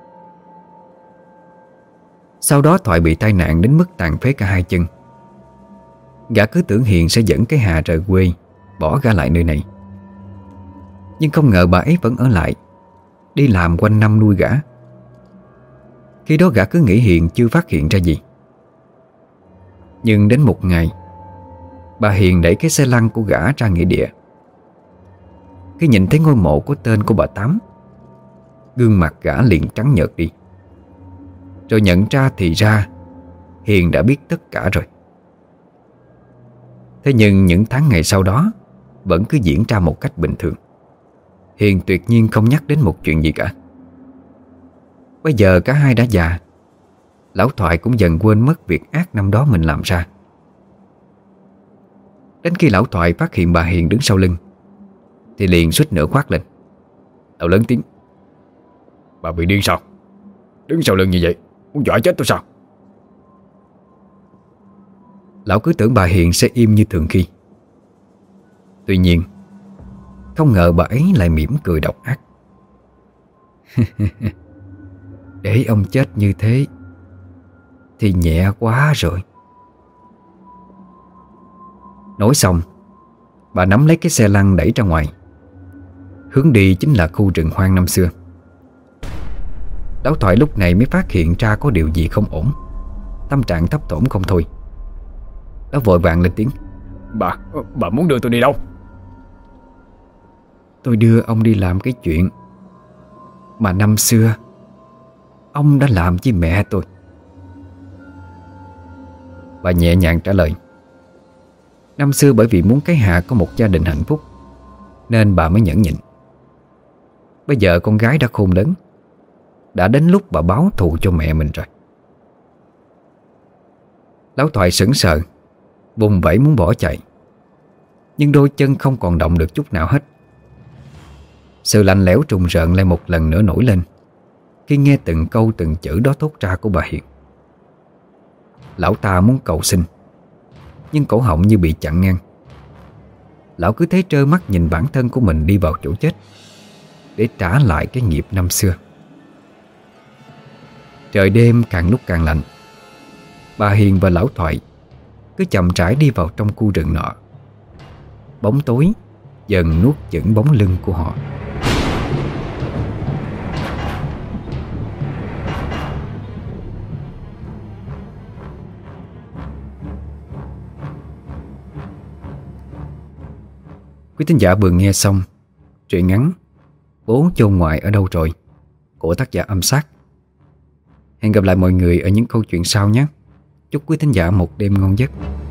Sau đó Thoại bị tai nạn đến mức tàn phế cả hai chân. Gã cứ tưởng Hiền sẽ dẫn cái Hà rời quê, bỏ gã lại nơi này. Nhưng không ngờ bà ấy vẫn ở lại, đi làm quanh năm nuôi gã. Khi đó gã cứ nghĩ Hiền chưa phát hiện ra gì. Nhưng đến một ngày, bà Hiền đẩy cái xe lăn của gã ra nghĩa địa. Khi nhìn thấy ngôi mộ có tên của bà Tám, gương mặt gã liền trắng nhợt đi. Rồi nhận ra thì ra Hiền đã biết tất cả rồi. Thế nhưng những tháng ngày sau đó vẫn cứ diễn ra một cách bình thường. Hiền tuyệt nhiên không nhắc đến một chuyện gì cả. Bây giờ cả hai đã già, lão Thoại cũng dần quên mất việc ác năm đó mình làm ra. Đến khi lão Thoại phát hiện bà Hiền đứng sau lưng, thì liền suýt nữa quát lên. Lão lớn tiếng: Bà bị điên sao? Đứng sau lưng như vậy muốn dọa chết tôi sao? Lão cứ tưởng bà Hiền sẽ im như thường khi. Tuy nhiên không ngờ bà ấy lại mỉm cười độc ác. Để ông chết như thế thì nhẹ quá rồi. Nói xong, bà nắm lấy cái xe lăn đẩy ra ngoài. Hướng đi chính là khu rừng hoang năm xưa. Lão Thoại lúc này mới phát hiện ra có điều gì không ổn. Tâm trạng thấp thỏm không thôi. Lão vội vàng lên tiếng: Bà, bà muốn đưa tôi đi đâu? Tôi đưa ông đi làm cái chuyện mà năm xưa ông đã làm với mẹ tôi. Bà nhẹ nhàng trả lời. Năm xưa bởi vì muốn cái Hà có một gia đình hạnh phúc nên bà mới nhẫn nhịn. Bây giờ con gái đã khôn lớn, đã đến lúc bà báo thù cho mẹ mình rồi. Lão Thoại sững sờ, vùng vẫy muốn bỏ chạy, nhưng đôi chân không còn động được chút nào hết. Sự lạnh lẽo trùng rợn lại một lần nữa nổi lên khi nghe từng câu từng chữ đó thốt ra của bà Hiền. Lão ta muốn cầu xin, nhưng cổ họng như bị chặn ngang. Lão cứ thấy trơ mắt nhìn bản thân của mình đi vào chỗ chết để trả lại cái nghiệp năm xưa. Trời đêm càng lúc càng lạnh. Bà Hiền và Lão Thoại cứ chậm rãi đi vào trong khu rừng nọ. Bóng tối dần nuốt chửng bóng lưng của họ. Quý thính giả vừa nghe xong truyện ngắn Bố chôn ngoại ở đâu rồi của tác giả Âm Sát. Hẹn gặp lại mọi người ở những câu chuyện sau nhé. Chúc quý thính giả một đêm ngon giấc.